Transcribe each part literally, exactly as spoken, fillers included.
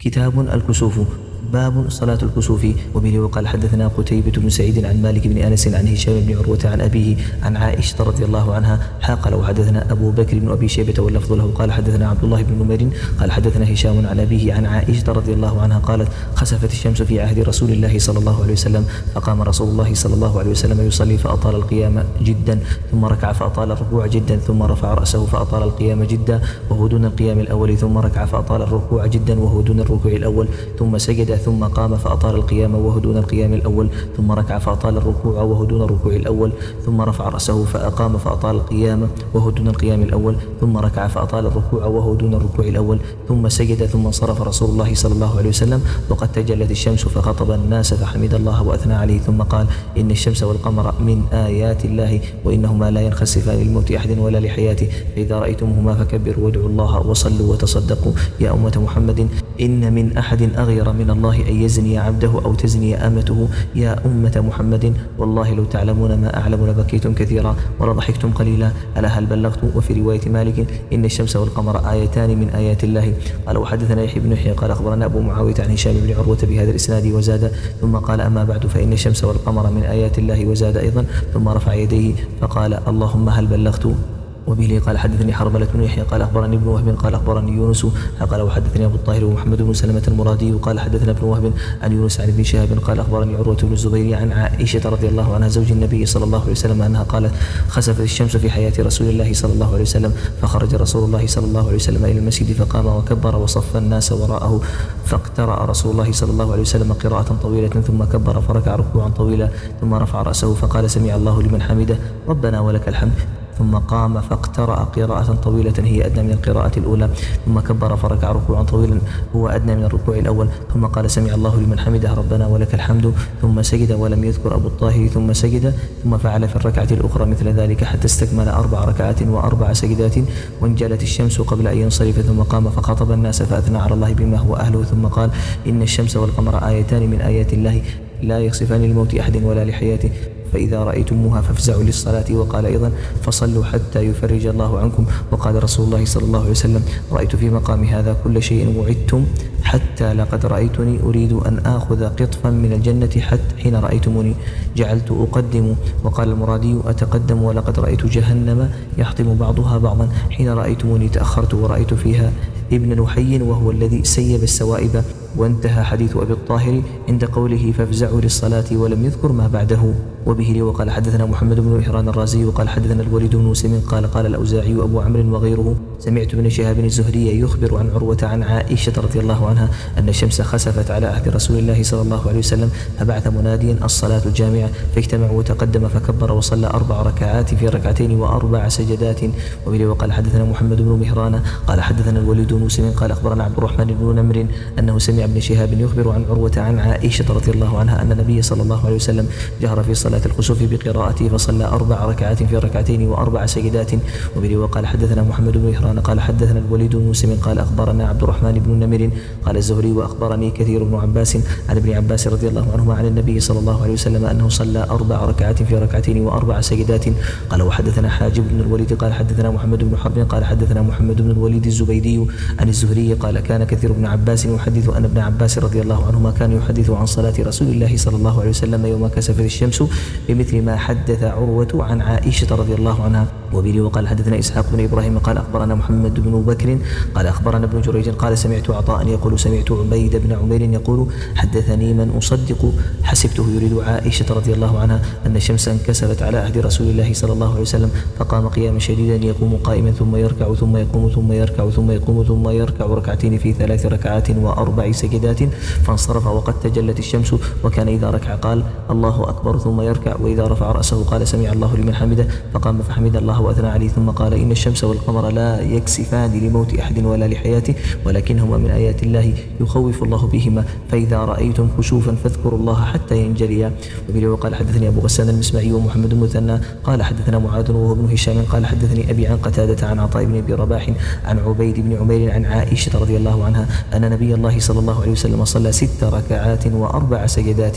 كتاب الكسوف. باب صلاة الكسوف. وبه وقال حدثنا قتيبة بن سعيد عن مالك بن أنس عن هشام بن عروة عن أبيه عن عائشة رضي الله عنها قال وحدثنا أبو بكر بن أبي شيبة واللفظ له قال حدثنا عبد الله بن نمير قال حدثنا هشام عن أبيه عن عائشة رضي الله عنها قالت خسفت الشمس في عهد رسول الله صلى الله عليه وسلم فقام رسول الله صلى الله عليه وسلم يصلي فأطال القيام جدا ثم ركع فأطال الركوع جدا ثم رفع رأسه فأطال القيام جدا وهو دون القيام الأول ثم ركع فأطال الركوع جدا وهو دون الركوع الأول ثم سجد ثم قام فأطال القيام وهو دون القيام الأول ثم ركع فأطال الركوع وهو دون الركوع الأول ثم رفع رأسه فأقام فأطال القيام وهو دون القيام الأول ثم ركع فأطال الركوع وهو دون الركوع الأول ثم سجد ثم انصرف رسول الله صلى الله عليه وسلم وقد تجلت الشمس فخطب الناس فحمد الله وأثنى عليه ثم قال إن الشمس والقمر من آيات الله وإنهما لا ينخسفان للموت أحد ولا لحياته فإذا رأيتموهما فكبروا وادعوا الله وصلوا وتصدقوا يا أمة محمد إن من أحد أغير من الله أن يزني عبده أو تزني أمته يا أمة محمد والله لو تعلمون ما أعلم لبكيتم كثيرا ولضحكتم قليلا ألا هل بلغت. وفي رواية مالك إن الشمس والقمر آيتان من آيات الله. قال وحدثنا يحيى بن يحيى قال أخبرنا أبو معاوية عن هشام بن عروة بهذا الإسناد وزاد ثم قال أما بعد فإن الشمس والقمر من آيات الله وزاد أيضا ثم رفع يديه فقال اللهم هل بلغت. وبه قال حدثني حرملة بن يحيى قال أخبرني ابن وهب قال أخبرني يونس قال وحدثني أبو الطاهر ومحمد بن سلمة المرادي قال حدثنا ابن وهب عن يونس عن ابن شهاب قال أخبرني عروة بن الزبير عن عائشة رضي الله عنها زوج النبي صلى الله عليه وسلم أنها قالت خسفت الشمس في حياة رسول الله صلى الله عليه وسلم فخرج رسول الله صلى الله عليه وسلم إلى المسجد فقام وكبر وصف الناس وراءه فاقترأ رسول الله صلى الله عليه وسلم قراءة طويلة ثم كبر فركع ركوعا طويلا ثم رفع رأسه فقال سمع الله لمن حمده ربنا ولك الحمد ثم قام فاقترأ قراءة طويلة هي أدنى من القراءة الأولى ثم كبر فركع ركوعا طويلا هو أدنى من الركوع الأول ثم قال سمع الله لمن حمده ربنا ولك الحمد ثم سجد ولم يذكر أبو الطاهر ثم سجد ثم فعل في الركعة الأخرى مثل ذلك حتى استكمل أربع ركعات وأربع سجدات وانجلت الشمس قبل أن ينصرف ثم قام فخاطب الناس فأثنى على الله بما هو أهله ثم قال إن الشمس والقمر آيتان من آيات الله لا يخسفان لموت أحد ولا لحياته فإذا رأيتموها فافزعوا للصلاة. وقال أيضا فصلوا حتى يفرج الله عنكم. وقال رسول الله صلى الله عليه وسلم رأيت في مقام هذا كل شيء وعدتم حتى لقد رأيتني أريد أن آخذ قطفا من الجنة حتى حين رأيتموني جعلت أقدم. وقال المرادي أتقدم ولقد رأيت جهنم يحطم بعضها بعضا حين رأيتموني تأخرت ورأيت فيها ابن نحي وهو الذي سيب السوائب. وانتهى حديث أبي الطاهر عند قوله فافزعوا للصلاة ولم يذكر ما بعده. وبه وقال حدثنا محمد بن إحران الرازي وقال حدثنا الوليد بن مسلم قال قال الأوزاعي وأبو عمرو وغيره سمعت ابن شهاب الزهري يخبر عن عروة عن عائشة رضي الله عنها أن الشمس خسفت على عهد رسول الله صلى الله عليه وسلم فبعث مناديا الصلاة الجامعة فاجتمعوا وتقدم فكبر وصلى أربع ركعات في ركعتين وأربع سجدات. وبه وقال حدثنا محمد بن مهران قال حدثنا الوليد بن مسلم قال أخبرنا عبد الرحمن بن نمر أنه سمع ابن شهاب يخبر عن عروة عن عائشة رضي الله عنها أن النبي صلى الله عليه وسلم جهر في صلاة الخسوف بقراءته فصلى أربع ركعات في ركعتين وأربع سجدات. وبه وقال حدثنا محمد بن مهران قال حدثنا الوليد بن مسلم قال أخبرنا عبد الرحمن بن نمر قال الزهري وأخبرني كثير بن عباس عن ابن عباس رضي الله عنهما عن النبي صلى الله عليه وسلم أنه صلى أربع ركعات في ركعتين وأربع سجدات. قال وحدثنا حاجب بن الوليد قال حدثنا محمد بن حرب قال حدثنا محمد بن الوليد الزبيدي عن الزهري قال كان كثير بن عباس يحدث أن ابن عباس رضي الله عنهما كان يحدث عن صلاة رسول الله صلى الله عليه وسلم يوم كسفت الشمس بمثل ما حدث عروة عن عائشة رضي الله عنها. وبه وقال حدثنا إسحاق بن إبراهيم قال أخبرنا محمد بن بكر قال أخبرنا ابن جريج قال سمعت عطاء يقول سمعت عبيد بن عمير يقول حدثني من أصدق حسبته يريد عائشة رضي الله عنها أن الشمس انكسفت على عهد رسول الله صلى الله عليه وسلم فقام قياما شديدا يقوم قائما ثم يركع ثم يقوم ثم يركع ثم يقوم ثم يركع ركعتين في ثلاث ركعات وأربع سجدات فانصرف وقد تجلت الشمس وكان إذا ركع قال الله أكبر ثم يركع وإذا رفع رأسه قال سمع الله لمن حمده فقام فحمد الله وأثنى عليه ثم قال إن الشمس والقمر لا يكسفان لموت أحد ولا لحياته ولكنهما من آيات الله يخوف الله بهما فإذا رأيتم كسوفا فاذكروا الله حتى ينجليا. وبه وقال حدثني أبو غسان المسمعي ومحمد المثنى قال حدثنا معاذ وهو ابن هشام قال حدثني أبي عن قتادة عن عطاء بن أبي رباح عن عبيد بن عمير عن عائشة رضي الله عنها أن نبي الله صلى الله عليه وسلم صلى ست ركعات وأربع سجدات.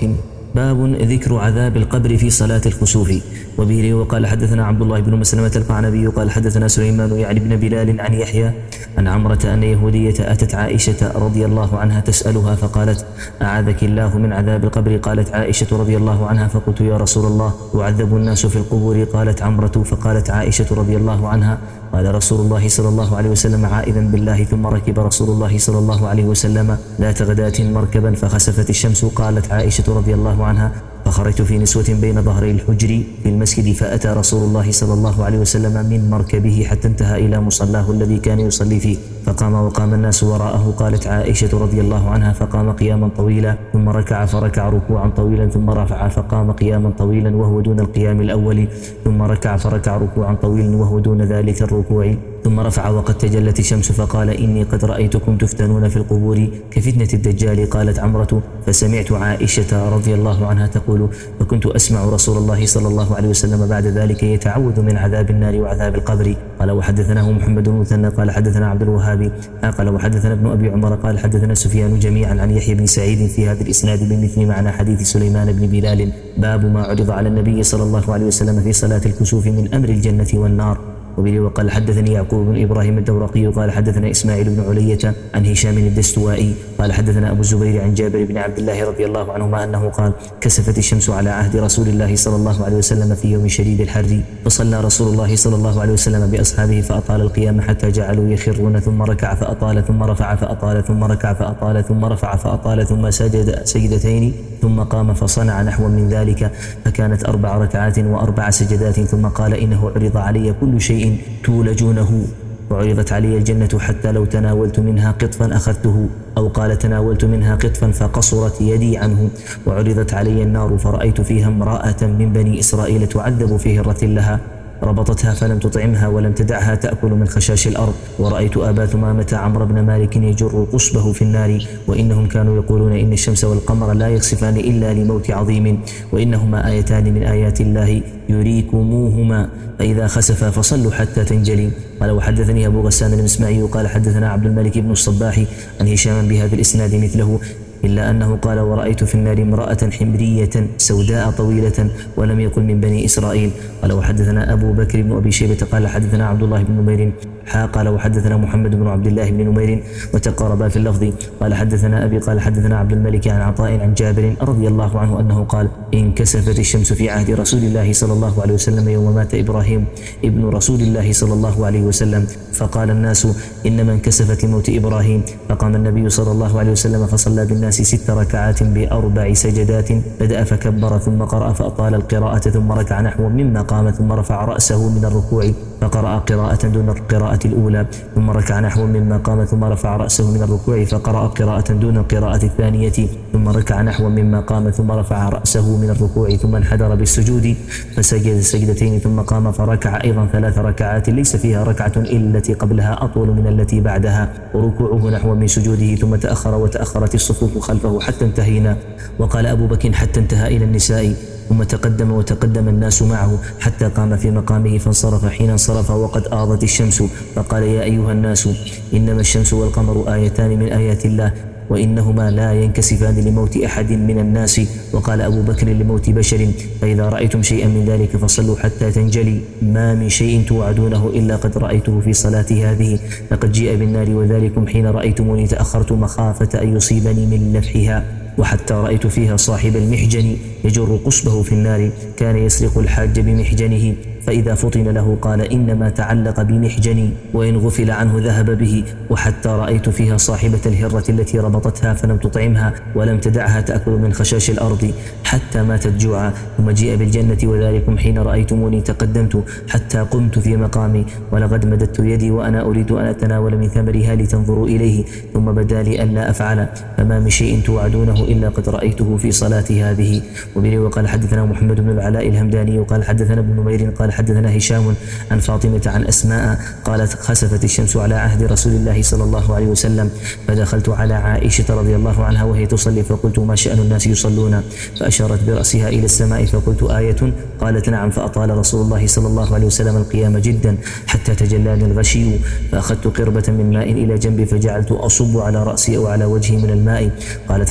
باب ذكر عذاب القبر في صلاة الكسوف. وبه وقال حدثنا عبد الله بن مسلمة القعنبي قال حدثنا سليمان يعني بن بلال عن يحيى عن عمرة أن يهودية أتت عائشة رضي الله عنها تسألها فقالت أعاذك الله من عذاب القبر. قالت عائشة رضي الله عنها فقلت يا رسول الله يعذب الناس في القبور؟ قالت عمرة فقالت عائشة رضي الله عنها قال رسول الله صلى الله عليه وسلم عائذا بالله ثم ركب رسول الله صلى الله عليه وسلم ذات غداة مركبا فخسفت الشمس. قالت عائشة رضي الله عنها فخرجت في نسوة بين ظهري الحجر في المسجد فأتى رسول الله صلى الله عليه وسلم من مركبه حتى انتهى إلى مصلاه الذي كان يصلي فيه فقام وقام الناس وراءه. قالت عائشة رضي الله عنها فقام قياما طويلا ثم ركع فركع ركوعا طويلا ثم رفع فقام قياما طويلا وهو دون القيام الأول ثم ركع فركع ركوعا طويلا وهو دون ذلك الركوع ثم رفع وقد تجلت الشمس فقال إني قد رأيتكم تفتنون في القبور كفتنة الدجال. قالت عمرة فسمعت عائشة رضي الله عنها تقول فكنت أسمع رسول الله صلى الله عليه وسلم بعد ذلك يتعوذ من عذاب النار وعذاب القبر. قال وحدثناه محمد بن مثنى قال حدثنا عبد الوهاب قال وحدثنا ابن أبي عمر قال حدثنا سفيان جميعا عن يحيى بن سعيد في هذا الإسناد بمثل معنى حديث سليمان بن بلال. باب ما عرض على النبي صلى الله عليه وسلم في صلاة الكسوف من أمر الجنة والنار. وبه وقال حدثني يعقوب بن إبراهيم الدورقي قال حدثنا إسماعيل بن علية عن هشام الدستوائي قال حدثنا أبو الزبير عن جابر بن عبد الله رضي الله عنهما أنه قال كسفت الشمس على عهد رسول الله صلى الله عليه وسلم في يوم شديد الحر فصلى رسول الله صلى الله عليه وسلم بأصحابه فأطال القيام حتى جعلوا يخرون ثم ركع فأطال ثم رفع فأطال ثم ركع فأطال ثم رفع فأطال ثم سجد سجدتين ثم قام فصنع نحو من ذلك فكانت أربع ركعات وأربع سجدات ثم قال إنه عرض علي كل شيء تولجونه وعرضت علي الجنة حتى لو تناولت منها قطفا أخذته أو قال تناولت منها قطفا فقصرت يدي عنه وعرضت علي النار فرأيت فيها امرأة من بني إسرائيل تعذب في هرة لها ربطتها فلم تطعمها ولم تدعها تأكل من خشاش الأرض ورأيت أبا ثمامة عمرو بن مالك يجر قصبه في النار وإنهم كانوا يقولون إن الشمس والقمر لا يخسفان إلا لموت عظيم وإنهما آيتان من آيات الله يريكموهما فإذا خسفا فصلوا حتى تنجلي. قال وحدثني أبو غسان المسمعي قال حدثنا عبد الملك بن الصباح عن هشام بهذا الإسناد مثله إلا أنه قال ورأيت في النار امرأة حمرية سوداء طويلة ولم يقل من بني إسرائيل. قال وحدثنا أبو بكر بن أبي شيبة قال حدثنا عبد الله بن نمير حا قال وحدثنا محمد بن عبد الله بن نمير وتقاربا في اللفظ. قال حدثنا أبي قال حدثنا عبد الملك عن عطاء عن جابر رضي الله عنه أنه قال انكسفت الشمس في عهد رسول الله صلى الله عليه وسلم يوم مات إبراهيم ابن رسول الله صلى الله عليه وسلم فقال الناس إنما انكسفت لموت إبراهيم فقام النبي صلى الله عليه وسلم فصلى بالناس ست ركعات بأربع سجدات بدأ فكبر ثم قرأ فأطال القراءة ثم ركع نحو مما قام ثم رفع رأسه من الركوع فقرأ قراءة دون القراءة الأولى ثم ركع نحو مما قام ثم رفع رأسه من الركوع فقرأ قراءة دون القراءة الثانية ثم ركع نحو مما قام ثم رفع رأسه من الركوع ثم انحدر بالسجود فسجد سجدتين ثم قام فركع أيضا ثلاث ركعات ليس فيها ركعة إلا التي قبلها أطول من التي بعدها وركوعه نحو من سجوده ثم تأخر وتأخرت الصفوف خلفه حتى انتهينا. وقال أبو بكر حتى انتهى إلى النساء ثم تقدم وتقدم الناس معه حتى قام في مقامه فانصرف حين انصرف وقد آضت الشمس فقال يا أيها الناس إنما الشمس والقمر آيتان من آيات الله وإنهما لا ينكسفان لموت أحد من الناس. وقال أبو بكر لموت بشر فإذا رأيتم شيئا من ذلك فصلوا حتى تنجلي ما من شيء توعدونه إلا قد رأيته في صلاتي هذه لقد جيء بالنار وذلكم حين رأيتموني تأخرت مخافة أن يصيبني من لفحها وحتى رأيت فيها صاحب المحجن يجر قصبه في النار كان يسرق الحاج بمحجنه فإذا فطن له قال إنما تعلق بمحجني وإن غفل عنه ذهب به وحتى رأيت فيها صاحبة الهرة التي ربطتها فلم تطعمها ولم تدعها تأكل من خشاش الأرض حتى ماتت جوعا ثم جيء بالجنة وذلكم حين رأيتموني تقدمت حتى قمت في مقامي ولقد مددت يدي وأنا أريد أن أتناول من ثمرها لتنظروا إليه ثم بدا لي ألا أفعل فما من شيء توعدونه إلا قد رأيته في صلاتي هذه. وبه وقال حدثنا محمد بن العلاء الهمداني وقال حدثنا ابن نمير قال حدثنا هشام عن فاطمة عن أسماء قالت خسفت الشمس على عهد رسول الله صلى الله عليه وسلم فدخلت على عائشة رضي الله عنها وهي تصلي فقلت ما شأن الناس يصلون فأشارت برأسها إلى السماء فقلت آية قالت نعم فأطال رسول الله صلى الله عليه وسلم القيام جدا حتى تجلاني الغشي فأخذت قربة من ماء إلى جنبي فجعلت أصب على رأسي أو على وجهي من الماء قالت فانصرف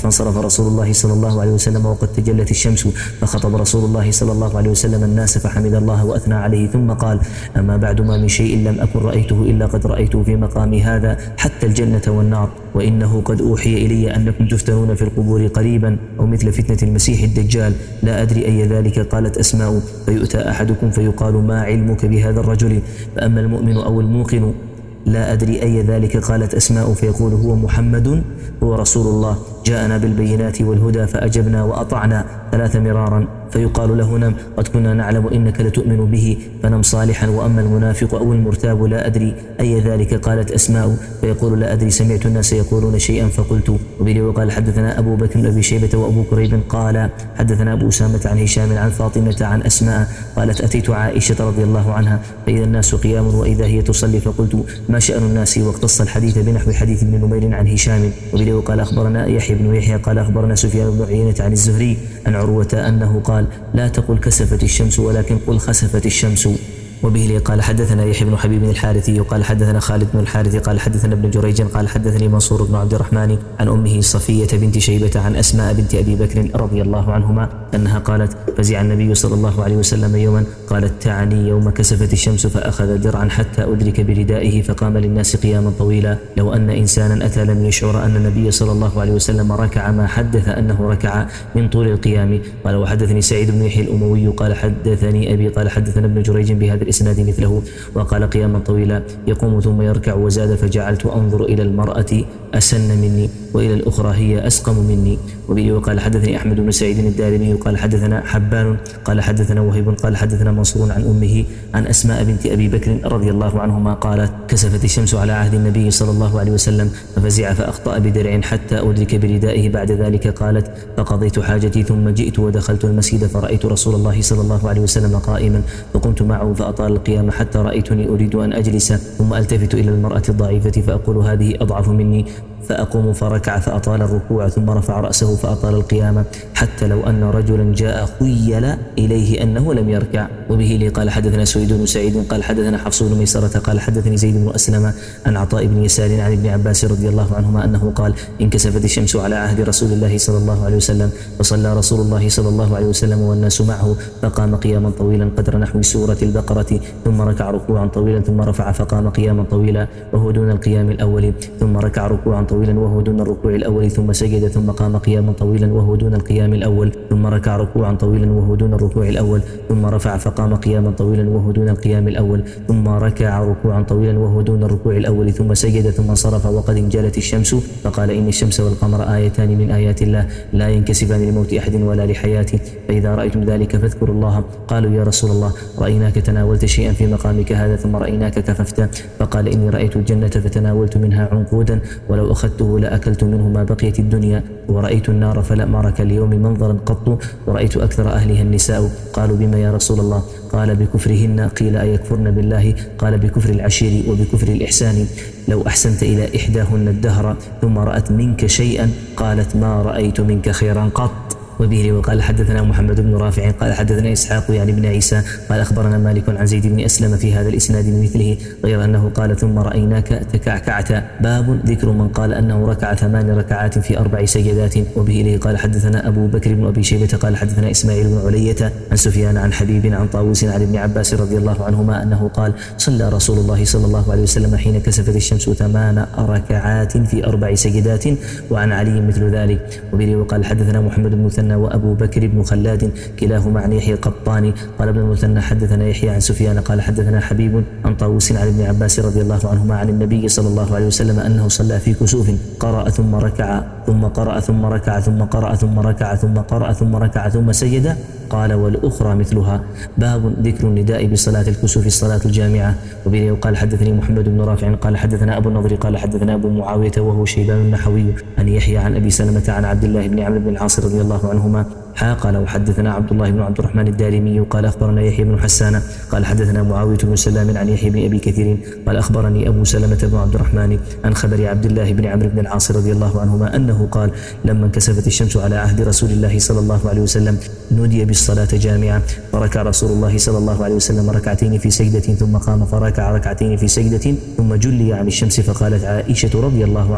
رسول الله صلى الله عليه وسلم وقد تجلت الشمس، فخطب رسول الله صلى الله عليه وسلم الناس فحمد الله وأثنى عليه ثم قال: أما بعد، ما من شيء لم أكن رأيته إلا قد رأيته في مقامي هذا حتى الجنة والنار، وإنه قد أوحي إلي أنكم تفتنون في القبور قريبا أو مثل فتنة المسيح الدجال، لا أدري أي ذلك. قالت أسماء: فيؤتى أحدكم فيقال: ما علمك بهذا الرجل؟ فأما المؤمن أو الموقن: لا أدري أي ذلك. قالت أسماء: فيقول: هو محمد، هو رسول الله، جاءنا بالبينات والهدى فأجبنا وأطعنا ثلاث مرارا. فيقال له: نم، قد كنا نعلم إنك لتؤمن به، فنم صالحا. وأما المنافق أو المرتاب: لا أدري أي ذلك. قالت أسماء: فيقول: لا أدري، سمعت الناس يقولون شيئا فقلت. وبه وقال حدثنا أبو بكر بن أبي شيبة وأبو كريب قال حدثنا أبو أسامة عن هشام عن فاطمة عن أسماء قالت: أتيت عائشة رضي الله عنها فإذا الناس قيام وإذا هي تصلي، فقلت: ما شأن الناس؟ واقتص الحديث بنحو حديث ابن نمير عن هشام. وبه وقال أخبرنا يحيى بن يحيى قال أخبرنا سفيان بن عيينة عن الزهري عن عروة أنه قال: لا تقل كسفت الشمس ولكن قل خسفت الشمس. وبه لي قال حدثنا يحيى بن حبيب الحارثي قال حدثنا خالد بن الحارث قال حدثنا ابن جريج قال حدثني منصور بن عبد الرحمن عن أمه صفية بنت شيبة عن أسماء بنت أبي بكر رضي الله عنهما أنها قالت: فزع النبي صلى الله عليه وسلم يوما، قالت: تعني يوم كسفت الشمس، فأخذ درعا حتى أدرك بردائه فقام للناس قياما طويلا، لو أن إنسانا أتى لم يشعر أن النبي صلى الله عليه وسلم ركع ما حدث أنه ركع من طول القيام. قال: وحدثني سعيد بن يحيى الأموي قال حدثني أبي قال حدثنا ابن جريج بهذا الإسناد مثله، وقال: قياما طويلا يقوم ثم يركع. وزاد: فجعلت أنظر إلى المرأة أسن مني وإلى الأخرى هي أسقم مني. وبه وقال حدثني أحمد بن سعيد الدارمي قال حدثنا حبان قال حدثنا وهيب قال حدثنا منصور عن أمه عن أسماء بنت أبي بكر رضي الله عنهما قالت: كسفت الشمس على عهد النبي صلى الله عليه وسلم ففزع فأخطأ بدرع حتى أدرك بردائه. بعد ذلك قالت: فقضيت حاجتي ثم جئت ودخلت المسجد فرأيت رسول الله صلى الله عليه وسلم قائما، فقمت معه فأطال القيام حتى رأيتني أريد أن أجلس، ثم ألتفت إلى المرأة الضعيفة فأقول: هذه أضعف مني، فأقوم فركع فأطال الركوع ثم رفع رأسه فأطال القيامة، حتى لو أن رجلا جاء خيل إليه أنه لم يركع. وبه لي قال حدثنا سويد بن سعيد قال حدثنا حفص بن ميسرة قال حدثني زيد بن أسلم عن عطاء بن يسار عن ابن عباس رضي الله عنهما أنه قال: انكسفت الشمس على عهد رسول الله صلى الله عليه وسلم، فصلى رسول الله صلى الله عليه وسلم والناس معه، فقام قياما طويلا قدر نحو سورة البقرة، ثم ركع ركوعا طويلا ثم رفع فقام قياما طويلا وهو دون القيام الأول، ثم ركع ركوعا طويلا وهو دون الركوع الأول، ثم سجد ثم قام قياما طويلا وهو دون القيام الأول، ثم ركع ركوعا طويلا وهو دون الركوع الأول، ثم رفع فقام قياما طويلا وهو دون القيام الأول، ثم ركع ركوعا طويلا وهو دون الركوع الأول، ثم سجد ثم انصرف وقد انجلت الشمس، فقال: إن الشمس والقمر آيتان من آيات الله لا ينكسفان لموت أحد ولا لحياته، فإذا رأيتم ذلك فاذكروا الله. قالوا: يا رسول الله، رأيناك تناولت شيئا في مقامك هذا ثم رأيناك كففت. فقال: إني رأيت الجنة فتناولت منها عنقودا، ولو أخذته لأكلت منه ما بقيت الدنيا، ورأيت النار فلم أر كاليوم منظرا قط، ورأيت أكثر أهلها النساء. قالوا: بما يا رسول الله؟ قال: بكفرهن. قيل: أيكفرن بالله؟ قال: بكفر العشير وبكفر الإحسان. لو أحسنت إلى إحداهن الدهر ثم رأت منك شيئا قالت: ما رأيت منك خيرا قط. وبه وقال حدثنا محمد بن رافع قال حدثنا إسحاق يعني بن عيسى قال أخبرنا مالك عن زيد بن أسلم في هذا الإسناد بمثله، غير أنه قال: ثم رأيناك تكعكعت. باب ذكر من قال أنه ركع ثمان ركعات في أربع سجدات. وبه إليه قال حدثنا أبو بكر بن أبي شيبة قال حدثنا إسماعيل بن علية عن سفيان عن حبيب عن طاووس عن ابن عباس رضي الله عنهما أنه قال: صلى رسول الله صلى الله عليه وسلم حين كسفت الشمس ثمان ركعات في أربع سجدات، وعن علي مثل ذلك. وبه وقال حدثنا محمد بن مثنى وأبو بكر بن خلاد كلاهما عن يحيى القطاني قال ابن المثنى حدثنا يحيى عن سفيان قال حدثنا حبيب عن طاووس عن ابن عباس رضي الله عنهما عن النبي صلى الله عليه وسلم أنه صلى في كسوف، قرأ ثم ركع ثم قرأ ثم ركع ثم قرأ ثم ركع ثم قرأ ثم ركع ثم سجد. قال: والأخرى مثلها. باب ذكر النداء بصلاة الكسوف الصلاة الجامعة. وبه قال حدثني محمد بن رافع قال حدثنا أبو النضر قال حدثنا أبو معاوية وهو شيبان النحوي عن يحيى عن أبي سلمة عن عبد الله بن عمرو بن العاص رضي الله عنهما قال: وحدثنا عبد الله بن عبد الرحمن الدارمي قال أخبرنا يحيى بن حسان قال حدثنا معاوية بن سلام عن يحيى بن أبي كثير قال أخبرني أبو سلمة بن عبد الرحمن عن خبر عبد الله بن عمرو بن العاص رضي الله عنهما أنه قال: لما انكسفت الشمس على عهد رسول الله صلى الله عليه وسلم نودي بالصلاة جامعة، فركع رسول الله صلى الله عليه وسلم ركعتين في سجدة ثم قام فركع ركعتين في سجدة ثم جلي عن الشمس، فقالت عائشة رضي الله عنها: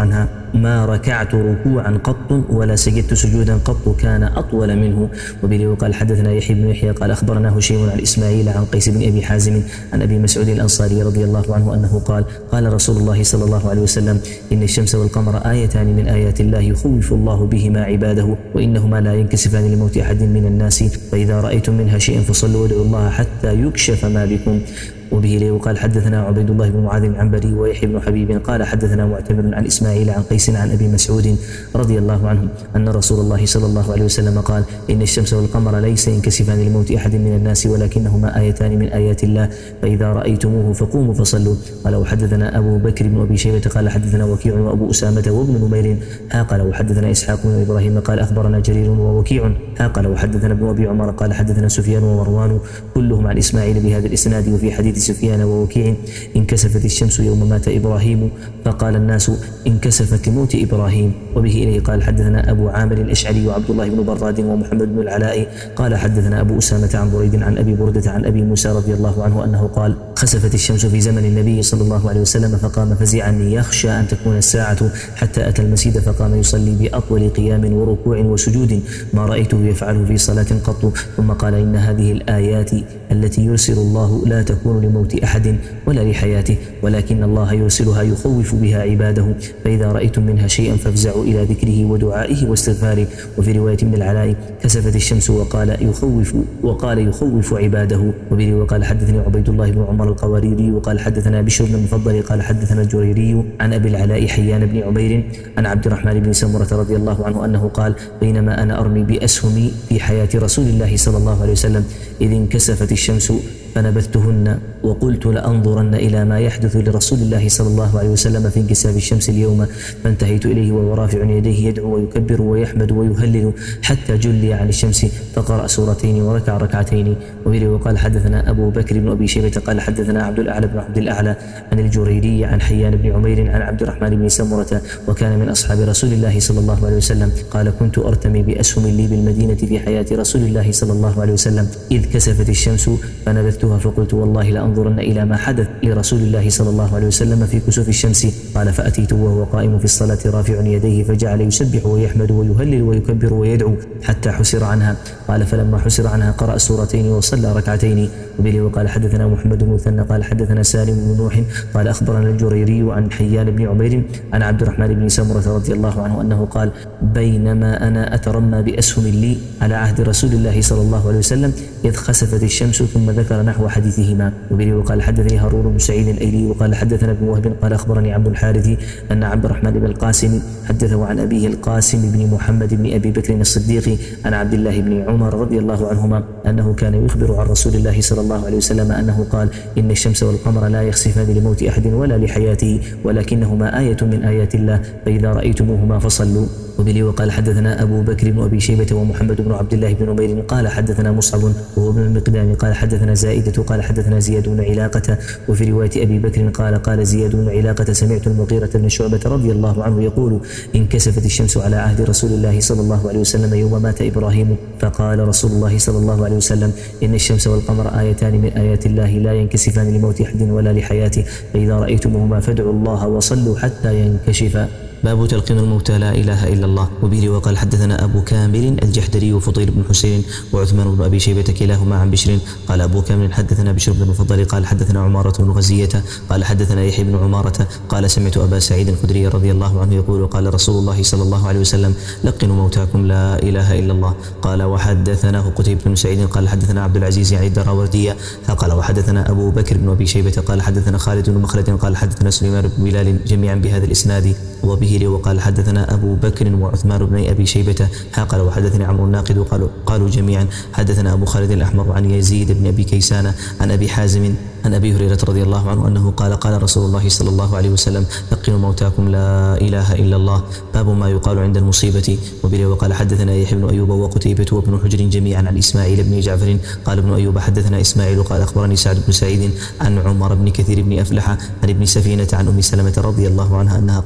ما ركعت ركوعا قط ولا سجدت سجودا قط كان أطول منه. وبه وقال حدثنا يحيى بن يحيى قال أخبرنا هشيم عن إسماعيل عن قيس بن أبي حازم عن أبي مسعود الأنصاري رضي الله عنه أنه قال قال رسول الله صلى الله عليه وسلم إن الشمس والقمر آيتان من آيات الله يخوف الله بهما عباده وإنهما لا ينكسفان لموت أحد من الناس فإذا رأيتم منها شيئا فصلوا وادعوا الله حتى يكشف ما بكم. وبه لي وقال حدثنا عبيد الله بن معاذ العنبري ويحيى بن حبيب قال حدثنا معتمر عن إسماعيل عن قيس عن أبي مسعود رضي الله عنه أن رسول الله صلى الله عليه وسلم قال إن الشمس والقمر ليس ينكسفان لموت أحد من الناس ولكنهما آيتان من آيات الله فإذا رأيتموه فقوموا فصلوا. قال وحدثنا أبو بكر بن أبي شيبة قال حدثنا وكيع وأبو أسامة وابن نمير قال وحدثنا إسحاق بن إبراهيم قال أخبرنا جرير ووكيع قال وحدثنا ابن أبي عمر قال حدثنا سفيان ومروان كلهم عن إسماعيل بهذا الإسناد. وفي حديث سفيان ووكيع انكسفت الشمس يوم مات إبراهيم فقال الناس انكسفت لموت إبراهيم. وبه إليه قال حدثنا أبو عامر الأشعري وعبد الله بن براد ومحمد بن العلاء قال حدثنا أبو أسامة عن بريد عن أبي بردة عن أبي موسى رضي الله عنه أنه قال خسفت الشمس في زمن النبي صلى الله عليه وسلم فقام فزعا يخشى أن تكون الساعة حتى أتى المسجد فقام يصلي بأطول قيام وركوع وسجود ما رأيته يفعله في صلاة قط ثم قال إن هذه الآيات التي يرسل الله لا تكون لموت أحد ولا لحياته ولكن الله يرسلها يخوف بها عباده فإذا رأيتم منها شيئا فافزعوا إلى ذكره ودعائه واستغفاره. وفي رواية من العلاء كسفت الشمس وقال يخوف وقال يخوف عباده. وبه وقال حدثني عبيد الله بن عمر القواريري وقال حدثنا بشر بن المفضل قال حدثنا الجريري عن أبي العلاء حيان بن عبير عن عبد الرحمن بن سمرة رضي الله عنه أنه قال بينما أنا أرمي بأسهمي في حياة رسول الله صلى الله عليه وسلم إذ انكسفت الشمس فنبذتهن وقلت لأنظرن إلى ما يحدث لرسول الله صلى الله عليه وسلم في انكساف الشمس اليوم فانتهيت إليه وهو رافع يديه يدعو ويكبر ويحمد ويهلل حتى جلي عن الشمس فقرأ سورتين وركع ركعتين. وبه وقال حدثنا أبو بكر بن أبي شيبة قال حدثنا عبد الأعلى بن عبد الأعلى عن الجريري عن حيان بن عمير عن عبد الرحمن بن سمرة وكان من أصحاب رسول الله صلى الله عليه وسلم قال كنت أرتمي بأسهم لي بالمدينة في حياة رسول الله صلى الله عليه وسلم إذ كسفت الشمس فنبذتها فقلت والله لأنظرن إلى ما حدث لرسول الله صلى الله عليه وسلم في كسوف الشمس. قال فأتيت وهو قائم في الصلاة رافع يديه فجعل يسبح ويحمد ويهلل ويكبر ويدعو حتى حسر عنها. قال فلما حسر عنها قرأ سورتين وصلى ركعتين. وبه وقال حدثنا محمد بن مثنى قال حدثنا سالم بن نوح قال أخبرنا الجريري عن حيان بن عمير عن عبد الرحمن بن سمرة رضي الله عنه أنه قال بينما أنا أترمى بأسهم لي على عهد رسول الله صلى الله عليه وسلم إذ خسفت الشمس ثم ذكر نحو حديثهما. وبه وقال حدثني هارون بن سعيد الأيلي وقال حدثنا ابن وهب قال أخبرني عبد الحارث أن عبد الرحمن بن القاسم حدثه عن أبيه القاسم بن محمد بن أبي بكر الصديق عن عبد الله بن عمر رضي الله عنهما أنه كان يخبر عن رسول الله صلى الله عليه وسلم أنه قال إن الشمس والقمر لا يخسفان لموت أحد ولا لحياته ولكنهما آية من آيات الله فإذا رأيتموهما فصلوا. وبه وقال حدثنا أبو بكر بن أبي شيبة ومحمد بن عبد الله بن نمير قال حدثنا مصعب وهو ابن المقدام قال حدثنا زائدة قال حدثنا زياد بن علاقة. وفي رواية أبي بكر قال قال زياد بن علاقة سمعت المغيرة بن شعبة رضي الله عنه يقول انكسفت الشمس على عهد رسول الله صلى الله عليه وسلم يوم مات إبراهيم فقال رسول الله صلى الله عليه وسلم إن الشمس والقمر آيتان من آيات الله لا ينكسفان لموت أحد ولا لحياته فإذا رأيتموهما فادعوا الله وصلوا حتى ينكشفا. باب تلقين الموتى لا إله إلا الله. وبه وقال حدثنا أبو كامل الجحدري وفضيل بن حسين وعثمان بن أبي شيبة كلاهما عن بشر قال أبو كامل حدثنا بشر بن المفضل قال حدثنا عمارة بن غزية قال حدثنا يحيى بن عمارة قال سمعت أبا سعيد الخدري رضي الله عنه يقول قال رسول الله صلى الله عليه وسلم لقنوا موتاكم لا إله إلا الله. قال وحدثناه قتيبة بن سعيد قال حدثنا عبد العزيز عن الدراوردية قال وحدثنا أبو بكر بن أبي شيبة قال حدثنا خالد بن مخلد قال حدثنا سليمان بن بلال جميعا بهذا الإسناد. وبه لي وقال حدثنا أبو بكر وعثمان بن أبي شيبة قال وحدثني عمرو الناقد قالوا, قالوا جميعا حدثنا أبو خالد الأحمر عن يزيد بن أبي كيسان عن أبي حازم عن أبي هريرة رضي الله عنه أنه قال قال رسول الله صلى الله عليه وسلم لقنوا موتاكم لا إله إلا الله. باب ما يقال عند المصيبة. وبه وقال حدثنا يحيى بن أيوب وقتيبة وابن حجر جميعا عن إسماعيل بن جعفر قال ابن أيوب حدثنا إسماعيل قال أخبرني سعد بن سعيد عن عمر بن كثير بن أفلح عن ابن سفينة عن أم سلمة رضي الله عنها أنها قالت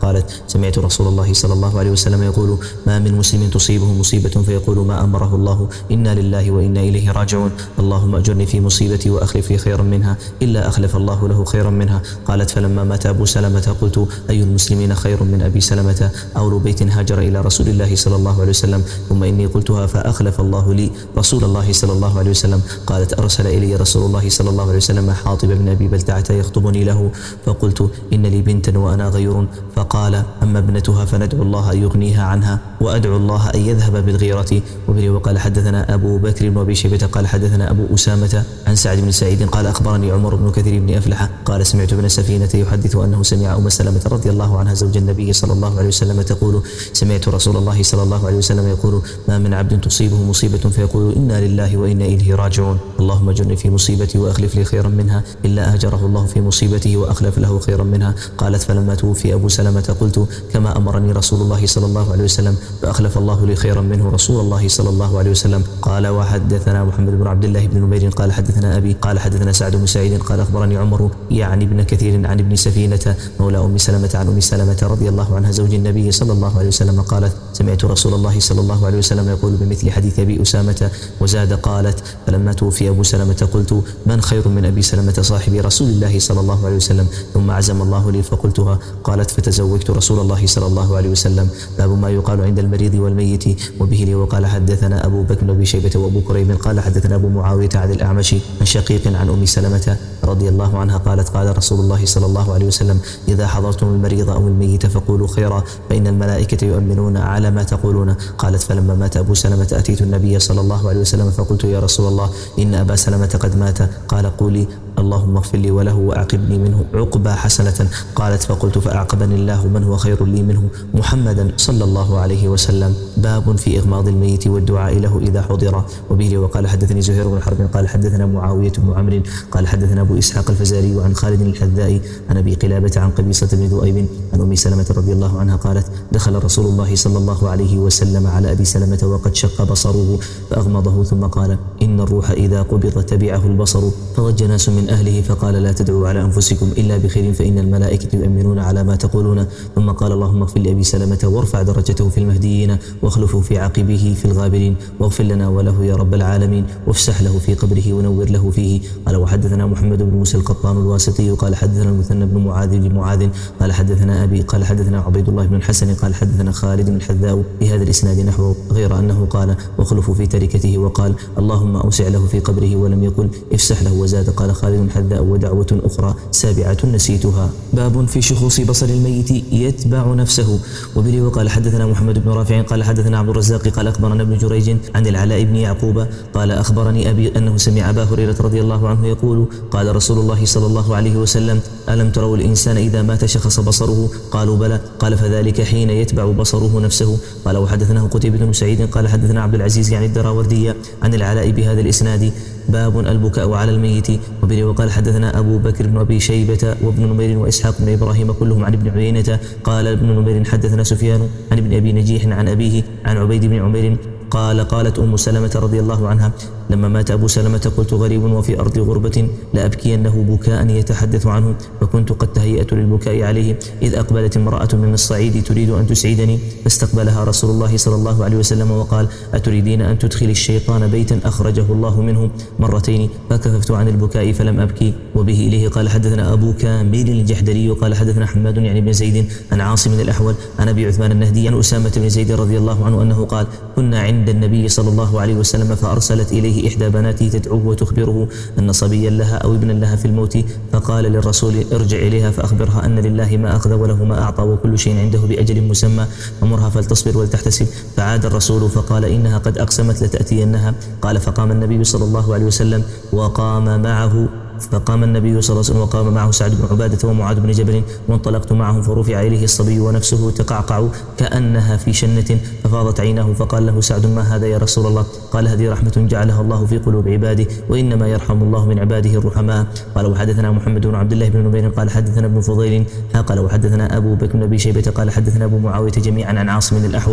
سمعت رسول الله صلى الله عليه وسلم يقول: ما من مسلم تصيبه مصيبة فيقول ما أمره الله إنا لله وإنا إليه راجعون، اللهم أجرني في مصيبتي وأخلف لي خيرا منها، إلا أخلف الله له خيرا منها. قالت: فلما مات أبو سلمة قلت: أي المسلمين خير من أبي سلمة؟ أول بيت هاجر إلى رسول الله صلى الله عليه وسلم. ثم إني قلتها فأخلف الله لي رسول الله صلى الله عليه وسلم. قالت: أرسل إلي رسول الله صلى الله عليه وسلم حاطب بن أبي بلتعة يخطبني له، فقلت: إن لي بنتا وأنا غير. فقال: أما ابنتها فندعو الله أن يغنيها عنها، وأدعو الله أن يذهب بالغيرة. وبه وقال حدثنا أبو بكر بن أبي شيبة قال حدثنا أبو أسامة عن سعد بن سعيد قال أخبرني عمر بن كثير بن أفلح قال: سمعت ابن سفينة يحدث أنه سمع أم سلمة رضي الله عنها زوج النبي صلى الله عليه وسلم تقول: سمعت رسول الله صلى الله عليه وسلم يقول: ما من عبد تصيبه مصيبة فيقول إنا لله وإنا إليه راجعون، اللهم اجرني في مصيبتي وأخلف لي خيرا منها، إلا أجره الله في مصيبته وأخلف له خيرا منها. قالت: فلما توفي أبو سلمة قلت: كما أمرني رسول الله صلى الله عليه وسلم، فأخلف الله لي خيرا منه رسول الله صلى الله عليه وسلم. قال: وحدثنا محمد بن عبد الله بن نمير قال حدثنا أبي قال حدثنا سعد بن سعيد قال أخبرني عمر يعني ابن كثير عن ابن سفينة مولى أم سلمة عن أم سلمة رضي الله عنها زوج النبي صلى الله عليه وسلم قالت: سمعت رسول الله صلى الله عليه وسلم يقول بمثل حديث أبي أسامة وزاد. قالت: فلما توفي أبو سلمة قلت: من خير من أبي سلمة صاحب رسول الله صلى الله عليه وسلم؟ ثم عزم الله لي فقلتها. قالت: فتزوجت رسول الله صلى الله عليه وسلم. باب ما يقال عند المريض والميت. وبه لي وقال حدثنا أبو بكر بن شيبة وأبو كريم قال حدثنا أبو معاوية عن الأعمش عن شقيق عن أم سلمة رضي الله عنها قالت: قال رسول الله صلى الله عليه وسلم: إذا حضرتم المريض أو الميت فقولوا خيرا، فإن الملائكة يؤمنون على ما تقولون. قالت: فلما مات أبو سلمة أتيت النبي صلى الله عليه وسلم فقلت: يا رسول الله، إن أبا سلمة قد مات. قال: قولي اللهم اغفر لي وله وأعقبني منه عقبى حسنة. قالت: فقلت: فأعقبني الله من هو خير لي منه، محمدا صلى الله عليه وسلم. باب في إغماض الميت والدعاء له إذا حضر. وبه وقال حدثني زهير بن حرب قال حدثنا معاوية بن عمرو قال حدثنا أبو إسحاق الفزاري عن خالد الحذاء عن أبي قلابة عن قبيصة بن ذؤيب عن أم سلمة رضي الله عنها قالت: دخل رسول الله صلى الله عليه وسلم على أبي سلمة وقد شق بصره فأغمضه، ثم قال: إن الروح إذا قبض تبعه البصر. فضج ناس من أهله فقال: لا تدعوا على أنفسكم إلا بخير، فإن الملائكة يؤمنون على ما تقولون. ثم قال: اللهم اغفر لأبي سلمة وارفع درجته في المهديين واخلفه في عقبه في الغابرين، واغفر لنا وله يا رب العالمين، وافسح له في قبره ونور له فيه. قال: وحدثنا محمد بن موسى القطان الواسطي قال حدثنا المثنى بن معاذ بن معاذ قال حدثنا أبي قال حدثنا عبيد الله بن الحسن قال حدثنا خالد بن الحذاء بهذا الإسناد نحوه، غير أنه قال: واخلفوا في تركته، وقال: اللهم أوسع له في قبره، ولم يقل افسح له. وزاد: قال خالد الحذاء: ودعوة أخرى سابعة نسيتها. باب في شخوص بصر الميت يتبع نفسه. وبه وقال حدثنا محمد بن رافع قال حدثنا عبد الرزاق قال أخبرنا ابن جريج عن العلاء بن يعقوب قال: أخبرني أبي أنه سمع أبا هريرة رضي الله عنه يقول: قال رسول الله صلى الله عليه وسلم: ألم تروا الإنسان إذا مات شخص بصره؟ قالوا: بلى. قال: فذلك حين يتبع بصره نفسه. قال: وحدثناه قتيبة بن سعيد قال حدثنا عبد العزيز عن الدراوردية عن العلاء بهذا الإسناد. باب البكاء على الميت. وبه وقال حدثنا أبو بكر بن أبي شيبة وابن نمير وإسحاق بن إبراهيم كلهم عن ابن عيينة قال ابن نمير حدثنا سفيان عن ابن أبي نجيح عن أبيه عن عبيد بن عمير قال: قالت أم سلمة رضي الله عنها: لما مات أبو سلمة قلت: غريب وفي أرض غربة لأبكينه بكاء يتحدث عنه، فكنت قد تهيأت للبكاء عليه، إذ أقبلت امرأة من الصعيد تريد أن تسعدني، فاستقبلها رسول الله صلى الله عليه وسلم وقال: أتريدين أن تدخل الشيطان بيتا أخرجه الله منه؟ مرتين، فكففت عن البكاء فلم أبكي. وبه إليه قال حدثنا أبو كامل الجحدري قال حدثنا حماد يعني بن زيد عن عاصم الأحول عن أبي عثمان النهدي عن أسامة بن زيد رضي الله عنه أنه قال: كنا عند النبي صلى الله عليه وسلم فأرسلت إليه إحدى بناته تدعوه وتخبره أن صبيا لها أو ابنا لها في الموت، فقال للرسول: ارجع إليها فأخبرها أن لله ما أخذ وله ما أعطى وكل شيء عنده بأجل مسمى، فمرها فلتصبر ولتحتسب. فعاد الرسول فقال: إنها قد أقسمت لتأتينها. قال: فقام النبي صلى الله عليه وسلم وقام معه فقام النبي صلى الله عليه وسلم وقام معه سعد بن عبادة ومعاذ بن جبل، وانطلقت معهم فرفع إليه الصبي ونفسه تقعقع كأنها في شنة، ففاضت عيناه، فقال له سعد: ما هذا يا رسول الله؟ قال: هذه رحمة جعلها الله في قلوب عباده، وإنما يرحم الله من عباده الرحماء. قال: وحدثنا محمد بن عبد الله بن نمير قال حدثنا ابن فضيل قال: وحدثنا أبو بكر بن أبي شيبة قال حدثنا أبو معاوية جميعا عن عاصم الأحول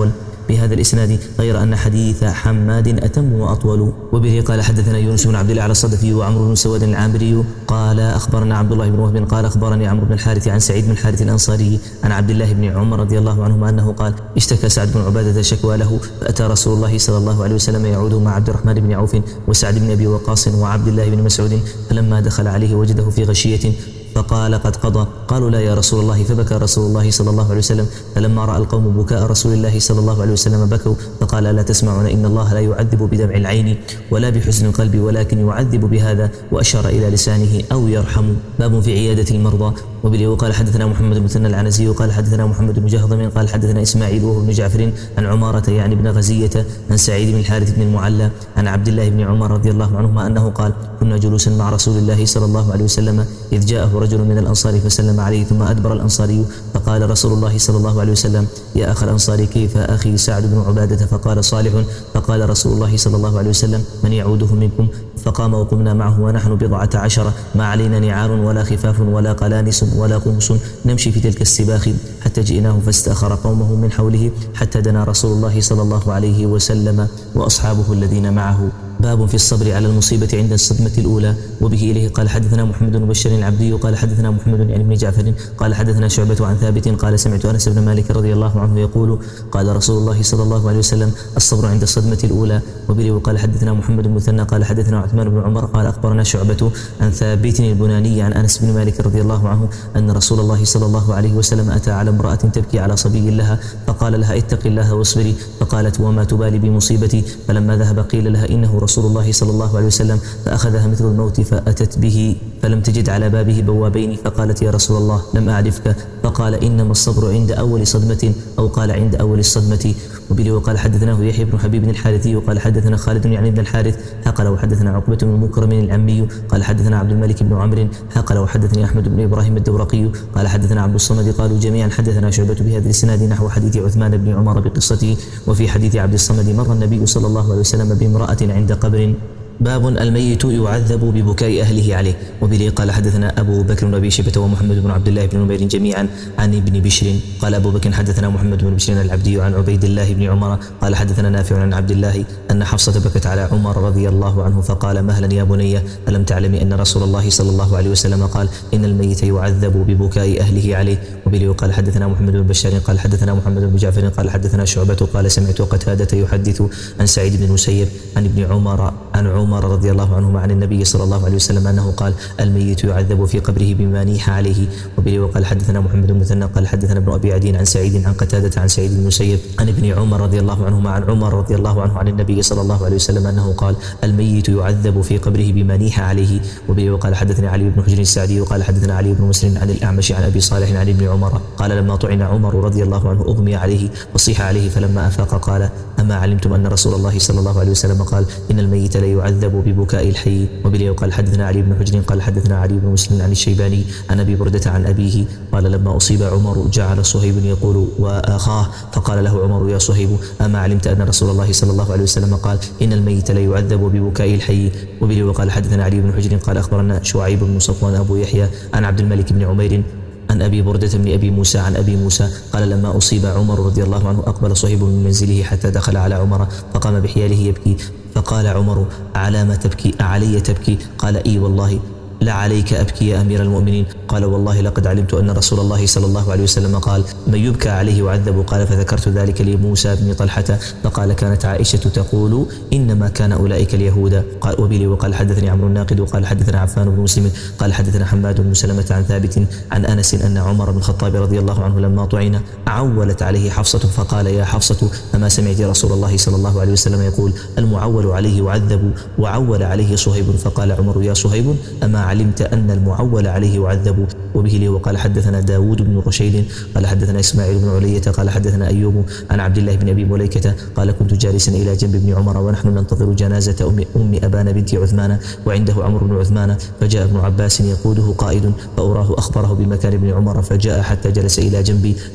بهذا الإسناد غير أن حديث حماد أتم وأطول. وبه قال حدثنا يونس بن عبد الله على الصدفي وعمرو بن سواد العامري قال أخبرنا عبد الله بن وهب قال أخبرني عمرو بن الحارث عن سعيد بن الحارث الأنصاري عن عبد الله بن عمر رضي الله عنهما أنه قال اشتكى سعد بن عبادة شكوى له فأتى رسول الله صلى الله عليه وسلم يعود مع عبد الرحمن بن عوف وسعد بن أبي وقاص وعبد الله بن مسعود، فلما دخل عليه وجده في غشية فقال قد قضى. قالوا لا يا رسول الله، فبكى رسول الله صلى الله عليه وسلم، فلما رأى القوم بكاء رسول الله صلى الله عليه وسلم بكوا، فقال لا تسمعون إن الله لا يعذب بدمع العين ولا بحزن القلب ولكن يعذب بهذا، وأشار إلى لسانه أو يرحم. باب في عيادة المرضى. وبه قال حدثنا محمد بن مثنى العنزي قال حدثنا محمد بن جهضم قال حدثنا إسماعيل وهو بن جعفر عن عمارة يعني بن غزية عن سعيد بن الحارث بن المعلى عن عبد الله بن عمر رضي الله عنهما أنه قال كنا جلوسا مع رسول الله صلى الله عليه وسلم إذ جاءه رجل من الأنصار فسلم عليه ثم أدبر الأنصاري، فقال رسول الله صلى الله عليه وسلم يا أخ الأنصار كيف أخي سعد بن عبادة؟ فقال صالح. فقال رسول الله صلى الله عليه وسلم من يعوده منكم؟ فقام وقمنا معه ونحن بضعة عشر ما علينا نعار ولا خفاف ولا قلانس ولا قمص نمشي في تلك السباخ، حتى جئناه فاستأخر قومه من حوله حتى دنا رسول الله صلى الله عليه وسلم وأصحابه الذين معه. باب في الصبر على المصيبة عند الصدمة الأولى. وبه إليه قال حدثنا محمد بن بشار العبدي قال حدثنا محمد يعني بن جعفر قال حدثنا شعبة عن ثابت قال سمعت أنس بن مالك رضي الله عنه يقول قال رسول الله صلى الله عليه وسلم الصبر عند الصدمة الأولى. وبه قال حدثنا محمد بن مثنى قال حدثنا عثمان بن عمر قال أخبرنا شعبة عن ثابت البناني عن أنس بن مالك رضي الله عنه أن رسول الله صلى الله عليه وسلم أتى على امرأة تبكي على صبي لها فقال لها اتق الله واصبري، فقالت وما تبالي بمصيبتي؟ فلما ذهب قيل لها إنه رسول الله صلى الله عليه وسلم، فأخذها مثل الموت فأتت به فلم تجد على بابه بوابين، فقالت يا رسول الله لم أعرفك، فقال إنما الصبر عند أول صدمة أو قال عند أول الصدمة. وبه وقال حدثناه يحيى بن حبيب الحارثي وقال حدثنا خالد يعني بن الحارث قال وحدثنا عقبة بن مكرم العمي قال حدثنا عبد الملك بن عمرو قال وحدثني أحمد بن إبراهيم الدورقي قال حدثنا عبد الصمد قالوا جميعا حدثنا شعبة بهذا الإسناد نحو حديث عثمان بن عمر بقصته. وفي حديث عبد الصمد مر النبي صلى الله عليه وسلم بامرأة عند قبر. باب الميت يعذب ببكاء أهله عليه. وبه قال حدثنا أبو بكر بن أبي شيبة ومحمد بن عبد الله بن نمير جميعا عن ابن بشر قال أبو بكر حدثنا محمد بن بشر العبدي عن عبيد الله بن عمر قال حدثنا نافع عن عبد الله أن حفصة بكت على عمر رضي الله عنه فقال مهلا يا بني ألم تعلمي أن رسول الله صلى الله عليه وسلم قال إن الميت يعذب ببكاء أهله عليه. وبه قال حدثنا محمد بن بشار قال حدثنا محمد بن جعفر قال حدثنا شعبة قال سمعت قتادة يحدث عن سعيد بن المسيب عن ابن عمر عن عمر رضي الله عنهما عن النبي صلى الله عليه وسلم أنه قال الميت يعذب في قبره بما نيح عليه. وبه وقال حدثنا محمد بن مثنى قال حدثنا ابن أبي عدي عن سعيد عن قتادة عن سعيد بن المسيب عن ابن عمر رضي الله عنهما عن عمر رضي الله عنه عن النبي صلى الله عليه وسلم أنه قال الميت يعذب في قبره بما نيح عليه. وبه وقال حدثنا علي بن حجر السعدي وقال حدثنا علي بن مسلم عن الأعمش عن أبي صالح عن ابن عمر قال لما طعن عمر رضي الله عنه أغمي عليه وصيح عليه فلما أفاق قال أما علمتم أن رسول الله صلى الله عليه وسلم قال إن الميت لا يعذب ببكاء الحي. وبه قال حدثنا علي بن حجر قال حدثنا علي بن مسلم عن الشيباني عن أبي بردة عن أبيه قال لما أصيب عمر جعل صهيب يقول وأخاه فقال له عمر يا صهيب أما علمت أن رسول الله صلى الله عليه وسلم قال إن الميت لا يعذب ببكاء الحي. وبه وقال حدثنا علي بن حجر قال أخبرنا شعيب بن صفوان أبو يحيى عن عبد الملك بن عمير عن أبي بردة بن أبي موسى عن أبي موسى قال لما أصيب عمر رضي الله عنه أقبل صهيب من منزله حتى دخل على عمر فقام بحياله يبكي فقال عمر على ما تبكي أعلي تبكي؟ قال إي والله لا عليك أبكي يا أمير المؤمنين. قال والله لقد علمت أن رسول الله صلى الله عليه وسلم قال من يبكى عليه يعذب. قال فذكرت ذلك لموسى بن طلحة فقال كانت عائشة تقول إنما كان أولئك اليهود. قال وبه وقال حدثني عمرو الناقد وقال حدثنا عفان بن مسلم قال حدثنا حماد بن سلمة عن ثابت عن أنس أن عمر بن الخطاب رضي الله عنه لما طعن عولت عليه حفصة فقال يا حفصة أما سمعت رسول الله صلى الله عليه وسلم يقول المعول عليه يعذب وعول عليه صهيب؟ فقال عمر يا صهيب أما علمت أن المعول عليه يعذب. وبه لي وقال حدثنا داود بن رشيد قال حدثنا إسماعيل بن علية قال حدثنا أيوب عن عبد الله بن أبي مليكة قال كنت جالسا إلى جنب ابن عمر ونحن ننتظر جنازة أم, أم أبان بنت عثمان وعنده عمرو بن عثمان فجاء ابن عباس يقوده قائد فأراه أخبره بمكان ابن عمر فجاء حتى جلس إلى جنبي فكنت بين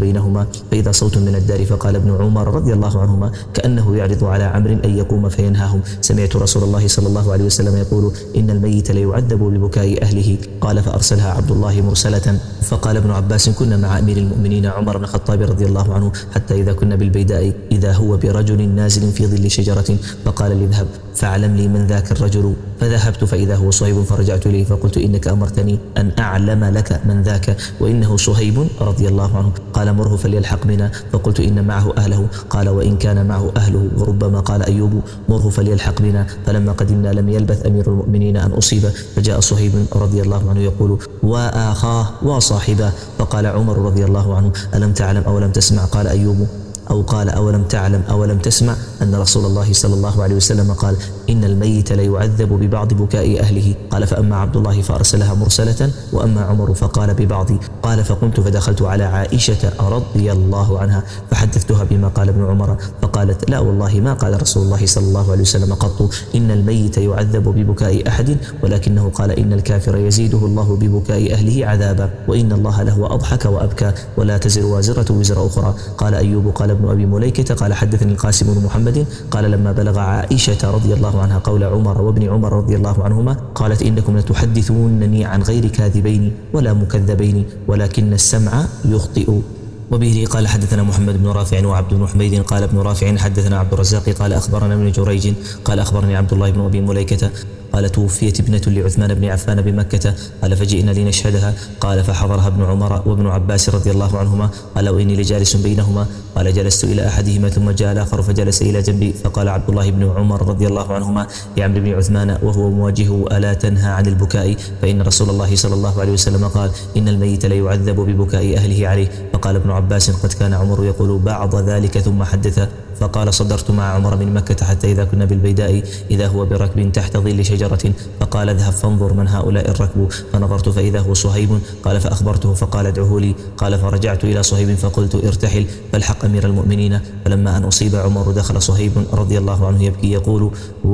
بينهما، فإذا صوت من الدار فقال ابن عمر رضي الله عنهما كأنه يعرض على عمرو أن يقوم فينهاهم: سمعت رسول الله صلى الله عليه وسلم يقول: إن الميت ليعذب ببكاء أهله. قال فأرسلها عبد الله مرسلة. فقال ابن عباس: كنا مع أمير المؤمنين عمر بن الخطاب رضي الله عنه حتى إذا كنا بالبيداء إذا هو برجل نازل في ظل شجرة، فقال لي: اذهب فاعلم لي من ذاك الرجل. فذهبت فإذا هو صهيب، فرجعت إليه فقلت: إنك أمرتني أن أعلم لك من ذاك وإنه صهيب رضي الله عنه. قال: مره فليلحق بنا. فقلت: إن معه أهله. قال: وإن كان معه أهله. وربما قال أيوب: مره فليلحق بنا. فلما قدمنا لم يلبث أمير المؤمنين أن أصيب، فجاء صهيب رضي الله عنه يقول: وآخاه وصاحبه. فقال عمر رضي الله عنه: ألم تعلم أو لم تسمع؟ قال أيوب أو قال: أولم تعلم أو لم تسمع أن رسول الله صلى الله عليه وسلم قال: إن الميت ليعذب ببعض بكاء أهله. قال: فأما عبد الله فأرسلها مرسلة، وأما عمر فقال ببعض. قال: فقمت فدخلت على عائشة رضي الله عنها فحدثتها بما قال ابن عمر، فقالت: لا والله ما قال رسول الله صلى الله عليه وسلم قط إن الميت يعذب ببكاء أحد، ولكنه قال: إن الكافر يزيده الله ببكاء أهله عذابا، وإن الله لهو أضحك وأبكى، ولا تزر وازرة وزر أخرى. قال أيوب: قال ابن أبي مليكة: قال حدثني القاسم بن محمد قال: لما بلغ عائشة رضي الله عنها قول عمر وابن عمر رضي الله عنهما قالت: إنكم لتحدثونني عن غير كاذبين ولا مكذبين، ولكن السمع يخطئ. وبه قال حدثنا محمد بن رافع وعبد بن حميد قال ابن رافع حدثنا عبد الرزاق قال أخبرنا ابن جريج قال أخبرني عبد الله بن أبي مليكة قال: توفيت ابنة لعثمان بن عفان بمكة. قال: فجئنا لنشهدها. قال: فحضرها ابن عمر وابن عباس رضي الله عنهما. قال: وإني لجالس بينهما. قال: جلست إلى أحدهما ثم جاء الآخر فجلس إلى جنبي، فقال عبد الله بن عمر رضي الله عنهما لعمرو بن عثمان وهو مواجهه: ألا تنهى عن البكاء؟ فإن رسول الله صلى الله عليه وسلم قال: إن الميت ليعذب ببكاء أهله عليه. فقال ابن عباس: قد كان عمر يقول بعض ذلك ثم حدث. فقال: صدرت مع عمر من مكة حتى إذا كنا بالبيداء إذا هو بركب تحت ظل شجرة، فقال: اذهب فانظر من هؤلاء الركب. فنظرت فإذا هو صهيب. قال: فأخبرته فقال: ادعه لي. قال: فرجعت إلى صهيب فقلت: ارتحل فالحق أمير المؤمنين. فلما أن أصيب عمر دخل صهيب رضي الله عنه يبكي يقول: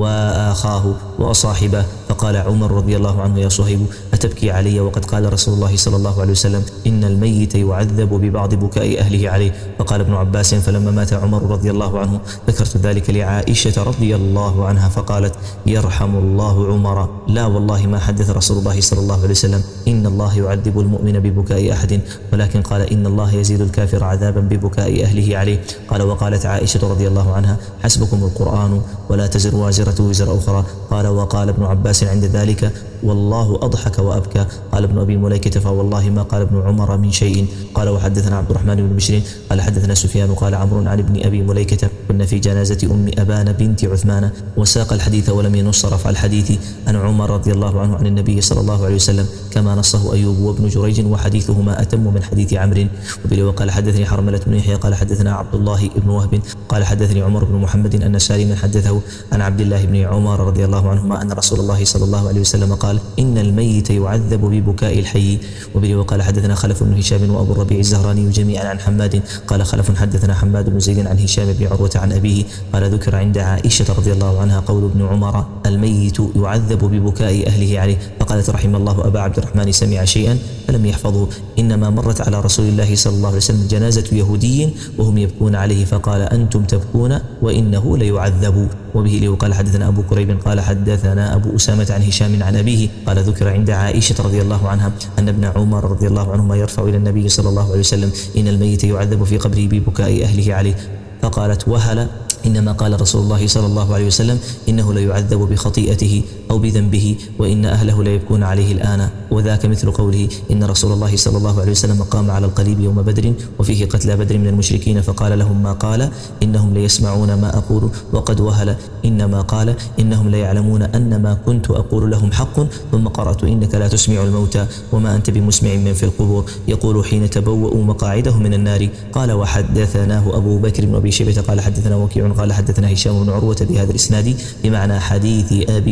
وآخاه وصاحبه. فقال عمر رضي الله عنه: يا صهيب، أتبكي علي وقد قال رسول الله صلى الله عليه وسلم: إن الميت يعذب ببعض بكاء أهله عليه. فقال ابن عباس: فلما مات عمر رضي الله عنه ذكرت ذلك لعائشة رضي الله عنها فقالت: يرحم الله عمر، لا والله ما حدث رسول الله صلى الله عليه وسلم إن الله يعذب المؤمن ببكاء أحد، ولكن قال: إن الله يزيد الكافر عذابا ببكاء أهله عليه. قال: وقالت عائشة رضي الله عنها: حسبكم القرآن ولا تزر وازرة وزر أخرى. قال: وقال ابن عباس عند ذلك: والله أضحك وأبكى. قال ابن أبي مليكة: فوالله ما قال ابن عمر من شيء. قال: وحدثنا عبد الرحمن بن بشير قال حدثنا سفيان قال عمرو عن ابن أبي مليكة: كنا في جنازة أم أبان بنت عثمان. وساق الحديث ولم ينص رفع الحديث عن عمر رضي الله عنه عن النبي صلى الله عليه وسلم كما نصه أيوب وابن جريج، وحديثهما أتم من حديث عمرو. وبه وقال: حدثني حرملة بن يحيى قال حدثنا عبد الله بن وهب قال حدثني عمر بن محمد أن سالما حدثه عن عبد الله بن عمر رضي الله عنهما أن رسول الله صلى الله عليه وسلم قال: إن الميت يعذب ببكاء الحي. وبه وقال: حدثنا خلف بن هشام وأبو الربيع الزهراني جميعا عن حماد قال خلف حدثنا حماد بن زيد عن هشام بن عروة عن أبيه قال: ذكر عند عائشة رضي الله عنها قول ابن عمر: الميت يعذب ببكاء أهله عليه. فقالت: رحم الله أبا عبد الرحمن سمع شيئا فلم يحفظه، إنما مرت على رسول الله صلى الله عليه وسلم جنازة يهودي وهم يبكون عليه فقال: أنتم تبكون وإنه ليعذب. وبه لي وقال: حدثنا أبو كريب قال حدثنا أبو أسامة عن هشام عن أبيه قال: ذكر عند عائشة رضي الله عنها أن ابن عمر رضي الله عنهما يرفع إلى النبي صلى الله عليه وسلم: إن الميت يعذب في قبره ببكاء أهله عليه. فقالت: وهل إنما قال رسول الله صلى الله عليه وسلم: إنه ليعذب بخطيئته أو بذنبه وإن أهله ليبكون عليه الآن. وذاك مثل قوله: إن رسول الله صلى الله عليه وسلم قام على القليب يوم بدر وفيه قتلى بدر من المشركين فقال لهم ما قال: إنهم ليسمعون ما أقول. وقد وهل إنما قال: إنهم ليعلمون أن ما كنت أقول لهم حق. ثم قرأت: إنك لا تسمع الموتى وما أنت بمسمع من في القبور يقول حين تبوأوا مقاعده من النار. قال: وحدثناه أبو بكر بن أبي شيبة قال حدثنا وكيع قال حدثنا هشام بن عروة بهذا الإسناد بمعنى حديث أبي أسامة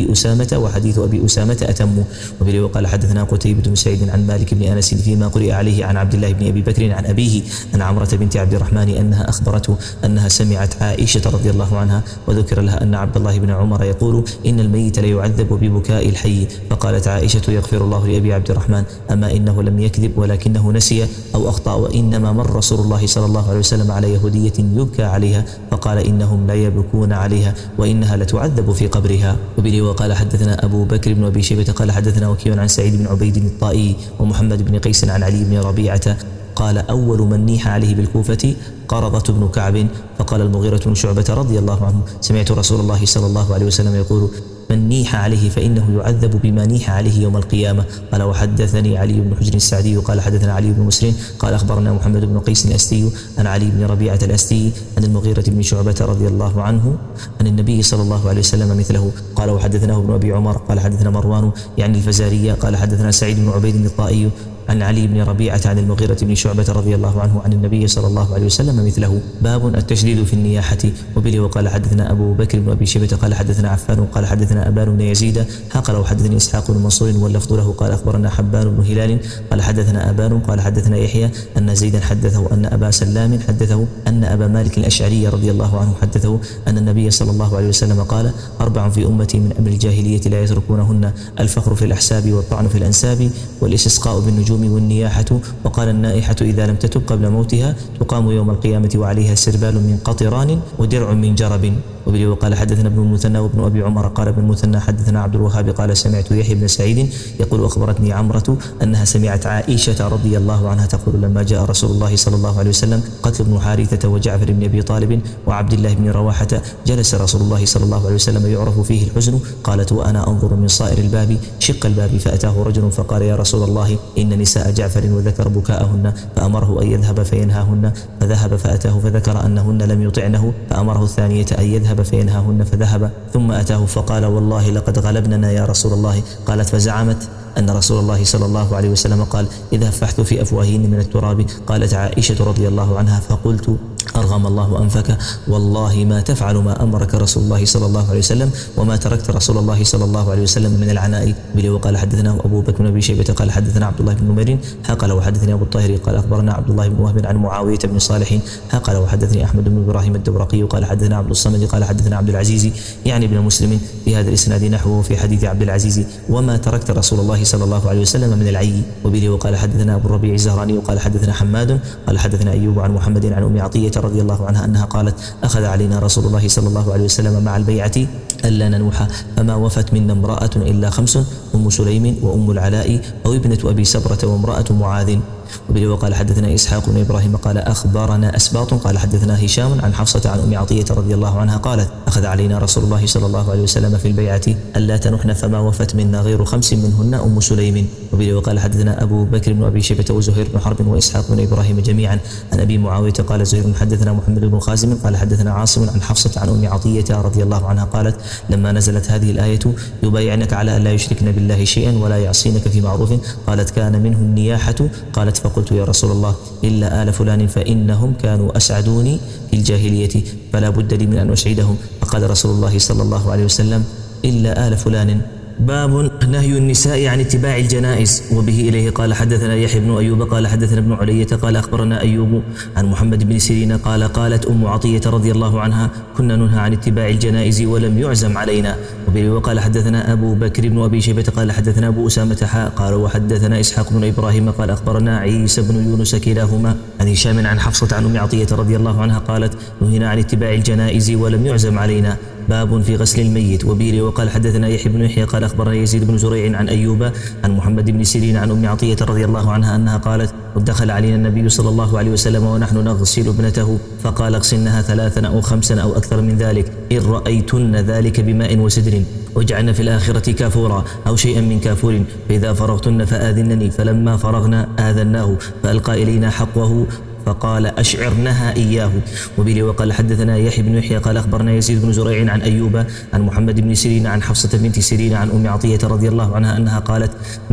أسامة وحديث أبي أسامة أتم. وبه وقال حدثنا قتيبة بن سعيد عن مالك بن أنس فيما قرئ عليه عن عبد الله بن أبي بكر عن أبيه عن عمرة بنت عبد الرحمن أنها أخبرته أنها سمعت عائشة رضي الله عنها وذكر لها أن عبد الله بن عمر يقول إن الميت ليعذب ببكاء الحي، فقالت عائشة يغفر الله لأبي عبد الرحمن أما إنه لم يكذب ولكنه نسي أو أخطأ، وإنما مر رسول الله صلى الله عليه وسلم على يهودية يبكى عليها فقال إنهم لا يبكون عليها وإنها لتعذب في قبرها. وبه وقال حدثنا أبو بكر بن أبي شيبة قال حدثنا وكيع عن سعيد بن عبيد الطائي ومحمد بن قيس عن علي بن ربيعة قال أول من نيح عليه بالكوفة قرضة بن كعب، فقال المغيرة بن شعبة رضي الله عنه سمعت رسول الله صلى الله عليه وسلم يقول من نيح عليه فإنه يعذب بما نيح عليه يوم القيامة. قال وحدثني علي بن حجر السعدي قال حدثنا علي بن مسلم قال أخبرنا محمد بن قيس الأستي عن علي بن ربيعة الأستي عن المغيرة بن شعبة رضي الله عنه عن النبي صلى الله عليه وسلم مثله. قال وحدثناه ابن أبي عمر قال حدثنا مروان يعني الفزارية قال حدثنا سعيد بن عبيد الطائي عن علي بن ربيعة عن المغيرة بن شعبة رضي الله عنه عن النبي صلى الله عليه وسلم مثله. باب التشديد في النياحة. وبه وقال حدثنا أبو بكر بن أبي شيبة قال حدثنا عفان قال حدثنا أبان بن يزيد قال وحدثني إسحاق بن منصور واللفظ له قال أخبرنا حبان بن هلال قال حدثنا أبان قال حدثنا يحيى أن زيدا حدثه أن أبا سلام حدثه أن أبا مالك الأشعري رضي الله عنه حدثه أن النبي صلى الله عليه وسلم قال أربع في أمتي من أمر الجاهلية لا يتركونهن الفخر في الأحساب والطعن في الأنساب والاستسقاء بالنجوم والنياحة. وقال النائحة إذا لم تتب قبل موتها تقام يوم القيامة وعليها سربال من قطران ودرع من جرب. وبه وقال حدثنا ابن المثنى وابن أبي عمر قال ابن المثنى حدثنا عبد الوهاب قال سمعت يحيى بن سعيد يقول أخبرتني عمرة أنها سمعت عائشة رضي الله عنها تقول لما جاء رسول الله صلى الله عليه وسلم قتل ابن حارثة وجعفر بن أبي طالب وعبد الله بن رواحة جلس رسول الله صلى الله عليه وسلم يعرف فيه الحزن. قالت وأنا أنظر من صائر الباب شق الباب فأتاه رجل فقال يا رسول الله إن نساء جعفر وذكر بكاءهن فأمره أن يذهب فينهاهن فذهب فأتاه فذكر أنهن لم يطعنه فأمره الثانية أن يذهب فينهاهن فذهب ثم أتاه فقال والله لقد غلبننا يا رسول الله. قالت فزعمت أن رسول الله صلى الله عليه وسلم قال إذا فحت في أفواههن من التراب. قالت عائشة رضي الله عنها فقلت أرغم الله أنفك والله ما تفعل ما أمرك رسول الله صلى الله عليه وسلم وما تركت رسول الله صلى الله عليه وسلم من العناء. بلي وقال حدثنا أبو بكر بن أبي شيبة قال حدثنا عبد الله بن نمير قال وحدثني أبو الطاهر قال أخبرنا عبد الله بن وهب عن معاوية بن صالح قال وحدثني أحمد بن إبراهيم الدورقي قال حدثنا عبد الصمد قال حدثنا عبد العزيز يعني ابن مسلم بهذا الإسناد نحوه في حديث عبد العزيز وما تركت رسول الله صلى الله عليه وسلم من العي. وبه وقال حدثنا أبو الربيع الزهراني وقال حدثنا حماد قال حدثنا أيوب عن محمد عن أم عطية رضي الله عنها أنها قالت أخذ علينا رسول الله صلى الله عليه وسلم مع البيعة ألا ننوح فما وفت منا امرأة إلا خمس أم سليم وأم العلاء أو ابنة أبي سبرة وامرأة معاذ. وبه وقال حدثنا إسحاق بن إبراهيم قال أخبرنا أسباط قال حدثنا هشام عن حفصة عن أم عطية رضي الله عنها قالت أخذ علينا رسول الله صلى الله عليه وسلم في البيعة ألا تنحن فما وفت منا غير خمس منهن أم سليم. وبه وقال حدثنا أبو بكر بن أبي شيبة وزهير بن حرب وإسحاق بن إبراهيم جميعا عن أبي معاوية قال زهير حدثنا محمد بن خازم قال حدثنا عاصم عن حفصة عن أم عطية رضي الله عنها قالت لما نزلت هذه الآية يبايعنك على أن لا يشركن بالله شيئا ولا يعصينك في معروف قالت كان منه النياحة قالت فقلت يا رسول الله إلا آل فلان فإنهم كانوا أسعدوني في الجاهلية فلا بد لي من أن أسعدهم. فقال رسول الله صلى الله عليه وسلم إلا آل فلان. باب نهي النساء عن اتباع الجنائز. وبه إليه قال حدثنا يحيى بن أيوب قال حدثنا ابن علية قال أخبرنا أيوب عن محمد بن سيرين قال قالت أم عطية رضي الله عنها كنا ننهى عن اتباع الجنائز ولم يعزم علينا. وبه وقال حدثنا أبو بكر بن أبي شيبة قال حدثنا أبو أسامة حاء قال وحدثنا إسحاق بن إبراهيم قال أخبرنا عيسى بن يونس كلاهما عن هشام عن حفصة عن أم عطية رضي الله عنها قالت نهينا عن اتباع الجنائز ولم يعزم علينا. باب في غسل الميت. وبه وقال حدثنا يحيى بن يحيى قال أخبرنا يزيد بن زريع عن أيوب عن محمد بن سيرين عن أم عطية رضي الله عنها أنها قالت ودخل علينا النبي صلى الله عليه وسلم ونحن نغسل ابنته فقال اغسلنها ثلاثا أو خمسا أو أكثر من ذلك إن رأيتن ذلك بماء وسدر واجعلن في الآخرة كافورا أو شيئا من كافور فإذا فرغتن فآذنني. فلما فرغنا آذناه فألقى إلينا حقوه فقال أشعرنها إياه. وبه وقال حدثنا يحيى بن يحيى قال أخبرنا يزيد بن زريع عن أيوب عن محمد بن سيرين عن حفصة بنت سيرين عن أم عطية رضي الله عنها أنها قالت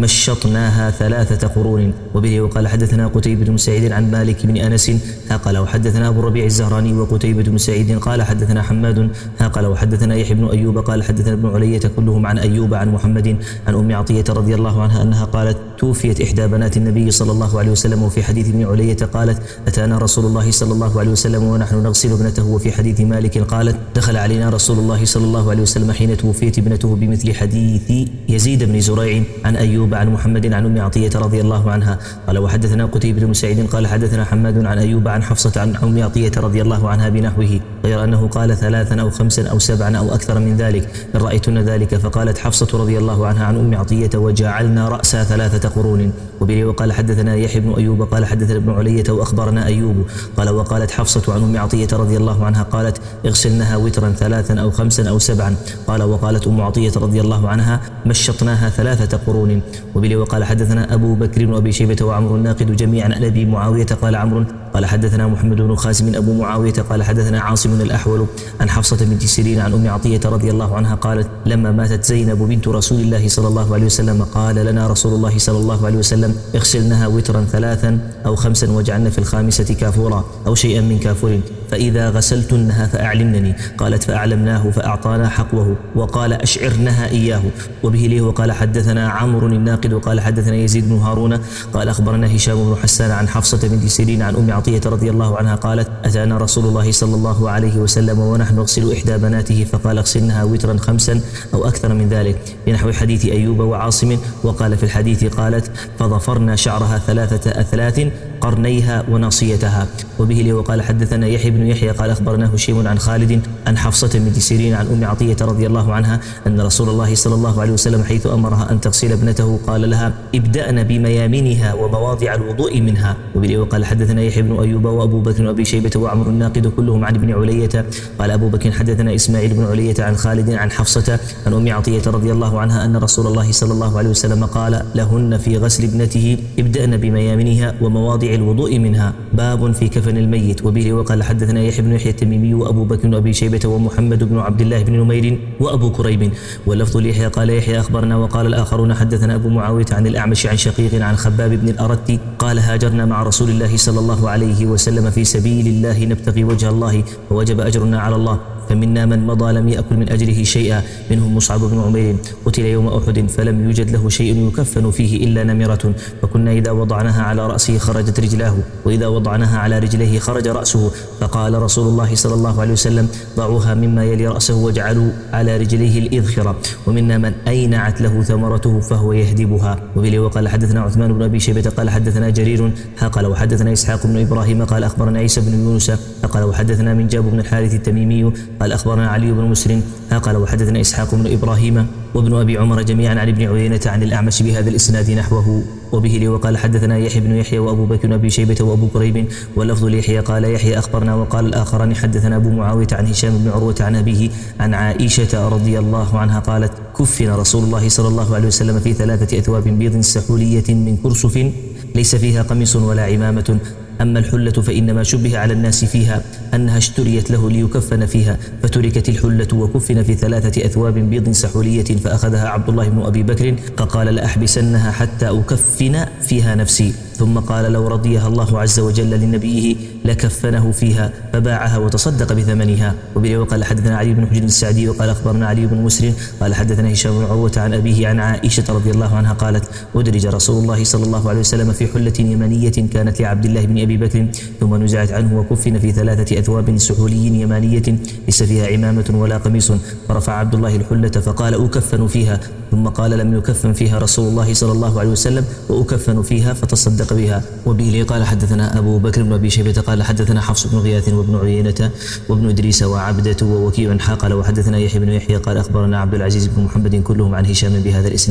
مشطناها ثلاثة قرون. وبه وقال حدثنا قتيبة بن سعيد عن مالك بن أنس قال وحدثنا أبو الربيع الزهراني وقتيبة بن سعيد قال حدثنا حماد قال وحدثنا يحيى بن أيوب قال حدثنا ابن علية كلهم عن أيوب عن محمد عن أم عطية رضي الله عنها أنها قالت توفيت إحدى بنات النبي صلى الله عليه وسلم. وفي حديث ابن علية قالت أتانا رسول الله صلى الله عليه وسلم ونحن نغسل ابنته. وفي حديث مالك قالت دخل علينا رسول الله صلى الله عليه وسلم حين توفيت ابنته بمثل حديث يزيد بن زريع عن أيوب عن محمد عن أم عطية رضي الله عنها قال وحدثنا قتيبة بن سعيد قال حدثنا حماد عن أيوب عن حفصة عن أم عطية رضي الله عنها بنحوه غير أنه قال ثلاثا أو خمسا أو سبعا أو أكثر من ذلك إن رأيتن ذلك. فقالت حفصة رضي الله عنها عن أم عطية وجعلنا رأسها ثلاثة قرون. وبه وقال حدثنا يحيى بن أيوب قال حدثنا ابن علية وأخبرنا أيوب قال وقالت حفصة عن أم عطية رضي الله عنها قالت اغسلنها وترا ثلاثا أو خمسا أو سبعا. قال وقالت أم عطية رضي الله عنها مشطناها ثلاثة قرون. وبه وقال حدثنا أبو بكر وأبي شيبة وعمر الناقد جميعا عن أبي معاوية قال عمرو قال حدثنا محمد بن خازم أبو معاوية قال حدثنا عاصم الأحول عن حفصة بنت سيرين عن أم عطية رضي الله عنها قالت لما ماتت زينب بنت رسول الله صلى الله عليه وسلم قال لنا رسول الله صلى الله عليه وسلم اغسلنها وترا ثلاثا أو خمسا واجعلن في الخامسة كافورا أو شيئا من كافور فإذا غسلتنها فأعلمنني. قالت فأعلمناه فأعطانا حقوه وقال أشعرنها إياه. وبه ليه وقال حدثنا عمرو الناقد وقال حدثنا يزيد بن هارون قال أخبرنا هشام بن حسان عن حفصة بنت سيرين عن أم عطية رضي الله عنها قالت أتانا رسول الله صلى الله عليه وسلم ونحن نغسل إحدى بناته فقال اغسلنها وترا خمسا أو أكثر من ذلك بنحو حديث أيوب وعاصم. وقال في الحديث قالت فظفرنا شعرها ثلاثة أثلاث قرنيها وناصيتها. وبه لي وقال حدثنا يحيى بن يحيى قال أخبرنا هشيم عن خالد عن حفصة بنت سيرين عن أم عطية رضي الله عنها أن رسول الله صلى الله عليه وسلم حيث أمرها أن تغسل ابنته قال لها ابدأن بميامنها ومواضع الوضوء منها. وبه لي وقال حدثنا يحيى بن أيوب وأبو بكر وأبي شيبة وعمر الناقد كلهم عن ابن علية قال أبو بكر حدثنا إسماعيل بن علية عن خالد عن حفصة عن أم عطية رضي الله عنها أن رسول الله صلى الله عليه وسلم قال لهن في غسل ابنته ابدأن بميامنها ومواضع الوضوء منها. باب في كفن الميت. وبه وقال حدثنا يحيى بن يحيى التميمي وأبو بكر وأبي شيبة ومحمد بن عبد الله بن نمير وأبو كريب واللفظ ليحيى قال يحيى أخبرنا وقال الآخرون حدثنا أبو معاوية عن الأعمش عن شقيق عن خباب بن الأرت قال هاجرنا مع رسول الله صلى الله عليه وسلم في سبيل الله نبتغي وجه الله فوجب أجرنا على الله فمنا من مضى لم يأكل من أجره شيئا منهم مصعب بن عمير قتل يوم أحد فلم يوجد له شيء يكفن فيه إلا نمرة فكنا إذا وضعناها على رأسه خرجت رجلاه وإذا وضعناها على رجليه خرج رأسه فقال رسول الله صلى الله عليه وسلم ضعوها مما يلي رأسه واجعلوا على رجليه الإذخرة ومنا من أينعت له ثمرته فهو يهدبها. وبه وقال حدثنا عثمان بن أبي شيبة قال حدثنا جرير قال وحدثنا إسحاق بن إبراهيم قال أخبرنا عيسى بن يونس قال وحدثنا من جاب بن الحارث التميمي قال أخبرنا علي بن مسلم قال وحدثنا إسحاق بن إبراهيم وابن أبي عمر جميعا عن ابن عيينة عن الأعمش بهذا الإسناد نحوه. وبه لي وقال حدثنا يحيى بن يحيى وأبو بكر بن أبي شيبة وأبو كريب واللفظ ليحيى قال يحيى أخبرنا وقال الآخران حدثنا أبو معاوية عن هشام بن عروة عن أبيه عن عائشة رضي الله عنها قالت كفن رسول الله صلى الله عليه وسلم في ثلاثة أثواب بيض سحولية من كرسف ليس فيها قميص ولا عمامة. أما الحلة فإنما شبه على الناس فيها أنها اشتريت له ليكفن فيها فتركت الحلة وكفن في ثلاثة أثواب بيض سحولية فأخذها عبد الله بن أبي بكر فقال لأحبسنها حتى أكفن فيها نفسي ثم قال لو رضيها الله عز وجل لنبيه لكفنه فيها فباعها وتصدق بثمنها. وبه وقال حدثنا علي بن حجر السعدي وقال أخبرنا علي بن مسلم قال حدثنا هشام بن عروة عن أبيه عن عائشة رضي الله عنها قالت أدرج رسول الله صلى الله عليه وسلم في حلة يمانية كانت لعبد الله بن أبي بكر ثم نزعت عنه وكفن في ثلاثة أثواب سحولي يمانية ليس فيها عمامة ولا قميص فرفع عبد الله الحلة فقال أكفن فيها ثم قال لم يكفن فيها رسول الله صلى الله عليه وسلم وأكفن فيها فتصدق بها. وبه قال حدثنا أبو بكر بن أبي شيبة قال حدثنا حفص بن غياث وابن عيينة وابن إدريس وعبدة ووكيع قال وحدثنا يحيى بن يحيى قال أخبرنا عبد العزيز بن محمد كلهم عن هشام بهذا الإسناد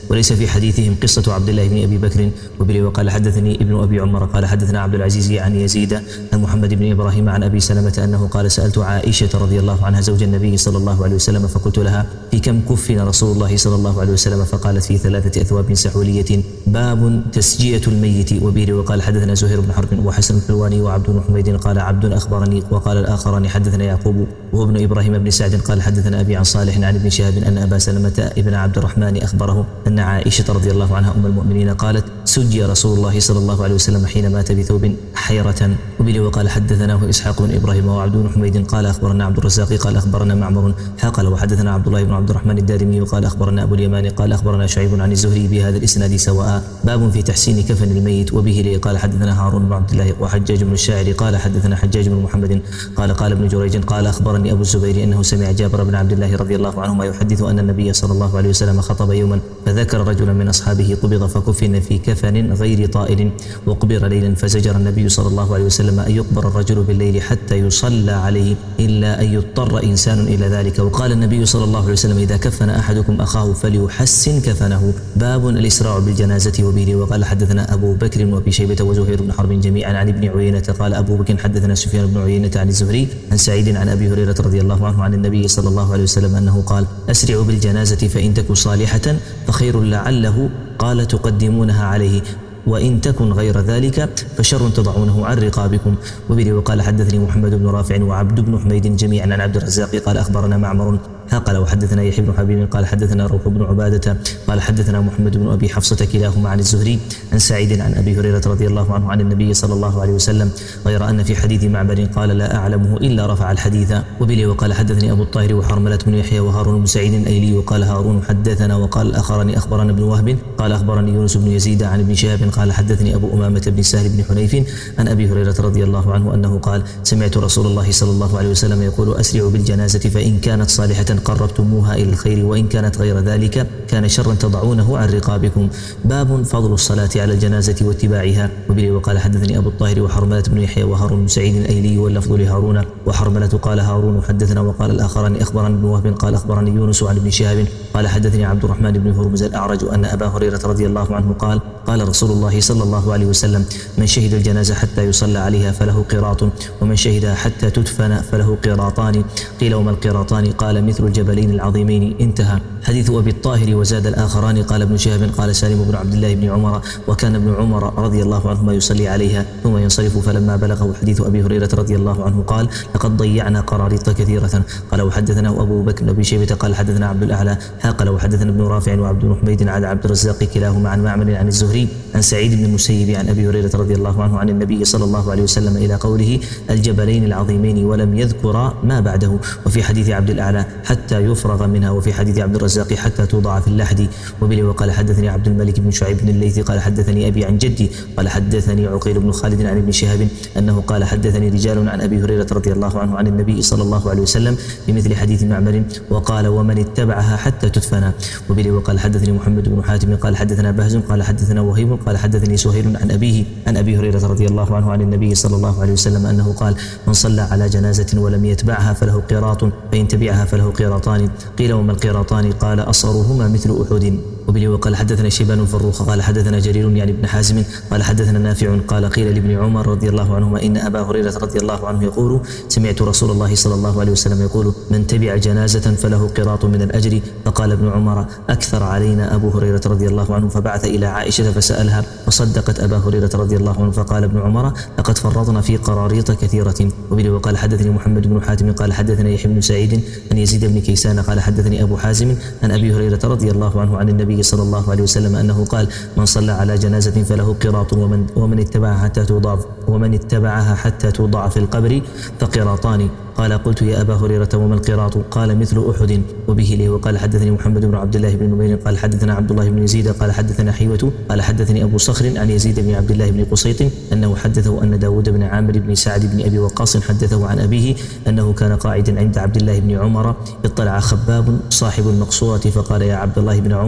وليس في حديثهم قصة عبد الله بن أبي بكر. وبه وقال حدثني ابن أبي عمر قال حدثنا عبد العزيز عن يزيد عن محمد بن إبراهيم عن أبي سلمة أنه قال سألت عائشة رضي الله عنها زوج النبي صلى الله عليه وسلم فقلت لها في كم كفن رسول الله صلى الله عليه وسلم؟ فقالت في ثلاثة أثواب سحولية. باب تسجية الميت. وبه وقال حدثنا زهير بن حرب وحسن الحلواني وعبد بن حميد قال عبد أخبرني وقال الآخران حدثنا يعقوب وابن إبراهيم بن سعد قال حدثنا أبي عن صالح عن ابن شهاب أن أبا سلمة ابن عبد الرحمن أخبره أن عائشة رضي الله عنها أم المؤمنين قالت سجي رسول الله صلى الله عليه وسلم حين مات بثوب حيرة. وبه وقال حدثناه إسحاق بن إبراهيم وعبد بن حميد قال أخبرنا عبد الرزاق قال أخبرنا معمر حقل وحدثنا عبد الله بن عبد الرحمن الدارمي وقال أخبرنا أبو اليمان قال أخبرنا شعيب عن الزهري بهذا الإسناد سواء. باب في تحسين كفن الميت. وبه لي قال حدثنا هارون بن عبد الله وحجاج بن الشاعر قال حدثنا حجاج بن محمد قال قال ابن جريج قال أخبرني أبو الزبير أنه سمع جابر بن عبد الله رضي الله عنهما يحدث أن النبي صلى الله عليه وسلم خطب يوما فذكر رجلا من أصحابه قبض فكفن في كفن غير طائل وقبر ليلا فزجر النبي صلى الله عليه وسلم أن يقبر الرجل بالليل حتى يصلى عليه إلا أن يضطر إنسان إلى ذلك. وقال النبي صلى الله عليه وسلم إذا كفن أحدكم أخاه فليحسن كفنه. باب الإسراع بالجنازة. وبه وقال حدثنا أبو بكر وأبي شيبة وزهير بن حرب جميعا عن ابن عيينة قال أبو بكر حدثنا سفيان بن عيينة عن الزهري عن سعيد عن أبي هريرة رضي الله عنه عن النبي صلى الله عليه وسلم أنه قال أسرعوا بالجنازة فإن تك صالحة فخير لعله قال تقدمونها عليه وإن تكن غير ذلك فشر تضعونه عن رقابكم. وبه وقال حدثني محمد بن رافع وعبد بن حميد جميعا عن عبد الرزاق قال أخبرنا معمر قال وحدثنا يحيى بن حبيب قال حدثنا روح بن عبادة قال حدثنا محمد بن أبي حفصة كلاهما عن الزهري عن سعيد عن أبي هريرة رضي الله عنه عن النبي صلى الله عليه وسلم غير أن في حديث معبر قال لا أعلمه إلا رفع الحديث. وبه وقال حدثني أبو الطاهر وحرملة بن يحيى وهارون بن سعيد الأيلي وقال هارون حدثنا وقال الآخران أخبرنا ابن وهب قال أخبرني يونس بن يزيد عن ابن شهاب قال حدثني أبو أمامة بن سهل بن حنيف عن أبي هريرة رضي الله عنه أنه قال سمعت رسول الله صلى الله عليه وسلم يقول أسرعوا بالجنازة فإن كانت صالحة قربتموها إلى الخير وإن كانت غير ذلك كان شرا تضعونه عن رقابكم. باب فضل الصلاة على الجنازة واتباعها. وبه وقال حدثني أبو الطاهر وحرملة بن يحيى وهارون بن سعيد الأيلي واللفظ لهارون وحرملة قال هارون حدثنا وقال الآخران أخبرني ابن وهب قال أخبرني يونس عن ابن شهاب قال حدثني عبد الرحمن بن هرمز الأعرج أن أبا هريرة رضي الله عنه قال قال رسول الله صلى الله عليه وسلم من شهد الجنازة حتى يصلى عليها فله قراط ومن شهدها حتى تدفن فله قراطان. قيل وما القراطان؟ قال مثل الجبلين العظيمين. انتهى. حديث أبي الطاهر. وزاد الآخران قال ابن شهاب قال سالم بن عبد الله بن عمر وكان ابن عمر رضي الله عنهما يصلي عليها ثم ينصرف فلما بلغه حديث أبي هريرة رضي الله عنه قال لقد ضيعنا قراريط كثيرة. قال وحدثنا أبو بكر بن أبي شيبة قال حدثنا عبد الأعلى قال وحدثنا ابن رافع وعبد بن حميد عن عبد الرزاق كلاهما عن معمر عن الزهري عن سعيد بن المسيب عن أبي هريرة رضي الله عنه عن النبي صلى الله عليه وسلم إلى قوله الجبلين العظيمين ولم يذكر ما بعده. وفي حديث عبد الأعلى حتى يفرغ منها وفي حديث عبد الرزاق حتى توضع في اللحد. وبه وقال حدثني عبد الملك بن شعيب بن الليثي قال حدثني أبي عن جدي قال حدثني عقيل بن خالد عن ابن شهاب أنه قال حدثني رجال عن أبي هريرة رضي الله عنه عن النبي صلى الله عليه وسلم بمثل حديث معمر وقال ومن اتبعها حتى تدفن. وبه وقال حدثني محمد بن حاتم قال حدثنا بهز قال حدثنا وهيب قال حدثني سهيل عن أبيه عن أبي هريرة رضي الله عنه عن النبي صلى الله عليه وسلم أنه قال من صلى على جنازة ولم يتبعها فله قراط فإن تبعها فله قراطان. قيل وما القراطان؟ قال أصغرهما مثل أحد. وبه وقال حدثنا شيبان الفروخ قال حدثنا جرير يعني ابن حازم قال حدثنا نافع قال قيل لابن عمر رضي الله عنهما إن أبا هريرة رضي الله عنه يقول سمعت رسول الله صلى الله عليه وسلم يقول من تبع جنازة فله قراط من الأجر. فقال ابن عمر أكثر علينا أبو هريرة رضي الله عنه فبعث إلى عائشة فسألها فصدقت أبا هريرة رضي الله عنه. فقال ابن عمر لقد فرطنا في قراريط كثيرة. وبه وقال حدثني محمد بن حاتم قال حدثنا يحيى بن سعيد عن يزيد بن كيسان قال حدثني أبو حازم عن أبي هريرة رضي الله عنه عن النبي صلى الله عليه وسلم أنه قال من صلى على جنازة فله قراط ومن, ومن اتبعها حتى توضع ومن اتبعها حتى توضع في القبر فقراطان. قال قلت يا أبا هريرة وما القراط؟ قال مثل أحد. وبه له وقال حدثني محمد بن عبد الله بن نمير قال حدثنا عبد الله بن يزيد قال حدثنا حيوة قال حدثني أبو صخر عن يزيد بن عبد الله بن قصيط أنه حدثه أن داود بن عامر بن سعد بن أبي وقاص حدثه عن أبيه أنه كان قاعدا عند عبد الله بن عمر اطلع خباب صاحب المقصورة فقال يا عبد الله بن عمر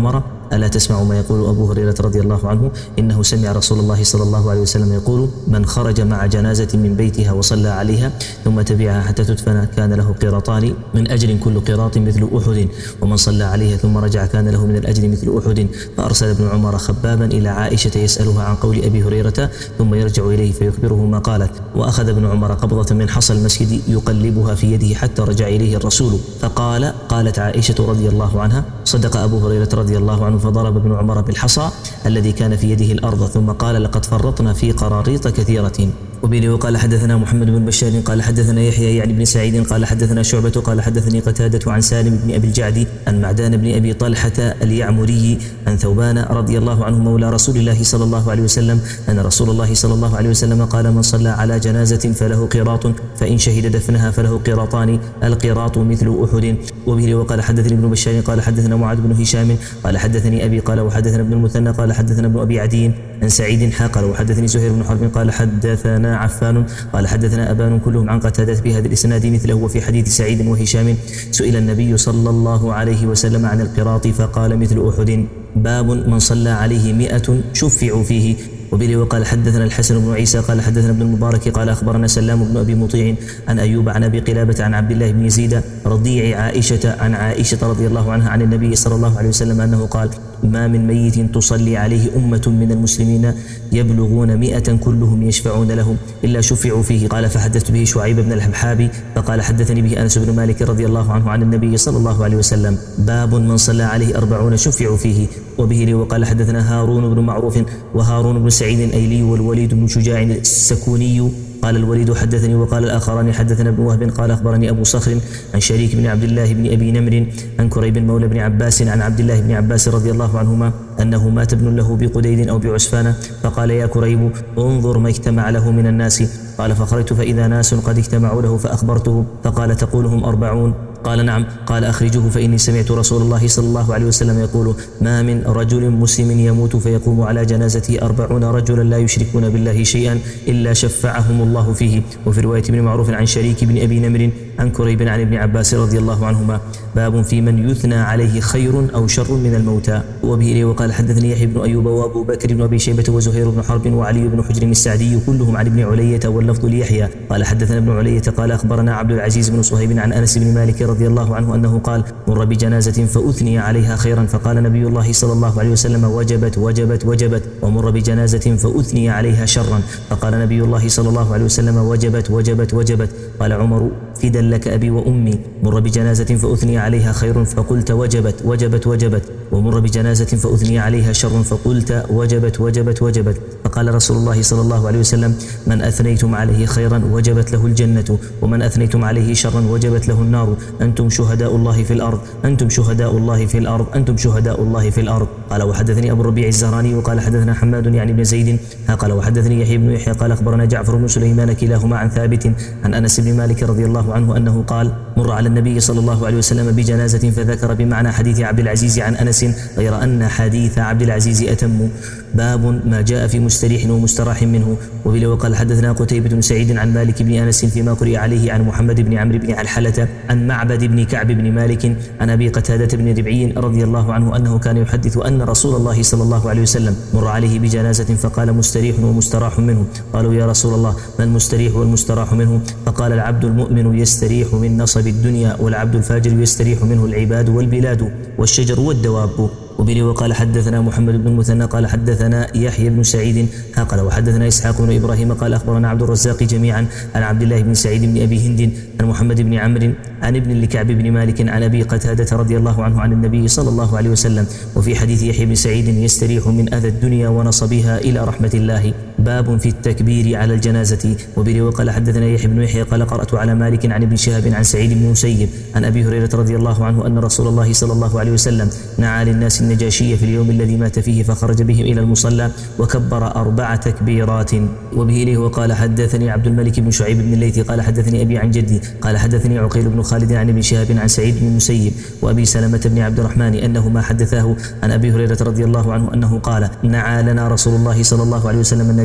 ألا تسمع ما يقول أبو هريرة رضي الله عنه إنه سمع رسول الله صلى الله عليه وسلم يقول من خرج مع جنازة من بيتها وصلى عليها ثم تبعها حتى تدفن كان له قيراطان من أجر كل قيراط مثل أحد، ومن صلى عليها ثم رجع كان له من الأجر مثل أحد. فأرسل ابن عمر خبابا إلى عائشة يسألها عن قول أبي هريرة ثم يرجع إليه فيخبره ما قالت، وأخذ ابن عمر قبضة من حصى المسجد يقلبها في يده حتى رجع إليه الرسول فقال: قالت عائشة رضي الله عنها: صدق أبو هريرة رضي الله عنه، فضرب ابن عمر بالحصى الذي كان في يده الأرض ثم قال: لقد فرطنا في قراريط كثيرة. وبه قال حدثنا محمد بن بشار قال حدثنا يحيى يعني بن سعيد قال حدثنا شعبة قال حدثني قتادة عن سالم بن أبي الجعد عن معدان بن أبي طلحة اليعمري عن ثوبان رضي الله عنه مولى رسول الله صلى الله عليه وسلم أن رسول الله صلى الله عليه وسلم قال: من صلى على جنازة فله قيراط، فإن شهد دفنها فله قيراطان، القيراط مثل أحد. وبه وقال حدثني ابن بشار قال حدثنا معاذ بن هشام قال حدثني أبي قال وحدثنا ابن المثنى قال حدثنا ابن أبي عدي عن سعيد حاقل وحدثني زهير بن حرب قال حدثنا عفان قال حدثنا أبان كلهم عن قتادة بهذا الإسناد مثله. وفي حديث سعيد وهشام سئل النبي صلى الله عليه وسلم عن القراط فقال: مثل أحد. باب من صلى عليه مئة شفعوا فيه. وبه وقال حدثنا الحسن بن عيسى قال حدثنا ابن المبارك قال أخبرنا سلام بن أبي مطيع عن أيوب عن أبي قلابة عن عبد الله بن يزيد رضيع عائشة عن عائشة رضي الله عنها عن النبي صلى الله عليه وسلم أنه قال: ما من ميت تصلي عليه أمة من المسلمين يبلغون مئة كلهم يشفعون له إلا شفعوا فيه. قال: فحدثت به شعيب بن الحبحابي فقال حدثني به أنس بن مالك رضي الله عنه عن النبي صلى الله عليه وسلم. باب من صلى عليه أربعون شفعوا فيه. وبه وقال حدثنا هارون بن معروف وهارون بن سعيد الأيلي والوليد بن شجاع السكوني قال الوليد حدثني وقال الآخران حدثنا ابن وهب قال أخبرني أبو صخر عن شريك بن عبد الله بن أبي نمر عن كريب مولى بن عباس عن عبد الله بن عباس رضي الله عنهما أنه مات ابن له بقديد أو بعسفان فقال: يا كريب انظر ما اجتمع له من الناس. قال: فخرجت فإذا ناس قد اجتمعوا له فأخبرته فقال: تقولهم أربعون؟ قال: نعم. قال: أخرجوه فإني سمعت رسول الله صلى الله عليه وسلم يقول: ما من رجل مسلم يموت فيقوم على جنازته أربعون رجلا لا يشركون بالله شيئا إلا شفعهم الله فيه. وفي رواية ابن معروف عن شريك بن أبي نمر عن كريب عن ابن عباس رضي الله عنهما. باب في من يثنى عليه خير أو شر من الموتى. وبه وقال حدثني يحيى بن أيوب وأبو بكر بن أبي شيبة وزهير بن حرب وعلي بن حجر السعدي كلهم عن ابن علية واللفظ ليحيى قال حدثنا ابن علية قال أخبرنا عبد العزيز بن صهيب عن أنس بن مالك رضي الله عنه أنه قال: مر بجنازة فأثني عليها خيرا فقال نبي الله صلى الله عليه وسلم: وجبت وجبت وجبت. ومر بجنازة فأثني عليها شرا فقال نبي الله صلى الله عليه وسلم: وجبت وجبت وجبت. قال عمر: فدا لك أبي وأمي. مر بجنازة فأثني عليها خير فقلت: وجبت وجبت وجبت. ومر بجنازة فأثني عليها شر فقلت: وجبت وجبت وجبت. فقال رسول الله صلى الله عليه وسلم: من أثنيتم عليه خيرا وجبت له الجنة، ومن أثنيتم عليه شرا وجبت له النار. أنتم شهداء الله في الأرض أنتم شهداء الله في الأرض أنتم شهداء الله في الأرض. قال: وحدثني أبو الربيع الزهراني وقال حدثنا حماد يعني بن زيد قال وحدثني يحيى بن يحيى قال أخبرنا جعفر بن سليمان كلاهما عن ثابت عن أنس بن مالك رضي الله عنه أنه قال: مر على النبي صلى الله عليه وسلم بجنازة فذكر بمعنى حديث عبد العزيز عن أنس غير أن حديث عبد العزيز أتم. باب ما جاء في مستريح ومستراح منه. وبه وقال حدثنا قتيبة بن سعيد عن مالك بن أنس فيما قرئ عليه عن محمد بن عمرو بن علحلة عن معبد بن كعب بن مالك عن أبي قتادة بن ربعي رضي الله عنه أنه كان يحدث أن رسول الله صلى الله عليه وسلم مر عليه بجنازة فقال: مستريح ومستراح منه. قالوا: يا رسول الله ما المستريح والمستراح منه؟ فقال: العبد المؤمن يستريح من نصب الدنيا، والعبد الفاجر يستريح منه العباد والبلاد والشجر والدواب. وبه وقال حدثنا محمد بن المثنى قال حدثنا يحيى بن سعيد قال وحدثنا إسحاق بن إبراهيم قال أخبرنا عبد الرزاق جميعا عن عبد الله بن سعيد بن أبي هند عن محمد بن عمرو عن ابن لكعب بن مالك عن أبي قتادة رضي الله عنه عن النبي صلى الله عليه وسلم. وفي حديث يحيى بن سعيد: يستريح من أذى الدنيا ونصبها إلى رحمة الله. باب في التكبير على الجنازة. وبه وقال حدثنا يحيى بن يحيى قال قرأت على مالك عن ابن شهاب عن سعيد بن مسيب عن أبي هريرة رضي الله عنه أن رسول الله صلى الله عليه وسلم نعى للناس النجاشية في اليوم الذي مات فيه فخرج بهم إلى المصلى وكبر أربع تكبيرات. وبه إليه وقال حدثني عبد الملك بن شعيب بن الليث قال حدثني أبي عن جدي قال حدثني عقيل بن خالد عن ابن شهاب عن سعيد بن المسيب وأبي سلمة بن عبد الرحمن أنهما حدثاه عن أبي هريرة رضي الله عنه أنه قال: نعى لنا رسول الله صلى الله عليه وسلم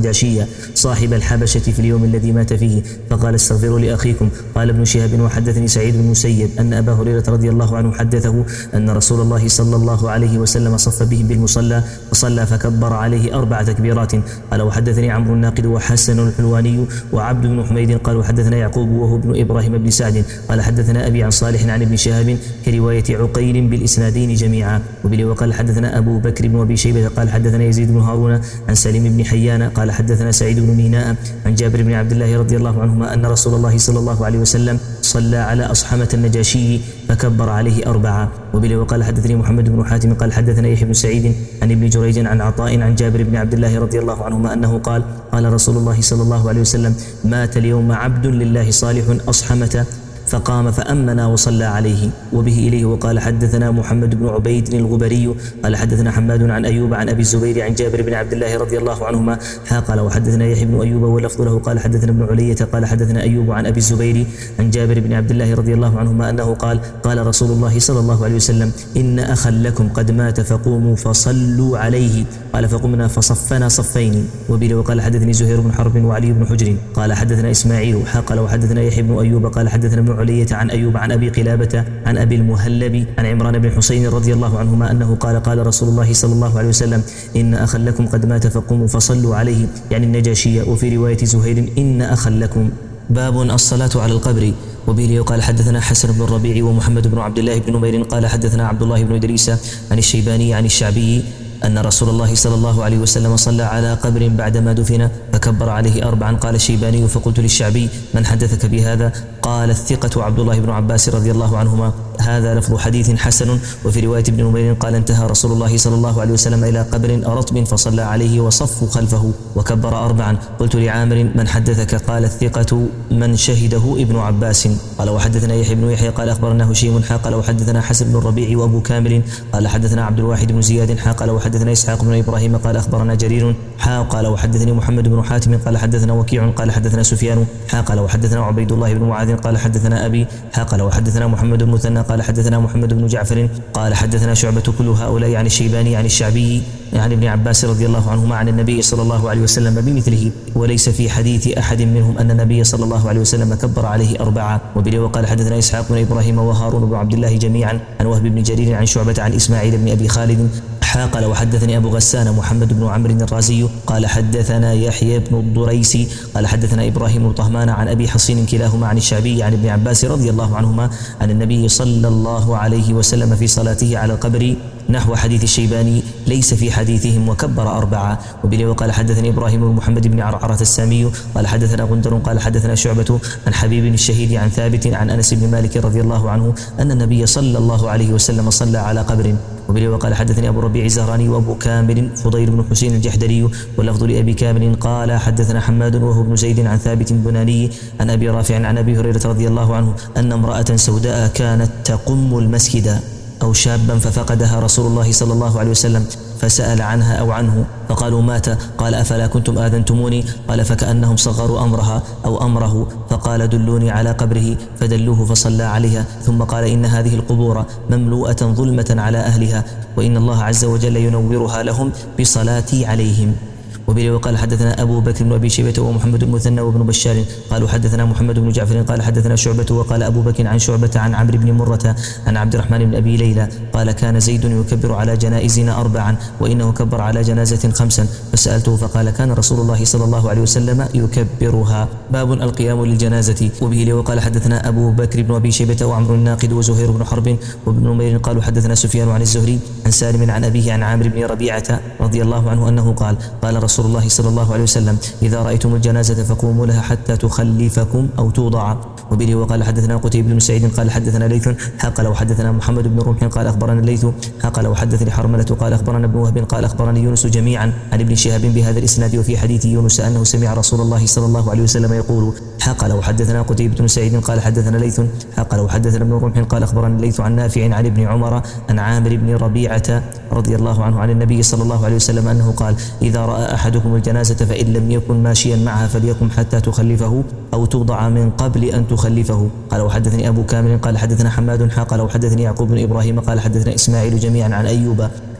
النجاشي صاحب الحبشة في اليوم الذي مات فيه، فقال استغفروا لأخيكم. قال ابن شهاب وحدثني سعيد بن المسيب أن أبا هريرة رضي الله عنه حدثه أن رسول الله صلى الله عليه وسلم صف بهم بالمصلى فصلى فكبر عليه أربع تكبيرات. قال وحدثني عمرو الناقد وحسن الحلواني وعبد بن حميد قال وحدثنا يعقوب وهو ابن إبراهيم بن سعد قال حدثنا أبي عن صالح عن ابن شهاب كرواية عقيل بالإسنادين جميعا. وبه وقال حدثنا أبو بكر بن أبي شيبة قال حدثنا يزيد بن هارون عن سليم بن حيان قال حدثنا سعيد بن ميناء عن جابر بن عبد الله رضي الله عنهما أن رسول الله صلى الله عليه وسلم صلى على أصحمة النجاشي فكبر عليه أربعة. وبه وقال حدثني محمد بن حاتم قال حدثنا يحيى بن سعيد عن ابن جريج عن عطاء عن جابر بن عبد الله رضي الله عنهما أنه قال قال رسول الله صلى الله عليه وسلم مات اليوم عبد لله صالح أصحمة فقام فأمنا وصلى عليه. وبه إليه وقال حدثنا محمد بن عبيد الغبري قال حدثنا حماد عن أيوب عن أبي الزبير عن جابر بن عبد الله رضي الله عنهما قال وحدثنا يحيى بن أيوب واللفظ له قال حدثنا ابن علية قال حدثنا أيوب عن أبي الزبير عن جابر بن عبد الله رضي الله عنهما أنه قال قال رسول الله صلى الله عليه وسلم إن أخا لكم قد مات فقوموا فصلوا عليه. قال فقمنا فصفنا صفين. وبه وقال حدثني زهير بن حرب وعلي بن حجر قال حدثنا إسماعيل قال وحدثنا يحيى بن أيوب قال حدثنا ابن علية عن أيوب عن أبي قلابة عن أبي المهلب عن عمران بن حسين رضي الله عنهما أنه قال قال رسول الله صلى الله عليه وسلم إن أخا لكم قد مات فقوموا فصلوا عليه يعني النجاشية. وفي رواية زهير إن أخا لكم. باب الصلاة على القبر. وبه قال حدثنا حسن بن الربيع ومحمد بن عبد الله بن نمير قال حدثنا عبد الله بن إدريس عن الشيباني عن الشعبي أن رسول الله صلى الله عليه وسلم صلى على قبر بعدما دفن فكبر عليه أربعا. قال الشيباني فقلت للشعبي من حدثك بهذا؟ قال الثقة عبد الله بن عباس رضي الله عنهما هذا لفظ حديث حسن. وفي رواية ابن نمير قال انتهى رسول الله صلى الله عليه وسلم إلى قبر رطب فصلى عليه وصفوا خلفه وكبر أربعا. قلت لعامر من حدثك؟ قال الثقة من شهده ابن عباس. قال وحدثنا يحيى بن يحيى قال أخبرنا هشيم قال وحدثنا حسن بن الربيع وأبو كامل قال حدثنا عبد الواحد بن زياد قال وحدثنا إسحاق بن إبراهيم قال أخبرنا جرير قال وحدثني محمد بن حاتم قال حدثنا وكيع قال حدثنا سفيان قال وحدثنا عبيد الله بن معاذ قال حدثنا أبي قال وحدثنا محمد بن مثنى قال حدثنا محمد بن جعفر قال حدثنا شعبة كل هؤلاء عن الشيباني عن الشعبي عن ابن عباس رضي الله عنهما عن النبي صلى الله عليه وسلم بمثله وليس في حديث أحد منهم أن النبي صلى الله عليه وسلم كبر عليه أربعة. وبه وقال حدثنا إسحاق بن إبراهيم وهارون بن عبد الله جميعا عن وهب بن جرير عن شعبة عن إسماعيل بن أبي خالد قال وحدثني أبو غسان محمد بن عمرو الرازي قال حدثنا يحيى بن الضريسي قال حدثنا إبراهيم بن طهمان عن أبي حصين كلاهما عن الشعبي عن ابن عباس رضي الله عنهما عن النبي صلى الله عليه وسلم في صلاته على القبر نحو حديث الشيباني ليس في حديثهم وكبر أربعة. وبه وقال حدثني إبراهيم بن محمد بن عرعرة السامي قال حدثنا غندر قال حدثنا شعبة عن حبيب الشهيد عن ثابت عن أنس بن مالك رضي الله عنه أن النبي صلى الله عليه وسلم صلى على قبر. وبه وقال حدثني أبو الربيع الزهراني وأبو كامل فضيل بن حسين الجحدري واللفظ لأبي كامل قال حدثنا حماد وهو ابن زيد عن ثابت البناني عن أبي رافع عن أبي هريرة رضي الله عنه أن امرأة سوداء كانت تقم المسجد أو شابا ففقدها رسول الله صلى الله عليه وسلم فسأل عنها أو عنه فقالوا مات. قال أفلا كنتم آذنتموني؟ قال فكأنهم صغروا أمرها أو أمره فقال دلوني على قبره فدلوه فصلى عليها ثم قال إن هذه القبور مملوءة ظلمة على أهلها وإن الله عز وجل ينورها لهم بصلاتي عليهم. وبه وقال حدثنا أبو بكر بن أبي شيبة ومحمد بن مثنى وابن بشار قالوا حدثنا محمد بن جعفر قال حدثنا شعبة وقال أبو بكر عن شعبة عن عمرو بن مرة عن عبد الرحمن بن أبي ليلى قال كان زيد يكبر على جنائزنا أربعا وإنه كبر على جنازة خمسا فسألته فقال كان رسول الله صلى الله عليه وسلم يكبرها. باب القيام للجنازة. وبه وقال حدثنا أبو بكر بن أبي شيبة وعمرو الناقد وزهير بن حرب وابن نمير قالوا حدثنا سفيان عن الزهري عن سالم عن أبيه عن عامر بن ربيعة رضي الله عنه أنه قال قال رسول الله صلى الله عليه وسلم إذا رأيتم الجنازة فقوموا لها حتى تخلفكم أو توضع. وبه وقال حدثنا قتيبة بن سعيد قال حدثنا ليث قال وحدثنا محمد بن رمح قال أخبرنا الليث قال وحدثني حرملة قال أخبرنا ابن وهب قال أخبرني يونس جميعا عن ابن شهاب بهذا الإسناد وفي حديث يونس أنه سمع رسول الله صلى الله عليه وسلم يقول قال وحدثنا قتيبة بن سعيد قال حدثنا ليث قال وحدثنا ابن رمح قال أخبرنا الليث عن نافع عن ابن عمر عن عامر بن ربيعة رضي الله عنه عن النبي صلى الله عليه وسلم أنه قال إذا رأى أحدكم الجنازة فإن لم يكن ماشيا معها فليكن حتى تخلفه أو توضع من قبل أن تخلفه. قال وحدثني أبو كامل قال حدثنا حماد قال وحدثني يعقوب بن إبراهيم قال حدثنا إسماعيل جميعا عن أيوب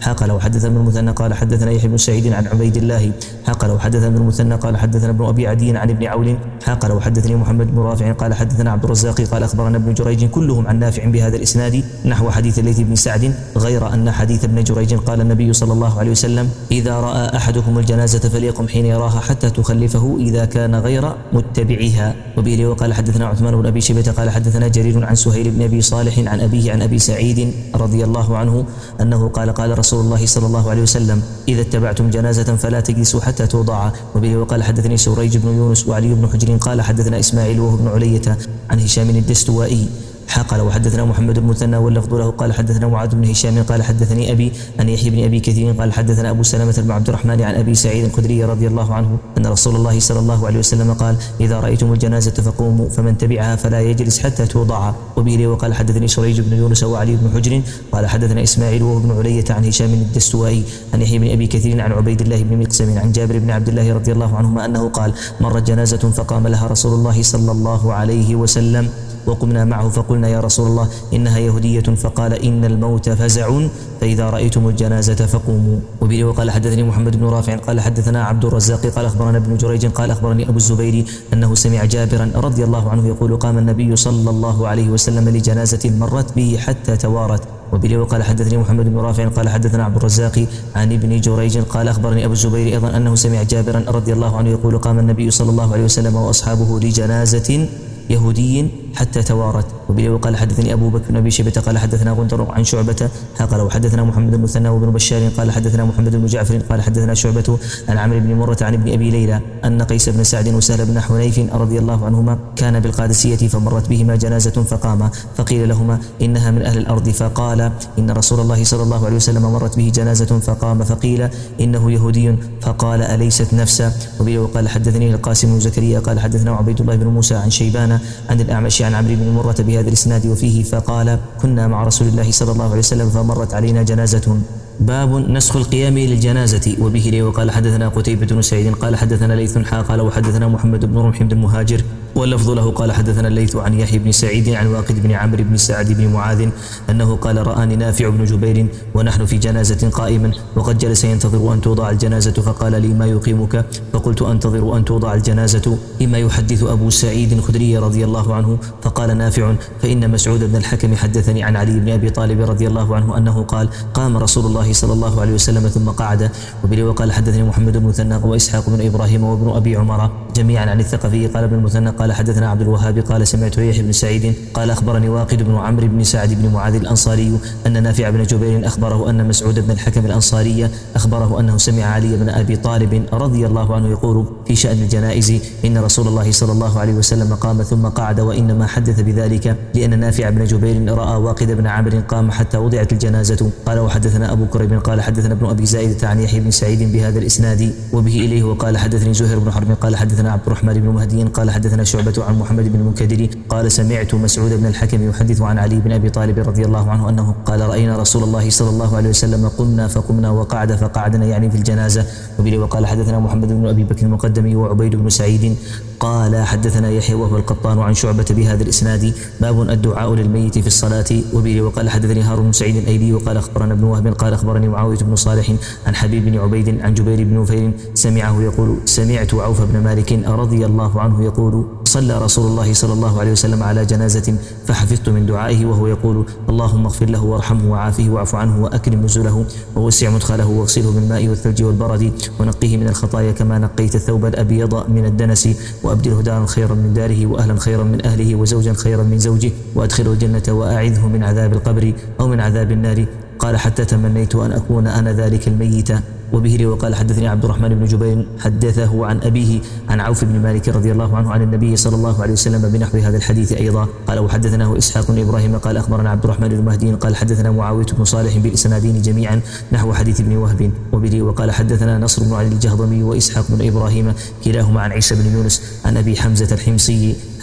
قال وحدثنا ابن المثنى قال حدثنا يحيى بن سعيد عن عبيد الله قال وحدثنا ابن المثنى قال حدثنا ابن أبي عدي عن ابن عون قال وحدثني محمد بن رافع قال حدثنا عبد الرزاق قال أخبرنا ابن جريج كلهم عن نافع بهذا الإسناد نحو حديث الليث بن سعد غير أن حديث ابن جريج قال النبي صلى الله عليه وسلم إذا رأى أحدكم الجنازة فليقم حين يراها حتى تخلفه إذا كان غير متبعها. وبه وقال حدثنا عثمان بن أبي شيبة قال حدثنا جرير عن سهيل بن أبي صالح عن أبيه عن أبي سعيد رضي الله عنه أنه قال قال رسول الله صلى الله عليه وسلم إذا اتبعتم جنازة فلا تجلسوا حتى توضع. وبه وقال حدثني سوريج بن يونس وعلي بن حجر قال حدثنا إسماعيل وهو بن علية عن هشام الدستوائي قال وحدثنا محمد بن مثنى واللفظ له قال حدثنا معاذ بن هشام قال حدثني أبي عن يحيى بن أبي كثير قال حدثنا أبو سلمة بن عبد الرحمن عن أبي سعيد الخدري رضي الله عنه أن رسول الله صلى الله عليه وسلم قال إذا رأيتم الجنازة فقوموا فمن تبعها فلا يجلس حتى توضع. وبه وقال حدثني سريج بن يونس وعلي بن حجر قال حدثنا إسماعيل وهو بن علية عن هشام الدستوائي عن يحيى بن أبي كثير عن عبيد الله بن مقسم عن جابر بن عبد الله رضي الله عنهما أنه قال مرت جنازة فقام لها رسول الله صلى الله عليه وسلم وقمنا معه فقلنا يا رسول الله إنها يهودية فقال إن الموت فزع فإذا رأيتم الجنازة فقوموا. وبه وقال حدثني محمد بن رافع قال حدثنا عبد الرزاق قال أخبرنا ابن جريج قال أخبرني أبو الزبير أنه سمع جابرا رضي الله عنه يقول قام النبي صلى الله عليه وسلم لجنازة مرت به حتى توارت. وبه وقال حدثني محمد بن رافع قال حدثنا عبد الرزاق عن ابن جريج قال أخبرني أبو الزبير أيضا أنه سمع جابرا رضي الله عنه يقول قام النبي صلى الله عليه وسلم وأصحابه لجنازة يهودي حتى توارت. وبه وقال حدثني أبو بكر بن أبي شيبة قال حدثنا غندر عن شعبة قال وحدثنا محمد بن مثنى وابن بشار قال حدثنا محمد بن جعفر قال حدثنا شعبة عن عمرو بن مرة عن ابن أبي ليلى أن قيس بن سعد وسهل بن حنيف رضي الله عنهما كان بالقادسية فمرت بهما جنازة فقاما فقيل لهما إنها من أهل الأرض فقال إن رسول الله صلى الله عليه وسلم مرت به جنازة فقام فقيل إنه يهودي فقال أليست نفسا. وبه وقال حدثني القاسم بن زكريا قال حدثنا عبيد الله بن موسى عن شيبان عن الأعمش عن عمرو بن مرة بهذا الإسناد وفيه فقال كنا مع رسول الله صلى الله عليه وسلم فمرت علينا جنازة. باب نسخ القيام للجنازة. وبه لي وقال حدثنا قتيبة بن سعيد قال حدثنا ليث حا قال وحدثنا محمد بن رمح بن المهاجر واللفظ له قال حدثنا الليث عن يحيى بن سعيد عن واقد بن عمرو بن سعد بن معاذ أنه قال رآني نافع بن جبير ونحن في جنازة قائما وقد جلس ينتظر أن توضع الجنازة فقال لي ما يقيمك فقلت أنتظر أن توضع الجنازة إما يحدث أبو سعيد الخدري رضي الله عنه فقال نافع فإن مسعود بن الحكم حدثني عن علي بن أبي طالب رضي الله عنه أنه قال قام رسول الله صلى الله عليه وسلم ثم قعد. وبه وقال حدثني محمد بن مثنى وإسحاق بن إبراهيم وابن أبي عمر جميعا عن الثقفي قال ابن المثنى قال حدثنا عبد الوهاب قال سمعت يحيى بن سعيد قال أخبرني واقد بن عمرو بن سعد بن معاذ الأنصاري أن نافع بن جبير أخبره أن مسعود بن الحكم الأنصاري أخبره أنه سمع علي بن أبي طالب رضي الله عنه يقول في شأن الجنائز إن رسول الله صلى الله عليه وسلم قام ثم قعد وإنما حدث بذلك لأن نافع بن جبير رأى واقد بن عمرو قام حتى وضعت الجنازة. قال وحدثنا أبو كريب قال حدثنا ابن أبي زائدة عن يحيى بن سعيد بهذا الإسناد وبه إليه وقال حدثني زهير بن حرب قال حدثنا عبد الرحمن بن مهدي قال حدثنا شعبة عن محمد بن المنكدر قال سمعت مسعود بن الحكم يحدث عن علي بن أبي طالب رضي الله عنه أنه قال رأينا رسول الله صلى الله عليه وسلم قمنا فقمنا وقعد فقعدنا يعني في الجنازة. وبه وقال حدثنا محمد بن أبي بكر المقدمي وعبيد بن سعيد قال حدثنا يحيى وهو القطان عن شعبة بهذا الإسناد باب الدعاء للميت في الصلاة. وبه وقال حدثني هارون بن سعيد الأيلي وقال أخبرنا ابن وهب قال أخبرني معاوية بن صالح عن حبيب بن عبيد عن جبير بن نفير سمعه يقول سمعت عوف بن مالك رضي الله عنه يقول صلى رسول الله صلى الله عليه وسلم على جنازة فحفظت من دعائه وهو يقول اللهم اغفر له وارحمه وعافه واعف عنه وأكرم نزله ووسع مدخله واغسله بالماء والثلج والبرد ونقيه من الخطايا كما نقيت الثوب الأبيض من الدنس وأبدله دارا خيرا من داره وأهلا خيرا من أهله وزوجا خيرا من زوجه وأدخله الجنة وأعذه من عذاب القبر أو من عذاب النار. قال حتى تمنيت أن أكون أنا ذلك الميت. وبه وقال حدثني عبد الرحمن بن جبير حدثه عن أبيه عن عوف بن مالك رضي الله عنه عن النبي صلى الله عليه وسلم بنحو هذا الحديث أيضا. قال وحدثناه إسحاق بن إبراهيم قال أخبرنا عبد الرحمن بن مهدي قال حدثنا معاوية بن صالح بالإسنادين جميعا نحو حديث ابن وهب. وبه وقال حدثنا نصر بن علي الجهضمي وإسحاق بن إبراهيم كلاهما عن عيسى بن يونس عن أبي حمزة الحمصي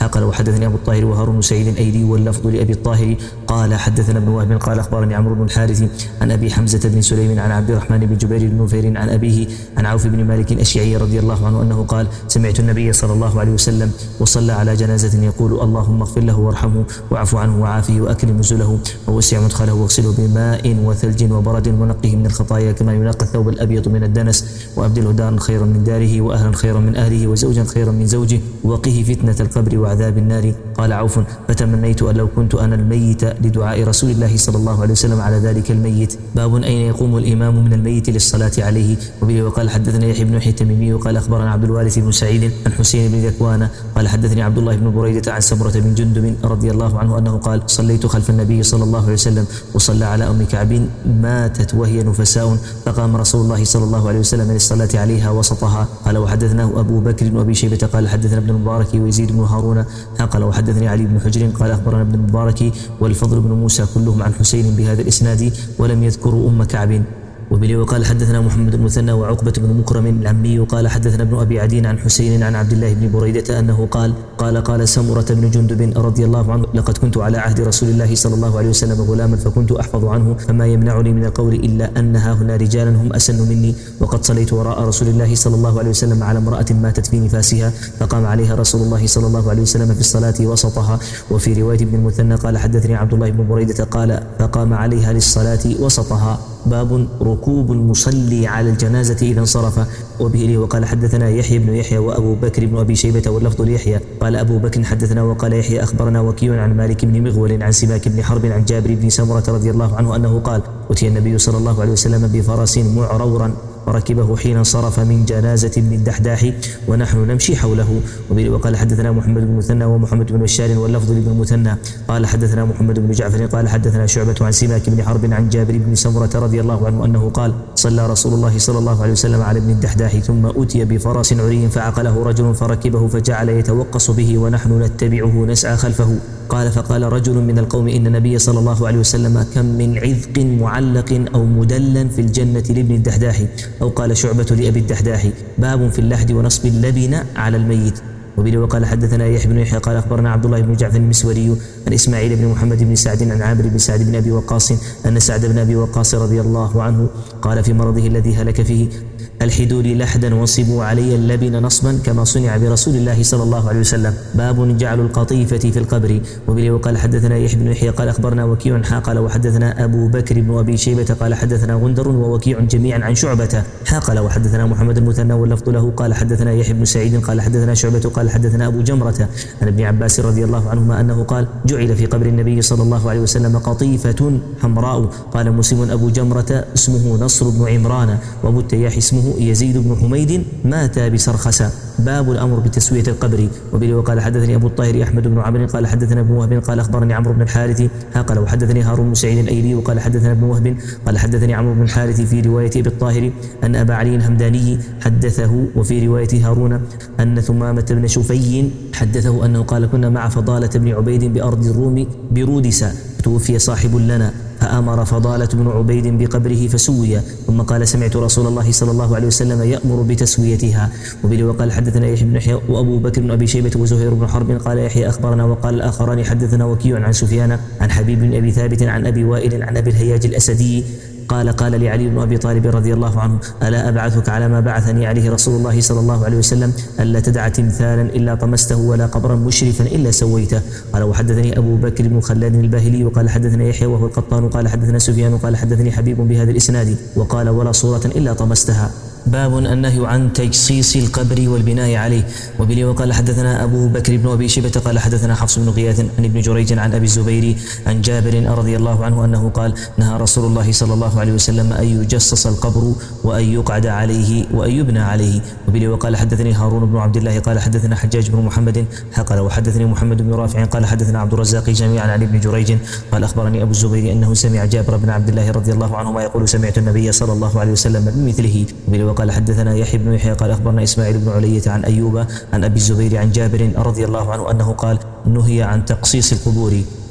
قال وحدثني أبو الطاهر وهارون بن سعيد أيلي واللفظ لأبي الطاهر قال حدثنا ابن وهب قال أخبرني عمرو بن الحارث عن أبي حمزة بن سليم عن عبد الرحمن بن جبير بن نفير عن أبيه عن عوف بن مالك الأشعري رضي الله عنه أنه قال سمعت النبي صلى الله عليه وسلم وصلى على جنازة يقول اللهم اغفر له وارحمه واعف عنه وعافه وأكرم نزله ووسع مدخله واغسله بماء وثلج وبرد ونقه من الخطايا كما ينقى الثوب الأبيض من الدنس وأبدله دارا خيرا من داره وأهلا خيرا من أهله وزوجا خيرا من زوجه وقه فتنة القبر وعذاب النار. قال عوف فتمنيت أن لو كنت أنا الميت لدعاء رسول الله صلى الله عليه وسلم على ذلك الميت. باب أين يقوم الإمام من الميت للصلاة عليه. وبه وقال حدثنا يحيى بن يحيى التميمي وقال أخبرنا عبد الوارث بن سعيد عن حسين بن ذكوان قال حدثني عبد الله بن بريدة عن سمرة بن جندب رضي الله عنه أنه قال صليت خلف النبي صلى الله عليه وسلم وصلى على أم كعب ماتت وهي نفساء فقام رسول الله صلى الله عليه وسلم للصلاة عليها وسطها. قال وحدثناه أبو بكر بن شيبة قال حدثنا ابن المبارك ويزيد بن هارون قال وحدثني علي بن حجر قال أخبرنا ابن المبارك والفضل بن موسى كلهم عن حسين بهذا الإسناد ولم يذكروا أم كعب. وبلي وقال حدثنا محمد المثنى وعقبة بن مكرم العمي وقال حدثنا ابن أبي عدين عن حسين عن عبد الله بن بريدة أنه قال قال قال سمرة بن جندب رضي الله عنه لقد كنت على عهد رسول الله صلى الله عليه وسلم غلاما فكنت أحفظ عنه فما يمنعني من القول إلا أنها هنا رجالا هم أسن مني وقد صليت وراء رسول الله صلى الله عليه وسلم على امرأة ماتت في نفاسها فقام عليها رسول الله صلى الله عليه وسلم في الصلاة وسطها. وفي رواية ابن المثنى قال حدثني عبد الله بن بريدة قال فقام عليها للصلاة وسطها. باب ركوب المصلي على الجنازة إذا انصرف. وبه وقال حدثنا يحيى بن يحيى وأبو بكر بن أبي شيبة واللفظ ليحيى قال أبو بكر حدثنا وقال يحيى أخبرنا وكيع عن مالك بن مغول عن سماك بن حرب عن جابر بن سمرة رضي الله عنه أنه قال أتي النبي صلى الله عليه وسلم بفرس معرورا وركبه حين انصرف من جنازة بن الدحداح ونحن نمشي حوله. وقال حدثنا محمد بن مثنى ومحمد بن بشار واللفظ لابن مثنى قال حدثنا محمد بن جعفر قال حدثنا شعبة عن سماك بن حرب عن جابر بن سمرة رضي الله عنه أنه قال صلى رسول الله صلى الله عليه وسلم على ابن الدحداح ثم أتي بفرس عري فعقله رجل فركبه فجعل يتوقص به ونحن نتبعه نسعى خلفه. قال فقال رجل من القوم إن النبي صلى الله عليه وسلم كم من عذق معلق أو مدلا في الجنة لابن الدحداح أو قال شعبة لأبي الدحداح. باب في اللحد ونصب اللبن على الميت. وبه وقال حدثنا يحيى بن يحيى قال أخبرنا عبد الله بن جعفر المسوري عن إسماعيل بن محمد بن سعد عن عامر بن سعد بن أبي وقاص أن سعد بن أبي وقاص رضي الله عنه قال في مرضه الذي هلك فيه الحدوا لي لحدا وانصبوا علي اللبن نصبا كما صنع برسول الله صلى الله عليه وسلم. باب جعل القطيفة في القبر. وبه وقال حدثنا يحيى بن يحيى قال أخبرنا وكيع حا قال وحدثنا أبو بكر بن أبي شيبة قال حدثنا غندر ووكيع جميعا عن شعبة حا قال وحدثنا محمد المثنى واللفظ له قال حدثنا يحيى بن سعيد قال حدثنا شعبة قال حدثنا أبو جمرة عن ابن عباس رضي الله عنهما أنه قال جعل في قبر النبي صلى الله عليه وسلم قطيفة حمراء. قال مسلم أبو جمرة اسمه نصر بن عمران وأبو التياح اسمه يزيد بن حميد مات بسرخسة. باب الأمر بتسوية القبر. وبه وقال حدثني أبو الطاهر أحمد بن عمرو قال حدثنا ابن وهب قال أخبرني عمرو بن الحارث قال وحدثني هارون بن سعيد الأيلي وقال حدثنا ابن وهب قال حدثني عمرو بن الحارث في رواية أبي الطاهر أن أبا علي الهمداني حدثه وفي رواية هارون أن ثمامة بن شفي حدثه أنه قال كنا مع فضالة بن عبيد بأرض الروم برودس توفي صاحب لنا فأمر فضالة بن عبيد بقبره فسوي ثم قال سمعت رسول الله صلى الله عليه وسلم يأمر بتسويتها. وبه وقال حدثنا يحيى بن يحيى وأبو بكر بن أبي شيبة وزهير بن حرب قال يحيى أخبرنا وقال الآخران حدثنا وكيع عن سفيان عن حبيب بن أبي ثابت عن أبي وائل عن أبي الهياج الأسدي قال قال لعلي بن أبي طالب رضي الله عنه ألا أبعثك على ما بعثني عليه رسول الله صلى الله عليه وسلم ألا تدع تمثالا إلا طمسته ولا قبرا مشرفا إلا سويته. قال وحدثني أبو بكر بن خلاد الباهلي وقال حدثنا يحيى وهو القطان قال حدثنا سفيان قال حدثني حبيب بهذا الإسناد وقال ولا صورة إلا طمستها. باب النهي عن تجصيص القبر والبناء عليه. وبه وقال حدثنا أبو بكر بن أبي شيبة قال حدثنا حفص بن غياث عن ابن جريج عن أبي الزبير عن جابر رضي الله عنه أنه قال نهى رسول الله صلى الله عليه وسلم أن يجصص القبر وأن يقعد عليه وأن يبنى عليه. وبه وقال حدثني هارون بن عبد الله قال حدثنا حجاج بن محمد قال وحدثني محمد بن رافع قال حدثنا عبد الرزاق جميعا عن ابن جريج قال أخبرني أبو الزبير أنه سمع جابر بن عبد الله رضي الله عنهما يقول سمعت النبي صلى الله عليه وسلم بمثله. وبه وقال حدثنا يحيى بن يحيى قال أخبرنا إسماعيل بن علية عن أيوب عن أبي الزبير عن جابر رضي الله عنه أنه قال نهي عن تقصيص القبور.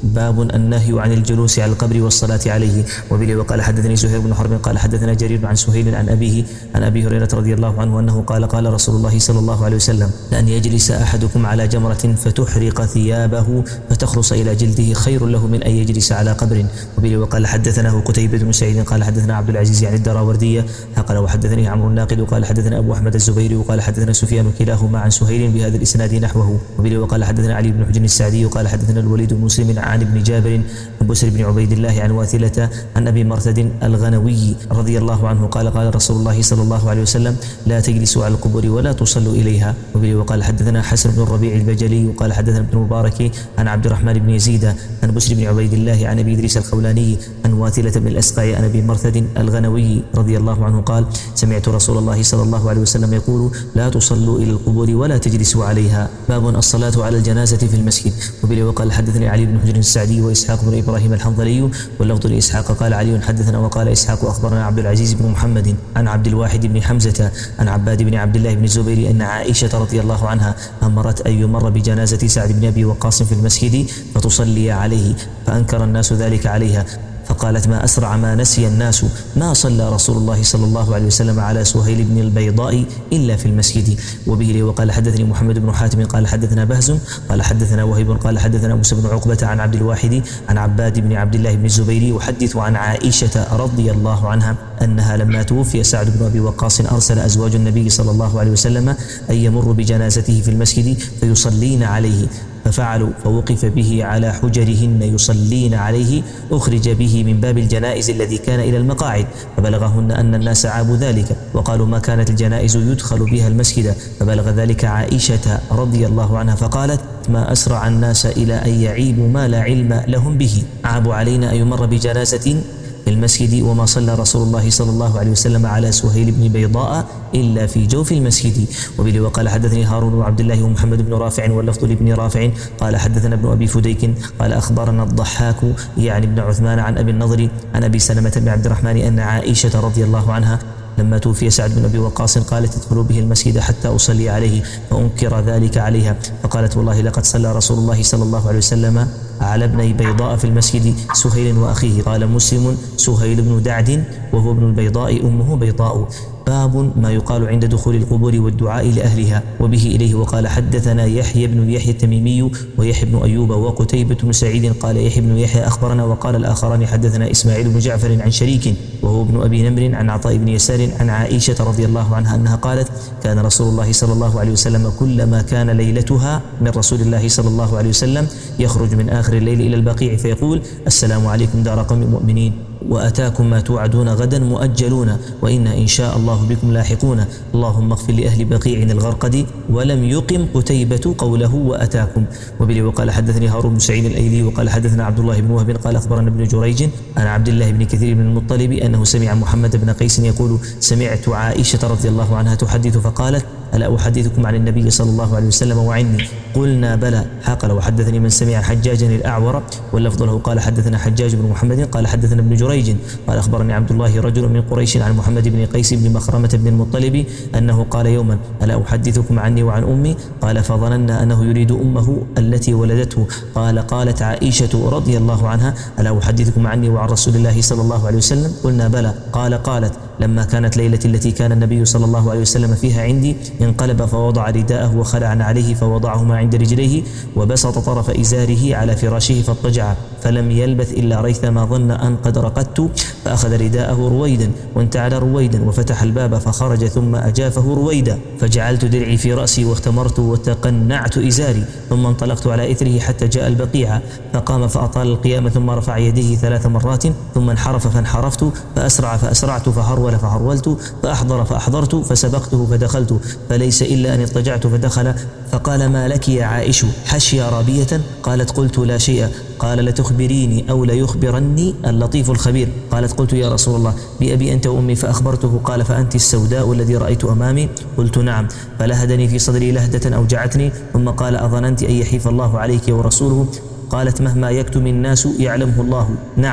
باب النهي عن الجلوس على القبر والصلاة عليه. وبه وقال حدثني زهير بن حرب قال حدثنا جرير عن سهيل عن أبيه عن أبي هريرة رضي الله عنه أنه قال قال رسول الله صلى الله عليه وسلم لأن يجلس أحدكم على جمرة فتحرق ثيابه فتخلص إلى جلده خير له من أن يجلس على قبر. وبه وقال حدثناه قتيبة بن سعيد قال حدثنا عبد العزيز عن الدراوردية قال وحدثني عمرو الناقد وقال حدثنا أبو أحمد الزبيري وقال حدثنا سفيان كلاهما عن سهيل بهذا الإسناد نحوه. وبه وقال حدثنا علي بن حجر السعدي وقال حدثنا الوليد بن مسلم عن ابن جابر عن بسر بن عبيد الله عن واثلة عن أبي مرثد الغنوي رضي الله عنه قال قال رسول الله صلى الله عليه وسلم لا تجلسوا على القبور ولا تصلوا إليها. وبه وقال حدثنا حسن بن الربيع البجلي وقال حدثنا ابن المبارك عن عبد الرحمن بن يزيد عن بسر بن عبيد الله عن أبي إدريس الخولاني عن واثلة بن الأسقاء عن أبي مرثد الغنوي رضي الله عنه قال سمعت رسول الله صلى الله عليه وسلم يقول لا تصلوا إلى القبور ولا تجلسوا عليها. باب الصلاة على الجنازة في المسجد. وبه وقال حدثني علي بن حجر السعدي وإسحاق بن إبراهيم الحنظلي واللفظ لإسحاق قال علي حدثنا وقال إسحاق أخبرنا عبد العزيز بن محمد عن عبد الواحد بن حمزة عن عباد بن عبد الله بن الزبير أن عائشة رضي الله عنها أمرت أن يمر بجنازة سعد بن أبي وقاص في المسجد فتصلي عليه فأنكر الناس ذلك عليها فقالت ما أسرع ما نسي الناس ما صلى رسول الله صلى الله عليه وسلم على سهيل بن البيضاء إلا في المسجد. وبه وقال حدثني محمد بن حاتم قال حدثنا بهز قال حدثنا وهيب قال حدثنا موسى بن عقبة عن عبد الواحد عن عباد بن عبد الله بن الزبير يحدث عن عائشة رضي الله عنها أنها لما توفي سعد بن أبي وقاص أرسل أزواج النبي صلى الله عليه وسلم أن يمر بجنازته في المسجد فيصلين عليه ففعلوا فوقف به على حجرهن يصلين عليه أخرج به من باب الجنائز الذي كان إلى المقاعد فبلغهن أن الناس عابوا ذلك وقالوا ما كانت الجنائز يدخل بها المسجد فبلغ ذلك عائشة رضي الله عنها فقالت ما أسرع الناس إلى أن يعيبوا ما لا علم لهم به عابوا علينا أن يمر بجنازة في المسجد وما صلى رسول الله صلى الله عليه وسلم على سهيل بن بيضاء إلا في جوف المسجد. وبه وقال حدثني هارون وعبد الله ومحمد بن رافع واللفظ لابن رافع قال حدثنا ابن أبي فديك قال أخبرنا الضحاك يعني ابن عثمان عن أبي النضر عن أبي سلمة بن عبد الرحمن أن عائشة رضي الله عنها لما توفي سعد بن أبي وقاص قالت ادخلوا به المسجد حتى أصلي عليه فأنكر ذلك عليها فقالت والله لقد صلى رسول الله صلى الله عليه وسلم على ابني بيضاء في المسجد سهيل وأخيه. قال مسلم سهيل بن دعد وهو ابن البيضاء أمه بيضاء. باب ما يقال عند دخول القبور والدعاء لأهلها. وبه إليه وقال حدثنا يحيى بن يحيى التميمي ويحيى بن أيوب وقتيبة بن سعيد قال يحيى بن يحيى أخبرنا وقال الآخران حدثنا إسماعيل بن جعفر عن شريك وهو ابن أبي نمر عن عطاء بن يسار عن عائشة رضي الله عنها أنها قالت كان رسول الله صلى الله عليه وسلم كلما كان ليلتها من رسول الله صلى الله عليه وسلم يخرج من آخر الليل إلى البقيع فيقول السلام عليكم دار قوم مؤمنين وأتاكم ما توعدون غدا مؤجلون وإنا إن شاء الله بكم لاحقون اللهم اغفر لأهل بقيع الغرقد ولم يقم قتيبة قوله وأتاكم. وبه وقال حدثني هارون بن سعيد الأيلي وقال حدثنا عبد الله بن وهب قال أخبرنا ابن جريج عن عبد الله بن كثير بن المطلب أنه سمع محمد بن قيس يقول سمعت عائشة رضي الله عنها تحدث فقالت ألا أحدثكم عن النبي صلى الله عليه وسلم وعني قلنا بلى قال وحدثني من سمع حجاجا الأعور واللفظ له قال حدثنا حجاج بن محمد قال حدثنا ابن جريج قال أخبرني عبد الله رجل من قريش عن محمد بن قيس بن مخرمة بن المطلب أنه قال يوما ألا أحدثكم عني وعن أمي قال فظننا أنه يريد أمه التي ولدته قال قالت عائشة رضي الله عنها ألا أحدثكم عني وعن رسول الله صلى الله عليه وسلم قلنا بلى قال قالت لما كانت ليلة التي كان النبي صلى الله عليه وسلم فيها عندي انقلب فوضع رداءه وخلع عليه فوضعهما عند رجليه وبسط طرف إزاره على فراشه فاضطجع فلم يلبث إلا ريثما ظن أن قد رقدت فأخذ رداءه رويدا وانتعل رويدا وفتح الباب فخرج ثم أجافه رويدا فجعلت درعي في رأسي واختمرت وتقنعت إزاري ثم انطلقت على إثره حتى جاء البقيع فقام فأطال القيام ثم رفع يديه ثلاث مرات ثم انحرف فانحرفت فأسرع فأسرعت فهرول فهرولت فأحضر فأحضرت فسبقته فدخلت فليس إلا أن اضطجعت فدخل فقال ما لك يا عائش حشي رابية قالت قلت لا شيء قال لتخبريني أو ليخبرني اللطيف الخبير قالت قلت يا رسول الله بأبي أنت وأمي فأخبرته قال فأنت السوداء الذي رأيت أمامي قلت نعم فلهدني في صدري لهدة أوجعتني ثم قال أظننت أن يحيف الله عليك ورسوله قالت مهما يكتم الناس يعلمه الله نعم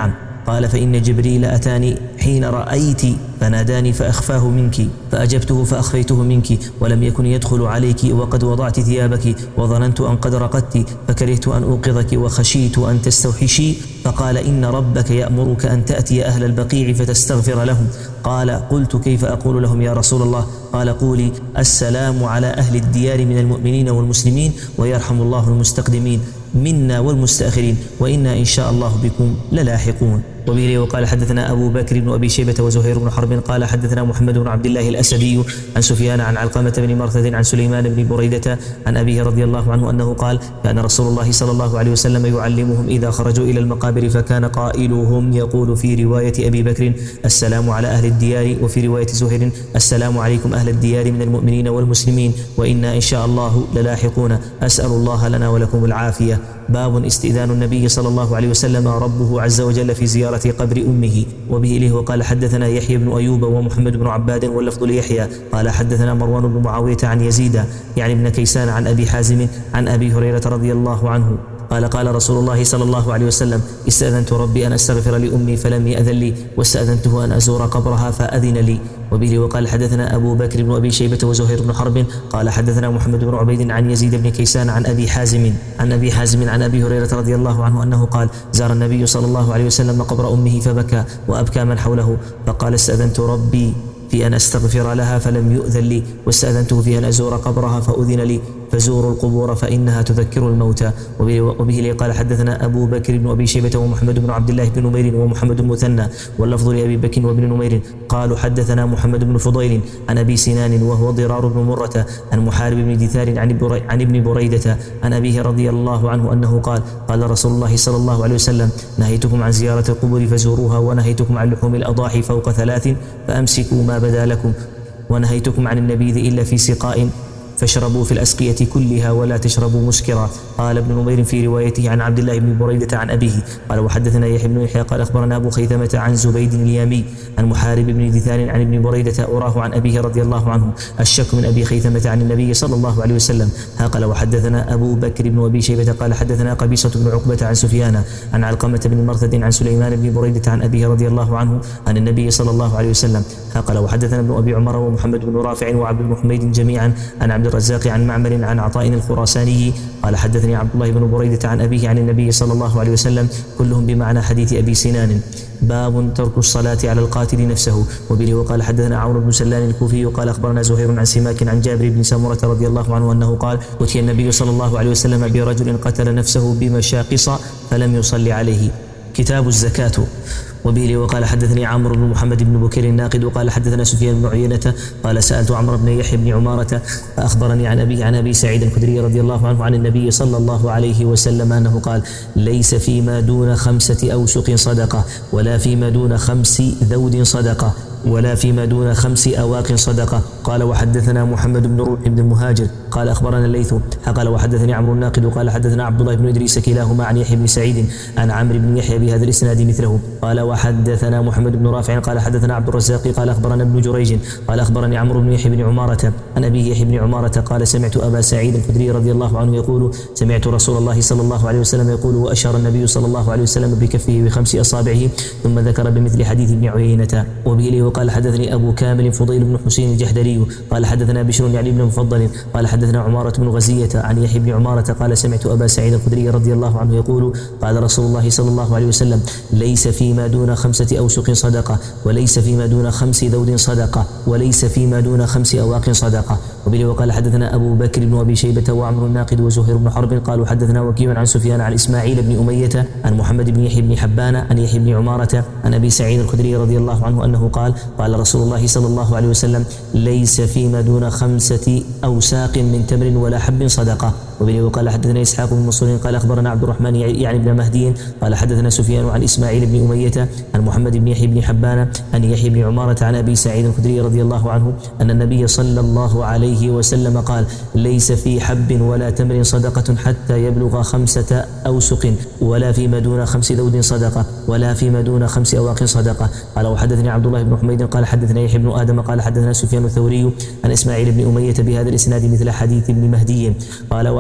قال فإن جبريل أتاني حين رأيت فناداني فأخفاه منك فأجبته فأخفيته منك، ولم يكن يدخل عليك وقد وضعت ثيابك، وظننت أن قد رقدت فكرهت أن أوقظك وخشيت أن تستوحشي، فقال إن ربك يأمرك أن تأتي أهل البقيع فتستغفر لهم. قال قلت كيف أقول لهم يا رسول الله؟ قال قولي السلام على أهل الديار من المؤمنين والمسلمين ويرحم الله المستقدمين منا والمستأخرين وإنا إن شاء الله بكم للاحقون. وبه وقال حدثنا أبو بكر بن أبي شيبة وزهير بن حرب قال حدثنا محمد بن عبد الله الأسدي عن سفيان عن علقمة بن مرثد عن سليمان بن بريدة عن أبيه رضي الله عنه أنه قال كان رسول الله صلى الله عليه وسلم يعلمهم إذا خرجوا إلى المقابر فكان قائلهم يقول في رواية أبي بكر السلام على أهل الديار، وفي رواية زهير السلام عليكم أهل الديار من المؤمنين والمسلمين وإنا إن شاء الله للاحقون، أسأل الله لنا ولكم العافية. باب استئذان النبي صلى الله عليه وسلم ربه عز وجل في زيارة قبر أمه. وبه إليه وقال حدثنا يحيى بن أيوب ومحمد بن عباد واللفظ ليحيى قال حدثنا مروان بن معاوية عن يزيد يعني ابن كيسان عن أبي حازم عن أبي هريرة رضي الله عنه قال قال رسول الله صلى الله عليه وسلم استأذنت ربي أن أستغفر لأمي فلم يأذن لي، واستأذنته أن أزور قبرها فأذن لي. وبه وقال حدثنا أبو بكر بن أبي شيبة وزهير بن حرب قال حدثنا محمد بن عبيد عن يزيد بن كيسان عن أبي حازم عن أبي حازم عن أبي هريرة رضي الله عنه أنه قال زار النبي صلى الله عليه وسلم قبر أمه فبكى وأبكى من حوله، فقال استأذنت ربي في أن أستغفر لها فلم يؤذن لي، واستأذنته في أن أزور قبرها فأذن لي، فزوروا القبور فإنها تذكر الموتى. وبه لي قال حدثنا أبو بكر بن أبي شيبة ومحمد بن عبد الله بن نمير ومحمد المثنى واللفظ لأبي بكر وابن نمير قالوا حدثنا محمد بن فضيل عن أبي سنان وهو ضرار بن مرة عن محارب بن دثار عن ابن بريدة عن أبيه رضي الله عنه أنه قال قال رسول الله صلى الله عليه وسلم نهيتكم عن زيارة القبور فزوروها، ونهيتكم عن لحوم الأضاحي فوق ثلاث فأمسكوا ما بدا لكم، ونهيتكم عن النبيذ إلا في سقاء فاشربوا في الأسقية كلها ولا تشربوا مسكرا. قال ابن نمير في روايته عن عبد الله بن بريدة عن أبيه قال وحدثنا يحيى بن يحيى قال أخبرنا أبو خيثمة عن زبيد اليامي عن محارب بن دثار عن ابن بريدة أراه عن أبيه رضي الله عنه الشك من أبي خيثمة عن النبي صلى الله عليه وسلم. ها قال وحدثنا أبو بكر بن أبي شيبة قال حدثنا قبيصة بن عقبة عن سفيان عن علقمة بن مرثد عن سليمان بن بريدة عن أبيه رضي الله عنه عن النبي صلى الله عليه وسلم. ها قال وحدثنا ابن أبي عمر ومحمد بن رافع وعبد بن حميد جميعا عن عبد الرزاق عن معمر عن عطاء الخراساني قال حدثني عبد الله بن بريدة عن أبيه عن النبي صلى الله عليه وسلم كلهم بمعنى حديث أبي سنان. باب ترك الصلاة على القاتل نفسه. وبه وقال حدثنا عمرو بن سلام الكوفي قال أخبرنا زهير عن سماك عن جابر بن سمرة رضي الله عنه أنه قال أتي النبي صلى الله عليه وسلم برجل قتل نفسه بمشاقص فلم يصلي عليه. كتاب الزكاة. وبه وقال حدثني عمرو بن محمد بن بكير الناقد وقال حدثنا سفيان بن عيينة قال سألت عمرو بن يحيى بن عمارة فأخبرني عن أبي عن أبي سعيد الخدري رضي الله عنه عن النبي صلى الله عليه وسلم أنه قال ليس فيما دون خمسة أوسق صدقة ولا فيما دون خمس ذود صدقة ولا فيما دون خمس أواق صدقة. قال وحدثنا محمد بن روح بن المهاجر قال أخبرنا الليث قال وحدثني عمرو الناقد قال حدثنا عبد الله بن إدريس كلاهما عن يحيى بن سعيد عن عمرو بن يحيى بهذا الإسناد مثله. قال وحدثنا محمد بن رافع قال حدثنا عبد الرزاق قال أخبرنا ابن جريج قال أخبرني عمرو بن يحيى بن عمارة عن أبي يحيى بن عمارة قال سمعت أبا سعيد الخدري رضي الله عنه يقول سمعت رسول الله صلى الله عليه وسلم يقول وأشار النبي صلى الله عليه وسلم بكفه بخمس أصابعه ثم ذكر بمثل حديث ابن عيينة. وبه لي وقال حدثني أبو كامل فضيل بن حسين الجحدري قال حدثنا بشر يعني بن مفضل قال حدثنا عمارة بن غزية عن يحيى بن عمارة قال سمعت أبا سعيد الخدري رضي الله عنه يقول قال رسول الله صلى الله عليه وسلم ليس فيما دون خمسة أوسق صدقة وليس فيما دون خمس ذود صدقة وليس فيما دون خمس أواق صدقة. وبه وقال حدثنا أبو بكر بن أبي شيبة وعمر الناقد وزهير بن حرب قالوا حدثنا وكيع عن سفيان عن إسماعيل بن أمية عن محمد بن يحيى بن حبان عن يحيى بن عمارة عن أبي سعيد الخدري رضي الله عنه أنه قال قال رسول الله صلى الله عليه وسلم ليس فيما دون خمسة أوساق من تمر ولا حب صدقة. وبه وقال حدثنا إسحاق بن منصور قال أخبرنا عبد الرحمن يعني بن مهدي قال حدثنا سفيان عن إسماعيل بن أمية عن محمد بن يحيى بن حبان عن يحيى بن عمارة عن أبي سعيد الخدري رضي الله عنه أن النبي صلى الله عليه وسلم قال ليس في حب ولا تمر صدقة حتى يبلغ خمسة أوسق ولا فيما دون خمس ذود صدقة ولا فيما دون خمس أواق صدقة. قال وحدثني عبد الله بن حميد قال حدثنا يحيى بن آدم قال حدثنا سفيان الثوري عن إسماعيل بن أمية بهذا الإسناد مثل حديث ابن مهدي. قال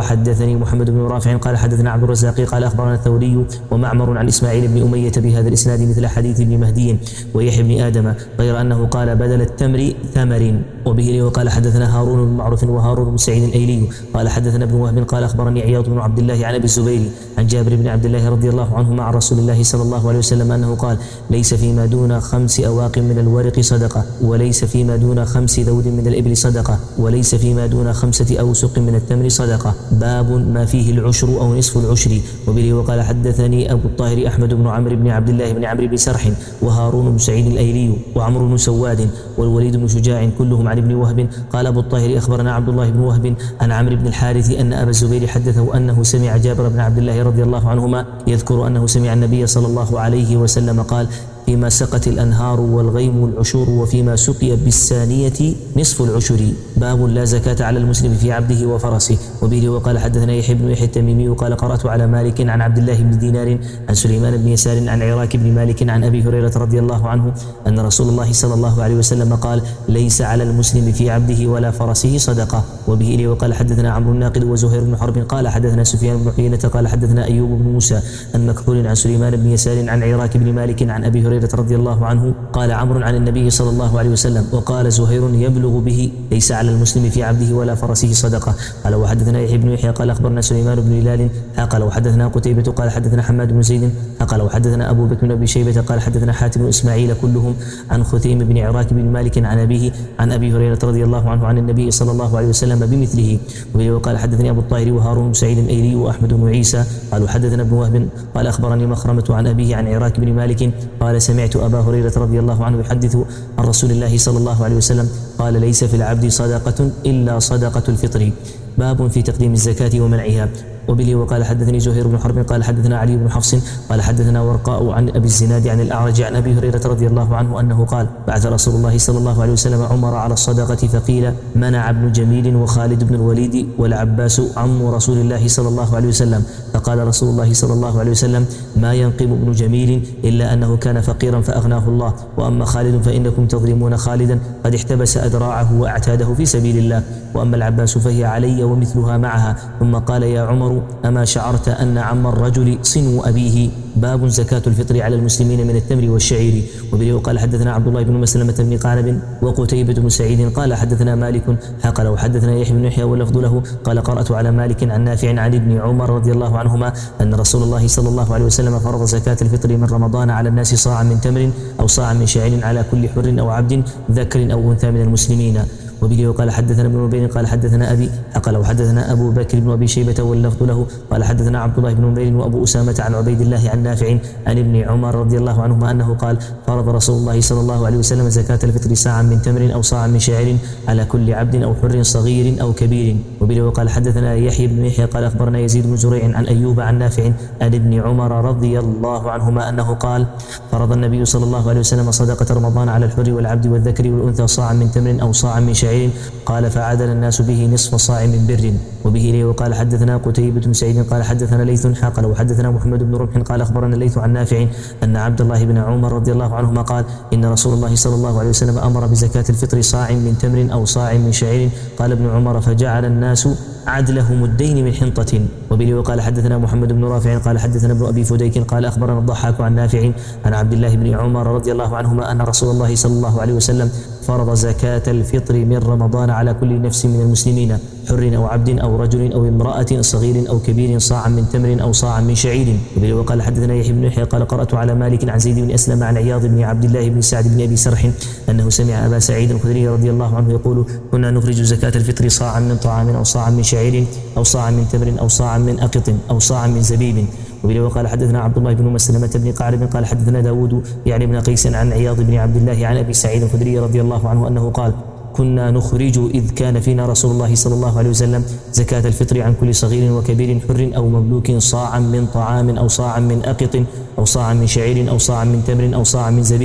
حدثني محمد بن رافع قال حدثنا عبد الرزاق قال أخبرنا الثوري ومعمر عن إسماعيل بن أمية بهذا الإسناد مثل حديث ابن مهدي ويحيى بن آدم غير أنه قال بدل التمر ثمر. وبه وقال حدثنا هارون بن معروف وهارون بن سعيد الأيلي قال حدثنا ابن وهب قال أخبرني عياض بن عبد الله عن أبي الزبير عن جابر بن عبد الله رضي الله عنه عن رسول الله صلى الله عليه وسلم أنه قال ليس فيما دون خمس أواق من الورق صدقة وليس فيما دون خمس ذود من الإبل صدقة وليس فيما دون خمسة أوسق من التمر صدقة. باب ما فيه العشر أو نصف العشر. وبه وقال حدثني أبو الطاهر أحمد بن عمرو بن عبد الله بن عمرو بن سرح وهارون بن سعيد الأيلي وعمرو بن سواد والوليد بن شجاع كلهم عن ابن وهب قال أبو الطاهر أخبرنا عبد الله بن وهب عن عمرو بن الحارث أن أبا الزبير حدثه أنه سمع جابر بن عبد الله رضي الله عنهما يذكر أنه سمع النبي صلى الله عليه وسلم قال فيما سقت الأنهار والغيم العشور وفيما سقي بالثانية نصف العشر. باب لا زكاة على المسلم في عبده وفرسه. وبه وقال حدثنا يحيى بن يحيى التميمي وقال قرأت على مالك عن عبد الله بن دينار عن سليمان بن يسار عن عراك بن مالك عن أبي هريرة رضي الله عنه أن رسول الله صلى الله عليه وسلم قال ليس على المسلم في عبده ولا فرسه صدقة. وبه وقال حدثنا عمرو الناقد وزهير بن حرب قال حدثنا سفيان بن عيينة قال حدثنا أيوب بن موسى عن مكحول عن سليمان بن يسار عن عراك بن مالك عن أبي هريرة رضي الله عنه قال عمرو عن النبي صلى الله عليه وسلم وقال زهير يبلغ به ليس على المسلم في عبده ولا فرسه صدقة. قال وحدثنا يحيى بن يحيى قال أخبرنا سليمان بن هلال قال وحدثنا قتيبة قال حدثنا حماد بن زيد قال وحدثنا أبو بكر بن أبي شيبة قال حدثنا حاتم بن إسماعيل كلهم عن خثيم بن عراك بن مالك عن أبيه عن أبي هريرة رضي الله عنه عن النبي صلى الله عليه وسلم بمثله. وقال حدثني أبو الطاهر وهارون بن سعيد الأيلي وأحمد بن عيسى قالوا حدثنا ابن وهب قال أخبرني مخرمة عن أبيه عن عراك بن مالك قال سمعت أبا هريرة رضي الله عنه يحدث عن رسول الله صلى الله عليه وسلم قال ليس في العبد صدقة إلا صدقة الفطر. باب في تقديم الزكاة ومنعها. وبه وقال حدثني زهير بن حرب قال حدثنا علي بن حفص قال حدثنا ورقاء عن أبي الزناد عن الأعرج عن أبي هريرة رضي الله عنه أنه قال بعث رسول الله صلى الله عليه وسلم عمر على الصدقة فقيل منع ابن جميل وخالد بن الوليد والعباس عم رسول الله صلى الله عليه وسلم. فقال رسول الله صلى الله عليه وسلم ما ينقم ابن جميل إلا أنه كان فقيرا فأغناه الله وأما خالد فإنكم تظلمون خالدا قد احتبس أدراعه وأعتاده في سبيل الله وأما العباس فهي علي ومثلها معها. ثم قال يا عمر أما شعرت أن عم الرجل صنو أبيه. باب زكاة الفطر على المسلمين من التمر والشعير. وبه وقال حدثنا عبد الله بن مسلمة بن قعنب وقتيبة بن سعيد قال حدثنا مالك حقل وحدثنا يحيى بن يحيى واللفظ له قال قرأت على مالك عن نافع عن ابن عمر رضي الله عنهما أن رسول الله صلى الله عليه وسلم فرض زكاة الفطر من رمضان على الناس صاعا من تمر أو صاعا من شعير على كل حر أو عبد ذكر أو أنثى من المسلمين. وبه وقال حدثنا ابن نمير قال حدثنا أبي حقل وحدثنا أبو بكر بن أبي شيبة واللفظ له قال حدثنا عبد الله بن نمير وأبو أسامة عن عبيد الله عن نافع عن ابن عمر رضي الله عنهما أنه قال فرض رسول الله صلى الله عليه وسلم زكاة الفطر صاعا من تمر أو صاعا من شعير على كل عبد أو حر صغير أو كبير. وبه وقال حدثنا يحيى بن يحيى قال أخبرنا يزيد بن زريع عن أيوب عن نافع عن ابن عمر رضي الله عنهما أنه قال فرض النبي صلى الله عليه وسلم صدقة رمضان على الحر والعبد والذكر والأنثى صاعا من تمر أو صاعا من شعير قال فعدل الناس به نصف صاع من بر. وبه إليه وقال حدثنا قتيبة بن سعيد قال حدثنا ليث حقل وحدثنا محمد بن رمح قال أخبرنا الليث عن نافع أن عبد الله بن عمر رضي الله عنهما قال إن رسول الله صلى الله عليه وسلم أمر بزكاة الفطر صاع من تمر أو صاع من شعير. قال ابن عمر فجعل الناس عدلهم الدين من حنطة. وبه وقال حدثنا محمد بن رافع قال حدثنا ابن أبي فديك قال أخبرنا الضحاك عن نافع عن عبد الله بن عمر رضي الله عنهما أن رسول الله صلى الله عليه وسلم فرض زكاة الفطر من رمضان على كل نفس من المسلمين حر أو عبد أو رجل أو امرأة صغير أو كبير صاعا من تمر أو صاعا من شعير. وبه وقال حدثنا يحيى بن يحيى قال قرأت على مالك عن زيد بن أسلم عن عياض بن عبد الله بن سعد بن أبي سرح أنه سمع أبا سعيد الخدري رضي الله عنه يقول كنا نخرج زكاة الفطر صاعا من طعام أو صاعا من شعير أو صاعا من تمر أو صاعا من أقط أو صاعا من زبيب. وبه وقال حدثنا عبد الله بن مسلمة بن قعنب قال حدثنا داود يعني بن قيس عن عياض بن عبد الله عن أبي سعيد الخدري رضي الله عنه أنه قال كنا نخرج إذ كان فينا رسول الله صلى الله عليه وسلم زكاة الفطر عن كل صغير وكبير حر أو مملوك صاعا من طعام أو صاعا من أقط أو صاعا من شعير أو صاعا من تمر أو صاعا من زبيب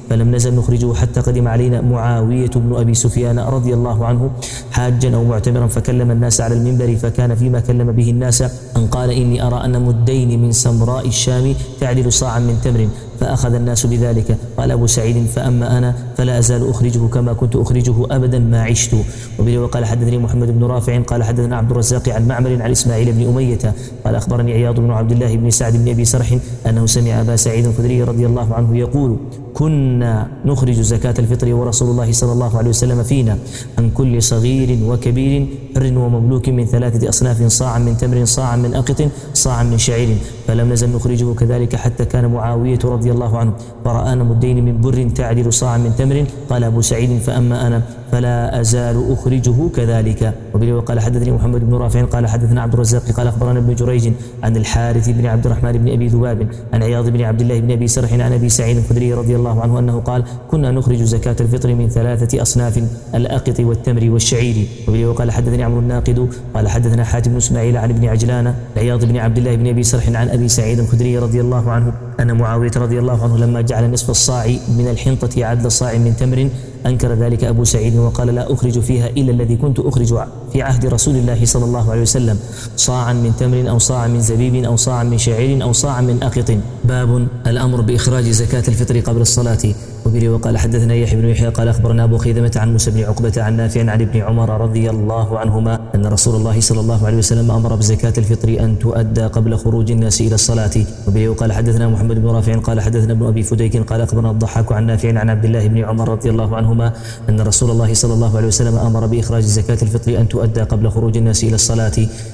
فلم نزل نخرجه حتى قدم علينا معاوية بن أبي سفيان رضي الله عنه حاجا أو معتمرا فكلم الناس على المنبر، فكان فيما كلم به الناس أن قال إني أرى أن مدين من سمراء الشام تعدل صاعا من تمر، فأخذ الناس بذلك. قال أبو سعيد: فأما أنا فلا أزال أخرجه كما كنت أخرجه أبدا ما عشت. وبه وقال حدثني محمد بن رافع قال حدثنا عبد الرزاق عن معمر عن إسماعيل بن أمية قال أخبرني عياض بن عبد الله بن سعد بن أبي سرح أنه سمع أبا سعيد الخدري رضي الله عنه يقول: كنا نخرج زكاة الفطر ورسول الله صلى الله عليه وسلم فينا عن كل صغير وكبير حر ومملوك من ثلاثة أصناف صاعا من تمر صاعا من أقط صاعا من شعير، فلم نزل نخرجه كذلك حتى كان معاوية رضي الله عنه فرآنا مدين من بر تعدل صاعا من تمر. قال أبو سعيد: فأما أنا فلا أزال أخرجه كذلك. وبه وقال حدثني محمد بن رافع قال حدثنا عبد الرزاق قال أخبرنا ابن جريج عن الحارث بن عبد الرحمن بن أبي ذباب عن عياض بن عبد الله بن أبي سرح عن أبي سعيد الخدري رضي الله عنه أنه قال: كنا نخرج زكاة الفطر من ثلاثة أصناف الأقط والتمر والشعير. وبه وقال حدثني عمرو الناقد قال حدثنا حاتم بن إسماعيل عن ابن عجلان عياض بن عبد الله بن أبي سرح عن أبي سعيد الخدري رضي الله عنه أن معاوية رضي الله عنه لما جعل نصف الصاع من الحنطة عدل صاع من تمر أنكر ذلك أبو سعيد وقال: لا أخرج فيها إلا الذي كنت أخرج في عهد رسول الله صلى الله عليه وسلم، صاعا من تمر أو صاعا من زبيب أو صاعا من شعير أو صاعا من أقط. باب الأمر بإخراج زكاة الفطر قبل الصلاة. وبه وقال حدثنا يحيى بن يحيى قال أخبرنا أبو خيثمة عن موسى بن عقبة عن نافع عن ابن عمر رضي الله عنهما أن رسول الله صلى الله عليه وسلم أمر بزكاة الفطر أن تؤدى قبل خروج الناس إلى الصلاة. وبه وقال حدثنا محمد بن رافع قال حدثنا ابن أبي فديك قال أخبرنا الضحاك عن نافع عن عبد الله بن عمر رضي الله عنهما أن رسول الله صلى الله عليه وسلم أمر بإخراج زكاة الفطر أن تؤدى قبل خروج الناس إلى الصلاة.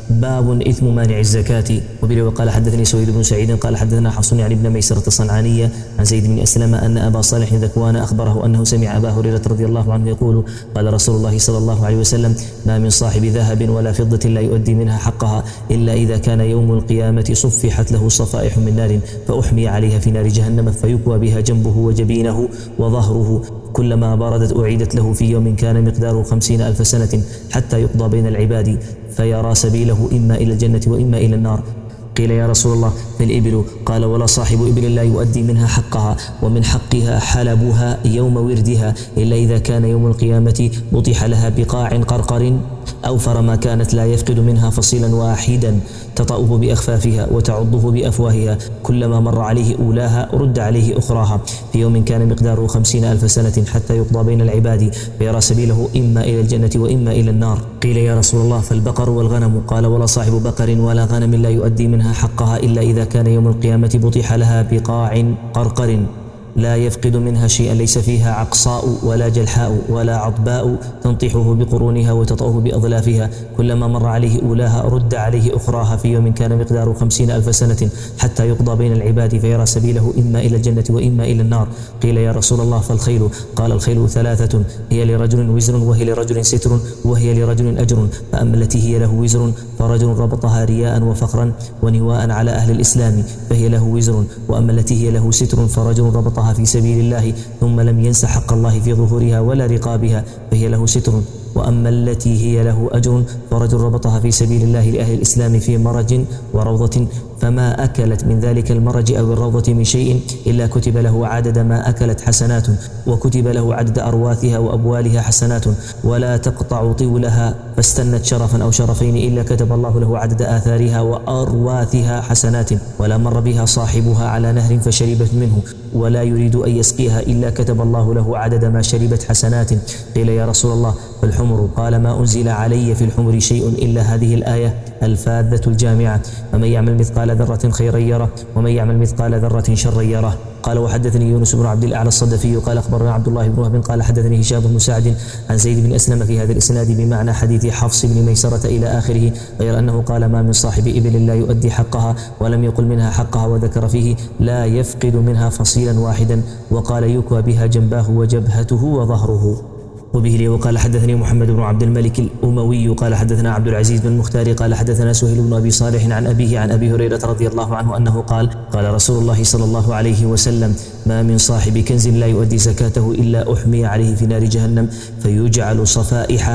باب إثم مانع الزكاة. وبه وقال حدثني سويد بن سعيد قال حدثنا حفص عن ابن ميسرة الصنعانية عن زيد بن أسلم أن أبا صالح ذكوان أخبره أنه سمع أبا هريرة رضي الله عنه يقول: قال رسول الله صلى الله عليه وسلم: ما من صاحب ذهب ولا فضة لا يؤدي منها حقها إلا إذا كان يوم القيامة صفحت له صفائح من نار فأحمي عليها في نار جهنم فيكوى بها جنبه وجبينه وظهره، كلما باردت أعيدت له في يوم كان مقداره خمسين ألف سنة حتى يقضى بين العباد فيرى سبيله إما إلى الجنة وإما إلى النار. قيل: يا رسول الله فالإبل؟ قال: ولا صاحب إبل لا يؤدي منها حقها، ومن حقها حلبها يوم وردها إلا إذا كان يوم القيامة بطح لها بقاع قرقر أوفر ما كانت لا يفقد منها فصيلا واحدا تطأه بأخفافها وتعضه بأفواهها، كلما مر عليه أولاها رد عليه أخراها في يوم كان مقداره خمسين ألف سنة حتى يقضى بين العباد فيرى سبيله إما إلى الجنة وإما إلى النار. قيل: يا رسول الله فالبقر والغنم؟ قال: ولا صاحب بقر ولا غنم لا يؤدي منها حقها إلا إذا كان يوم القيامة بطح لها بقاع قرقر لا يفقد منها شيئا ليس فيها عقصاء ولا جلحاء ولا عضباء تنطحه بقرونها وتطأه بأظلافها، كلما مر عليه أولاها رد عليه أخراها في يوم كان مقداره خمسين ألف سنة حتى يقضى بين العباد فيرى سبيله إما إلى الجنة وإما إلى النار. قيل: يا رسول الله فالخيل؟ قال: الخيل ثلاثة: هي لرجل وزر وهي لرجل ستر وهي لرجل أجر، فأما التي هي له وزر فرجل ربطها رياء وفخرا ونواء على أهل الإسلام فهي له وزر، وأما التي هي له ستر فرجل ربطها في سبيل الله ثم لم ينس حق الله في ظهورها ولا رقابها فهي له ستر، وأما التي هي له أجر فرجل ربطها في سبيل الله لأهل الإسلام في مرج وروضة فما أكلت من ذلك المرج أو الروضة من شيء إلا كتب له عدد ما أكلت حسنات، وكتب له عدد أرواثها وأبوالها حسنات، ولا تقطع طولها فاستنت شرفا أو شرفين إلا كتب الله له عدد آثارها وأرواثها حسنات، ولا مر بها صاحبها على نهر فشربت منه ولا يريد أن يسقيها إلا كتب الله له عدد ما شربت حسنات. قيل: يا رسول الله فالحمر؟ قال: ما أنزل علي في الحمر شيء إلا هذه الآية الفاذة الجامعة: فمن يعمل مثقال ذرة خيرا يره ومن يعمل مثقال ذرة شرا يره. قال: وحدثني يونس بن عبد الأعلى الصدفي قال أخبرنا عبد الله بن وهب قال حدثني هشام بن سعد عن زيد بن أسلم في هذا الإسناد بمعنى حديث حفص بن ميسرة إلى آخره، غير أنه قال: ما من صاحب إبل لا يؤدي حقها، ولم يقل منها حقها، وذكر فيه لا يفقد منها فصيلا واحدا، وقال: يكوى بها جنباه وجبهته وظهره. وبه لي وقال حدثني محمد بن عبد الملك الأموي قال حدثنا عبد العزيز بن المختار قال حدثنا سهيل بن أبي صالح عن أبيه عن أبي هريرة رضي الله عنه أنه قال: قال رسول الله صلى الله عليه وسلم: ما من صاحب كنز لا يؤدي زكاته إلا أحمي عليه في نار جهنم فيجعل صفائح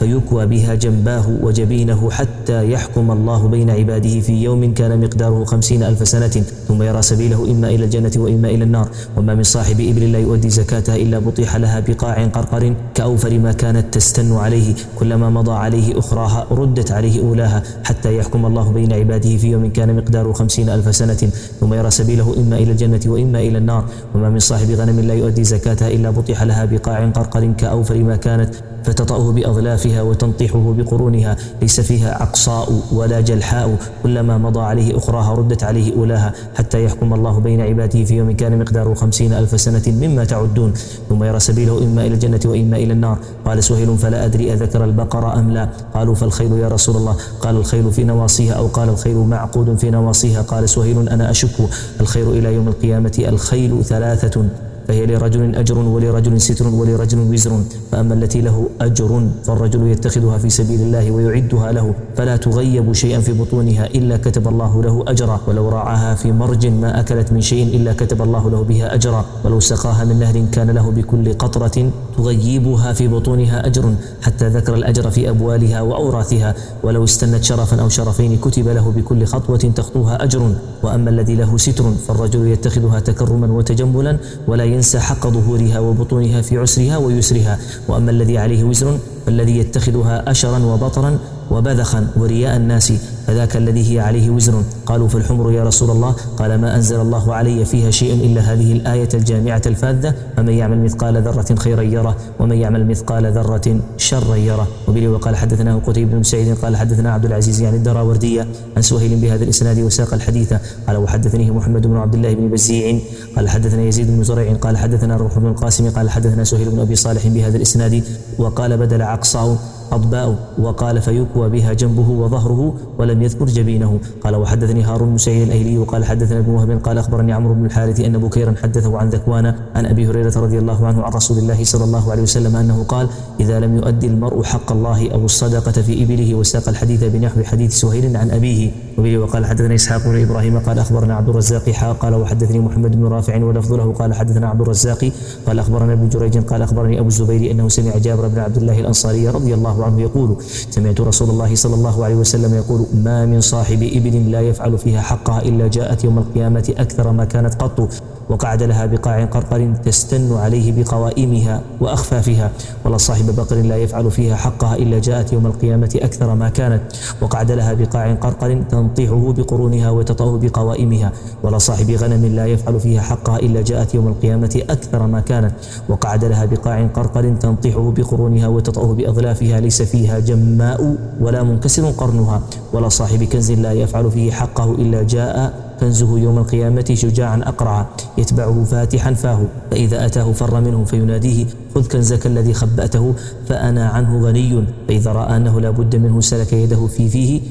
فيكوى بها جنباه وجبينه حتى يحكم الله بين عباده في يوم كان مقداره خمسين ألف سنة ثم يرى سبيله إما إلى الجنة وإما إلى النار. وما من صاحب إبل لا يؤدي زكاتها إلا بطيح لها بقاع قرقر كأوفر ما كانت تستن عليه، كلما مضى عليه أخراها ردت عليه أولاها حتى يحكم الله بين عباده في يوم كان مقداره خمسين ألف سنة ثم يرى سبيله إما إلى الجنة وإما إلى النار. وما من صاحب غنم لا يؤدي زكاتها إلا بطيح لها بقاع قرقر كأوفر ما كانت فتطأه بأظلافها وتنطيحه بقرونها، ليس فيها عقصاء ولا جلحاء، كلما مضى عليه أخراها ردت عليه أولاها حتى يحكم الله بين عباده في يوم كان مقداره خمسين ألف سنة مما تعدون. ثم يرى سبيله إما إلى الجنة وإما إلى النار. قال سهيل فلا أدري أذكر البقر أم لا؟ قالوا فالخيل يا رسول الله. قال الخيل في نواصيها أو قال الخيل معقود في نواصيها. قال سهيل أنا أشك الخير إلى يوم القيامة الخيل ثلاثة فهي لرجل أجر ولرجل ستر ولرجل وزر، فأما التي له أجر فالرجل يتخذها في سبيل الله ويعدها له فلا تغيب شيئا في بطونها إلا كتب الله له أجرا، ولو راعاها في مرج ما أكلت من شيء إلا كتب الله له بها أجرا، ولو سقاها من نهر كان له بكل قطرة تغيبها في بطونها أجر، حتى ذكر الأجر في أبوالها وأوراثها، ولو استنت شرفا أو شرفين كتب له بكل خطوة تخطوها أجر. وأما الذي له ستر فالرجل يتخذها تكرما وتجملا ولا ينسى حق ظهورها وبطونها في عسرها ويسرها. وأما الذي عليه وزر فالذي يتخذها أشرا وبطرا وبذخا ورياء الناس فذاك الذي هي عليه وزر. قالوا فالحمر يا رسول الله؟ قال ما أنزل الله علي فيها شيء إلا هذه الآية الجامعة الفاذة فمن يعمل مثقال ذرة خيرا يره ومن يعمل مثقال ذرة شرا يره. وبه وقال حدثناه قتيبة بن سعيد قال حدثنا عبد العزيز يعني الدراوردية عن سهيل بهذا الإسناد وساق الحديث. قال وحدثنيه محمد بن عبد الله بن بزيع قال حدثنا يزيد بن زريع قال حدثنا روح بن القاسم قال حدثنا سهيل بن أبي صالح بهذا الإسناد وقال بدل عقصاء أضباء وقال فيكوى بها جنبه وظهره ولم يذكر جبينه. قال وحدثني هارون بن سعيد الأيلي وقال حدثنا ابن وهب قال أخبرني عمرو بن الحارث أن بكيرا حدثه عن ذكوان عن أبي هريرة رضي الله عنه عن رسول الله صلى الله عليه وسلم أنه قال إذا لم يؤدي المرء حق الله أو الصدقة في إبله. وساق الحديث بنحو حديث سهيل عن أبيه. وبه وقال حدثنا إسحاق بن إبراهيم قال أخبرنا عبد الرزاق حا قال وحدثني محمد بن رافع ولفظ له قال حدثنا عبد الرزاق قال أخبرنا ابن جريج قال أخبرني أبو الزبير أنه سمع جابر بن عبد الله الأنصاري رضي الله عنه يقول سمعت رسول الله صلى الله عليه وسلم يقول ما من صاحب إبل لا يفعل فيها حقها إلا جاءت يوم القيامة أكثر ما كانت قط وقعد لها بقاع قرقر تستن عليه بقوائمها وأخفافها. ولا صاحب بقر لا يفعل فيها حقها إلا جاءت يوم القيامة أكثر ما كانت وقعد لها بقاع قرقر تنطيحه بقرونها وتطأه بقوائمها. ولا صاحب غنم لا يفعل فيها حقها إلا جاءت يوم القيامة أكثر ما كانت وقعد لها بقاع قرقر تنطيحه بقرونها وتطأه بأظلافها ليس فيها جماء ولا منكسر قرنها. ولا صاحب كنز لا يفعل فيه حقه إلا جاء كنزه يوم القيامة شجاعا أقرعا يتبعه فاتحا فاه فإذا أتاه فر منه فيناديه خذ كنزك الذي خبأته فأنا عنه غني. فإذا رأى أنه لا بد منه سلك يده في فيه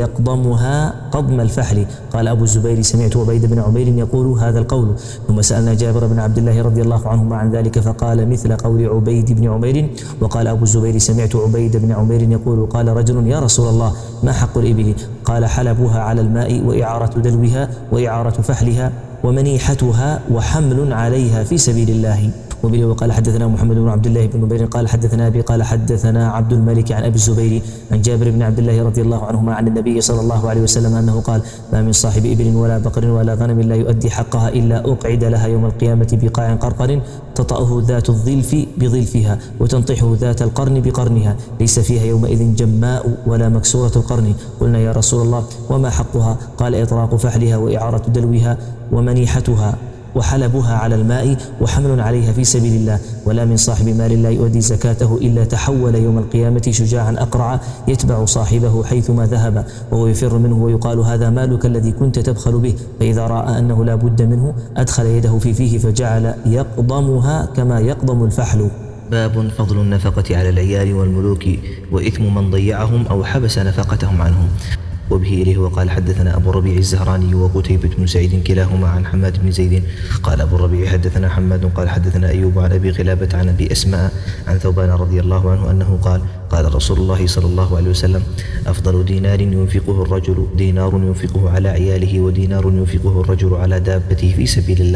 فيقضمها قضم الفحل. قال أبو الزبير سمعت عبيد بن عمير يقول هذا القول ثم سألنا جابر بن عبد الله رضي الله عنهما عن ذلك فقال مثل قول عبيد بن عمير. وقال أبو الزبير سمعت عبيد بن عمير يقول قال رجل يا رسول الله ما حق الإبل؟ قال حلبها على الماء وإعارة دلوها وإعارة فحلها ومنيحتها وحمل عليها في سبيل الله. وبه وقال حدثنا محمد بن عبد الله بن نمير قال حدثنا أبي قال حدثنا عبد الملك عن أبي الزبير عن جابر بن عبد الله رضي الله عنهما عن النبي صلى الله عليه وسلم أنه قال ما من صاحب إبل ولا بقر ولا غنم لا يؤدي حقها إلا أقعد لها يوم القيامة بقاع قرقر تطأه ذات الظلف بظلفها وتنطحه ذات القرن بقرنها ليس فيها يومئذ جماء ولا مكسورة القرن. قلنا يا رسول الله وما حقها؟ قال إطراق فحلها وإعارة دلوها ومنيحتها وحلبها على الماء وحمل عليها في سبيل الله. ولا من صاحب مال لا يؤدي زكاته إلا تحول يوم القيامة شجاعا أقرع يتبع صاحبه حيثما ذهب وهو يفر منه ويقال هذا مالك الذي كنت تبخل به. فإذا رأى أنه لا بد منه أدخل يده في فيه فجعل يقضمها كما يقضم الفحل. باب فضل النفقة على العيال والملوك وإثم من ضيعهم أو حبس نفقتهم عنهم. وبه إليه وقال حدثنا أبو الربيع الزهراني وقتيبة بن سعيد كلاهما عن حماد بن زيد قال أبو الربيع حدثنا حماد قال حدثنا أيوب عن أبي غلابة عن أبي أسماء عن ثوبان رضي الله عنه أنه قال قال رسول الله صلى الله عليه وسلم أفضل دينار ينفقه الرجل دينار ينفقه على عياله ودينار ينفقه الرجل على دابته في سبيل الله.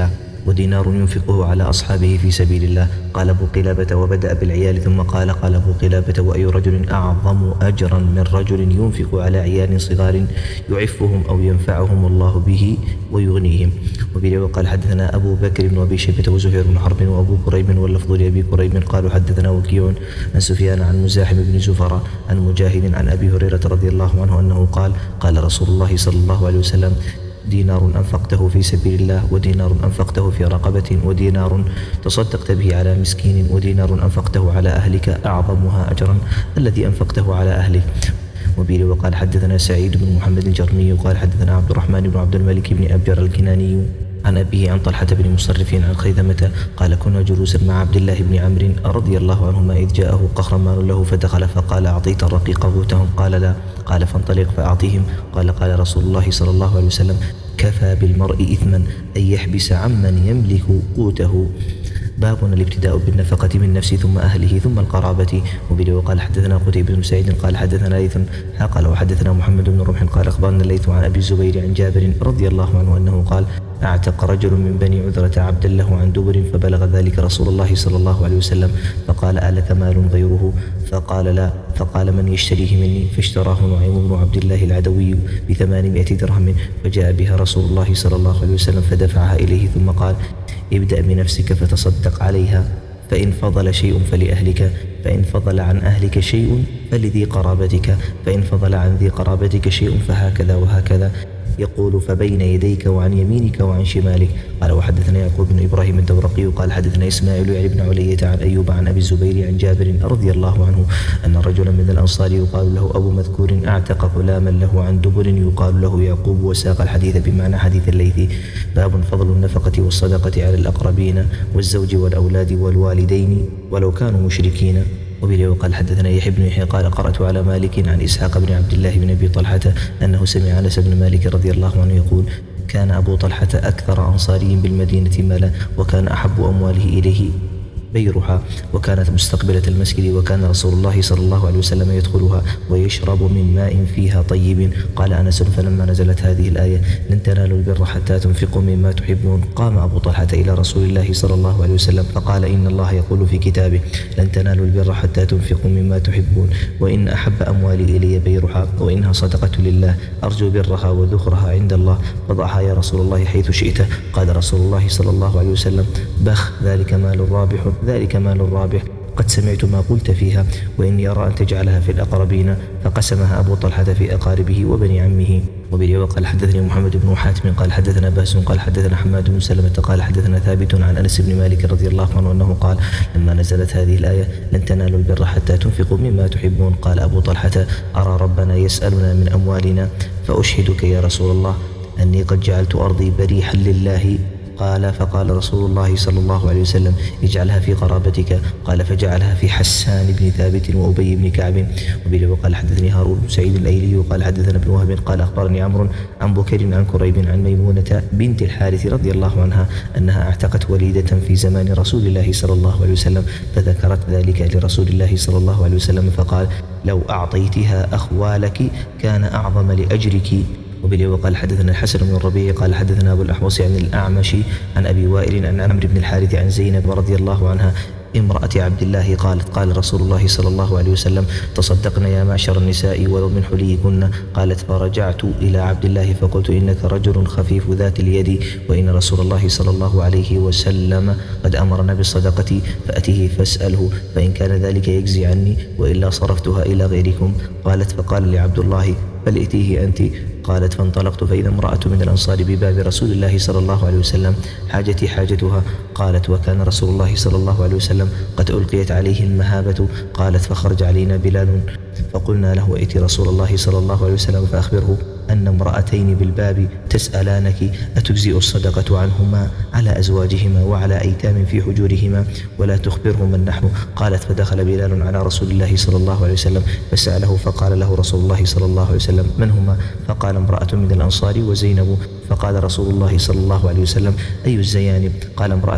ودينار ينفقه على أصحابه في سبيل الله. قال أبو قلابة وبدأ بالعيال ثم قال قال أبو قلابة وأي رجل أعظم أجرا من رجل ينفق على عيال صغار يعفهم أو ينفعهم الله به ويغنيهم. وبه وقال حدثنا أبو بكر بن أبي شيبة وزهير بن حرب وأبو كريب واللفظ لأبي كريب قالوا حدثنا وكيع عن سفيان عن مزاحم بن زفر عن مجاهد عن أبي هريرة رضي الله عنه أنه قال قال رسول الله صلى الله عليه وسلم دينار أنفقته في سبيل الله ودينار أنفقته في رقبة ودينار تصدقت به على مسكين ودينار أنفقته على أهلك أعظمها أجرا الذي أنفقته على أهلك. وبه وقال حدثنا سعيد بن محمد الجرمي وقال حدثنا عبد الرحمن بن عبد الملك بن أبجر الكناني عن أبيه عن طلحة بن مصرف عن خيثمة قال كنا جلوسا مع عبد الله بن عمرو رضي الله عنهما إذ جاءه قهرمان له فدخل فقال أعطيت الرقيق قوتهم؟ قال لا. قال فانطلق فأعطيهم. قال قال رسول الله صلى الله عليه وسلم كفى بالمرء إثما أن يحبس عمن يملك قوته. باب الابتداء بالنفقة من نفسه ثم أهله ثم القرابة. وبه وقال حدثنا قتيبة بن سعيد قال حدثنا ليث قال وحدثنا محمد بن رمح قال أخبرنا الليث عن أبي الزبير عن جابر رضي الله عنه أنه قال أعتق رجل من بني عذرة عبدا له عن دبر فبلغ ذلك رسول الله صلى الله عليه وسلم فقال ألك مال غيره؟ فقال لا. فقال من يشتريه مني؟ فاشتراه نعيم بن عبد الله العدوي بثمانمائة درهم فجاء بها رسول الله صلى الله عليه وسلم فدفعها إليه ثم قال ابدأ بنفسك فتصدق عليها فإن فضل شيء فلأهلك فإن فضل عن أهلك شيء فلذي قرابتك فإن فضل عن ذي قرابتك شيء فهكذا وهكذا. يقول فبين يديك وعن يمينك وعن شمالك. قال وحدثنا يعقوب بن إبراهيم الدورقي قال حدثنا إسماعيل يعني بن علية عن أيوب عن أبي الزبير عن جابر رضي الله عنه أن رجلا من الأنصار يقال له أبو مذكور أعتق غلاما له عن دبر يقال له يعقوب وساق الحديث بمعنى حديث الليثي. باب فضل النفقة والصدقة على الأقربين والزوج والأولاد والوالدين ولو كانوا مشركين. وبه وقال حدثنا يحيى بن يحيى قال قرأت على مالك عن إسحاق بن عبد الله بن أبي طلحة أنه سمع أنس بن مالك رضي الله عنه يقول كان أبو طلحة أكثر أنصاري بالمدينة مالا وكان أحب أمواله إليه بيرها وكانت مستقبلة المسجد وكان رسول الله صلى الله عليه وسلم يدخلها ويشرب من ماء فيها طيب. قال أنس فلما نزلت هذه الآية لن تنالوا البر حتى تنفقوا مما تحبون قام أبو طلحة إلى رسول الله صلى الله عليه وسلم فقال إن الله يقول في كتابه لن تنالوا البر حتى تنفقوا مما تحبون وإن أحب أموالي إلي بيرها وإنها صدقة لله أرجو برها وذخرها عند الله فضعها يا رسول الله حيث شئت. قال رسول الله صلى الله عليه وسلم بخ ذلك مال رابح ذلك مال رابح قد سمعت ما قلت فيها وإني أرى أن تجعلها في الأقربين. فقسمها أبو طلحة في أقاربه وبني عمه. وبه وقال حدثني محمد بن حاتم قال حدثنا باس قال حدثنا حماد بن سلمة قال حدثنا ثابت عن أنس بن مالك رضي الله عنه أنه قال لما نزلت هذه الآية لن تنالوا البر حتى تنفقوا مما تحبون قال أبو طلحة أرى ربنا يسألنا من أموالنا فأشهدك يا رسول الله أني قد جعلت أرضي بريحا لله. قال فقال رسول الله صلى الله عليه وسلم اجعلها في قرابتك. قال فجعلها في حسان بن ثابت وأبي بن كعب. وبه وقال حدثني هارون بن سعيد الأيلي وقال حدثنا ابن وهب قال أخبرني عمرو عن بكر عن كريب عن ميمونة بنت الحارث رضي الله عنها أنها اعتقت وليدة في زمان رسول الله صلى الله عليه وسلم فذكرت ذلك لرسول الله صلى الله عليه وسلم فقال لو أعطيتها أخوالك كان أعظم لأجرك. وبه وقال حدثنا الحسن بن الربيع قال حدثنا أبو الأحوص عن الأعمش عن أبي وائل عن عمرو بن الحارث عن زينب رضي الله عنها امرأة عبد الله قالت قال رسول الله صلى الله عليه وسلم تصدقنا يا معشر النساء ولو من حليكن. قالت فرجعت إلى عبد الله فقلت إنك رجل خفيف ذات اليد وإن رسول الله صلى الله عليه وسلم قد أمرنا بالصدقة فأتيه فاسأله فإن كان ذلك يجزي عني وإلا صرفتها إلى غيركم. قالت فقال لعبد الله فلئتيه أنت. قالت فانطلقت فإذا امرأة من الأنصار بباب رسول الله صلى الله عليه وسلم حاجتي حاجتها. قالت وكان رسول الله صلى الله عليه وسلم قد ألقيت عليه المهابة. قالت فخرج علينا بلال فقلنا له ائت رسول الله صلى الله عليه وسلم فأخبره أن امرأتين بالباب تسألانك أتجزئ الصدقة عنهما على أزواجهما وعلى أيتام في حجورهما ولا تخبرهما نحن. قالت فدخل بلال على رسول الله صلى الله عليه وسلم فسأله فقال له رسول الله صلى الله عليه وسلم من هما؟ فقال امرأة من الأنصار وزينب. فقال رسول الله صلى الله عليه وسلم أي الزيانب؟ قال امرأة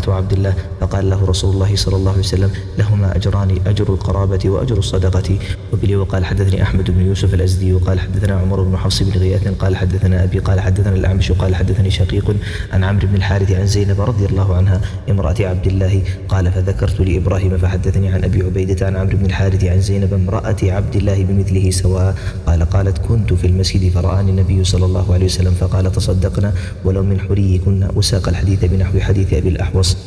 عبد الله فقال له رسول الله صلى الله عليه وسلم لهما أجران أجر القرابة وأجر الصدقة. وبه وقال حدثني أحمد بن يوسف الأزدي وقال حدثنا عمر بن حفص بن غياث قال حدثنا أبي قال حدثنا الأعمش قال حدثني شقيق عن عمرو بن الحارث عن زينب رضي الله عنها امرأة عبد الله قال فذكرت لإبراهيم فحدثني عن أبي عبيدة عن عمرو بن الحارث عن زينب امرأة عبد الله بمثله سواء قال قالت كنت في المسجد فرآني النبي صلى الله عليه وسلم فقال تصدقنا ولو من حريكن وساق الحديث بنحو حديث أبي الأحوص.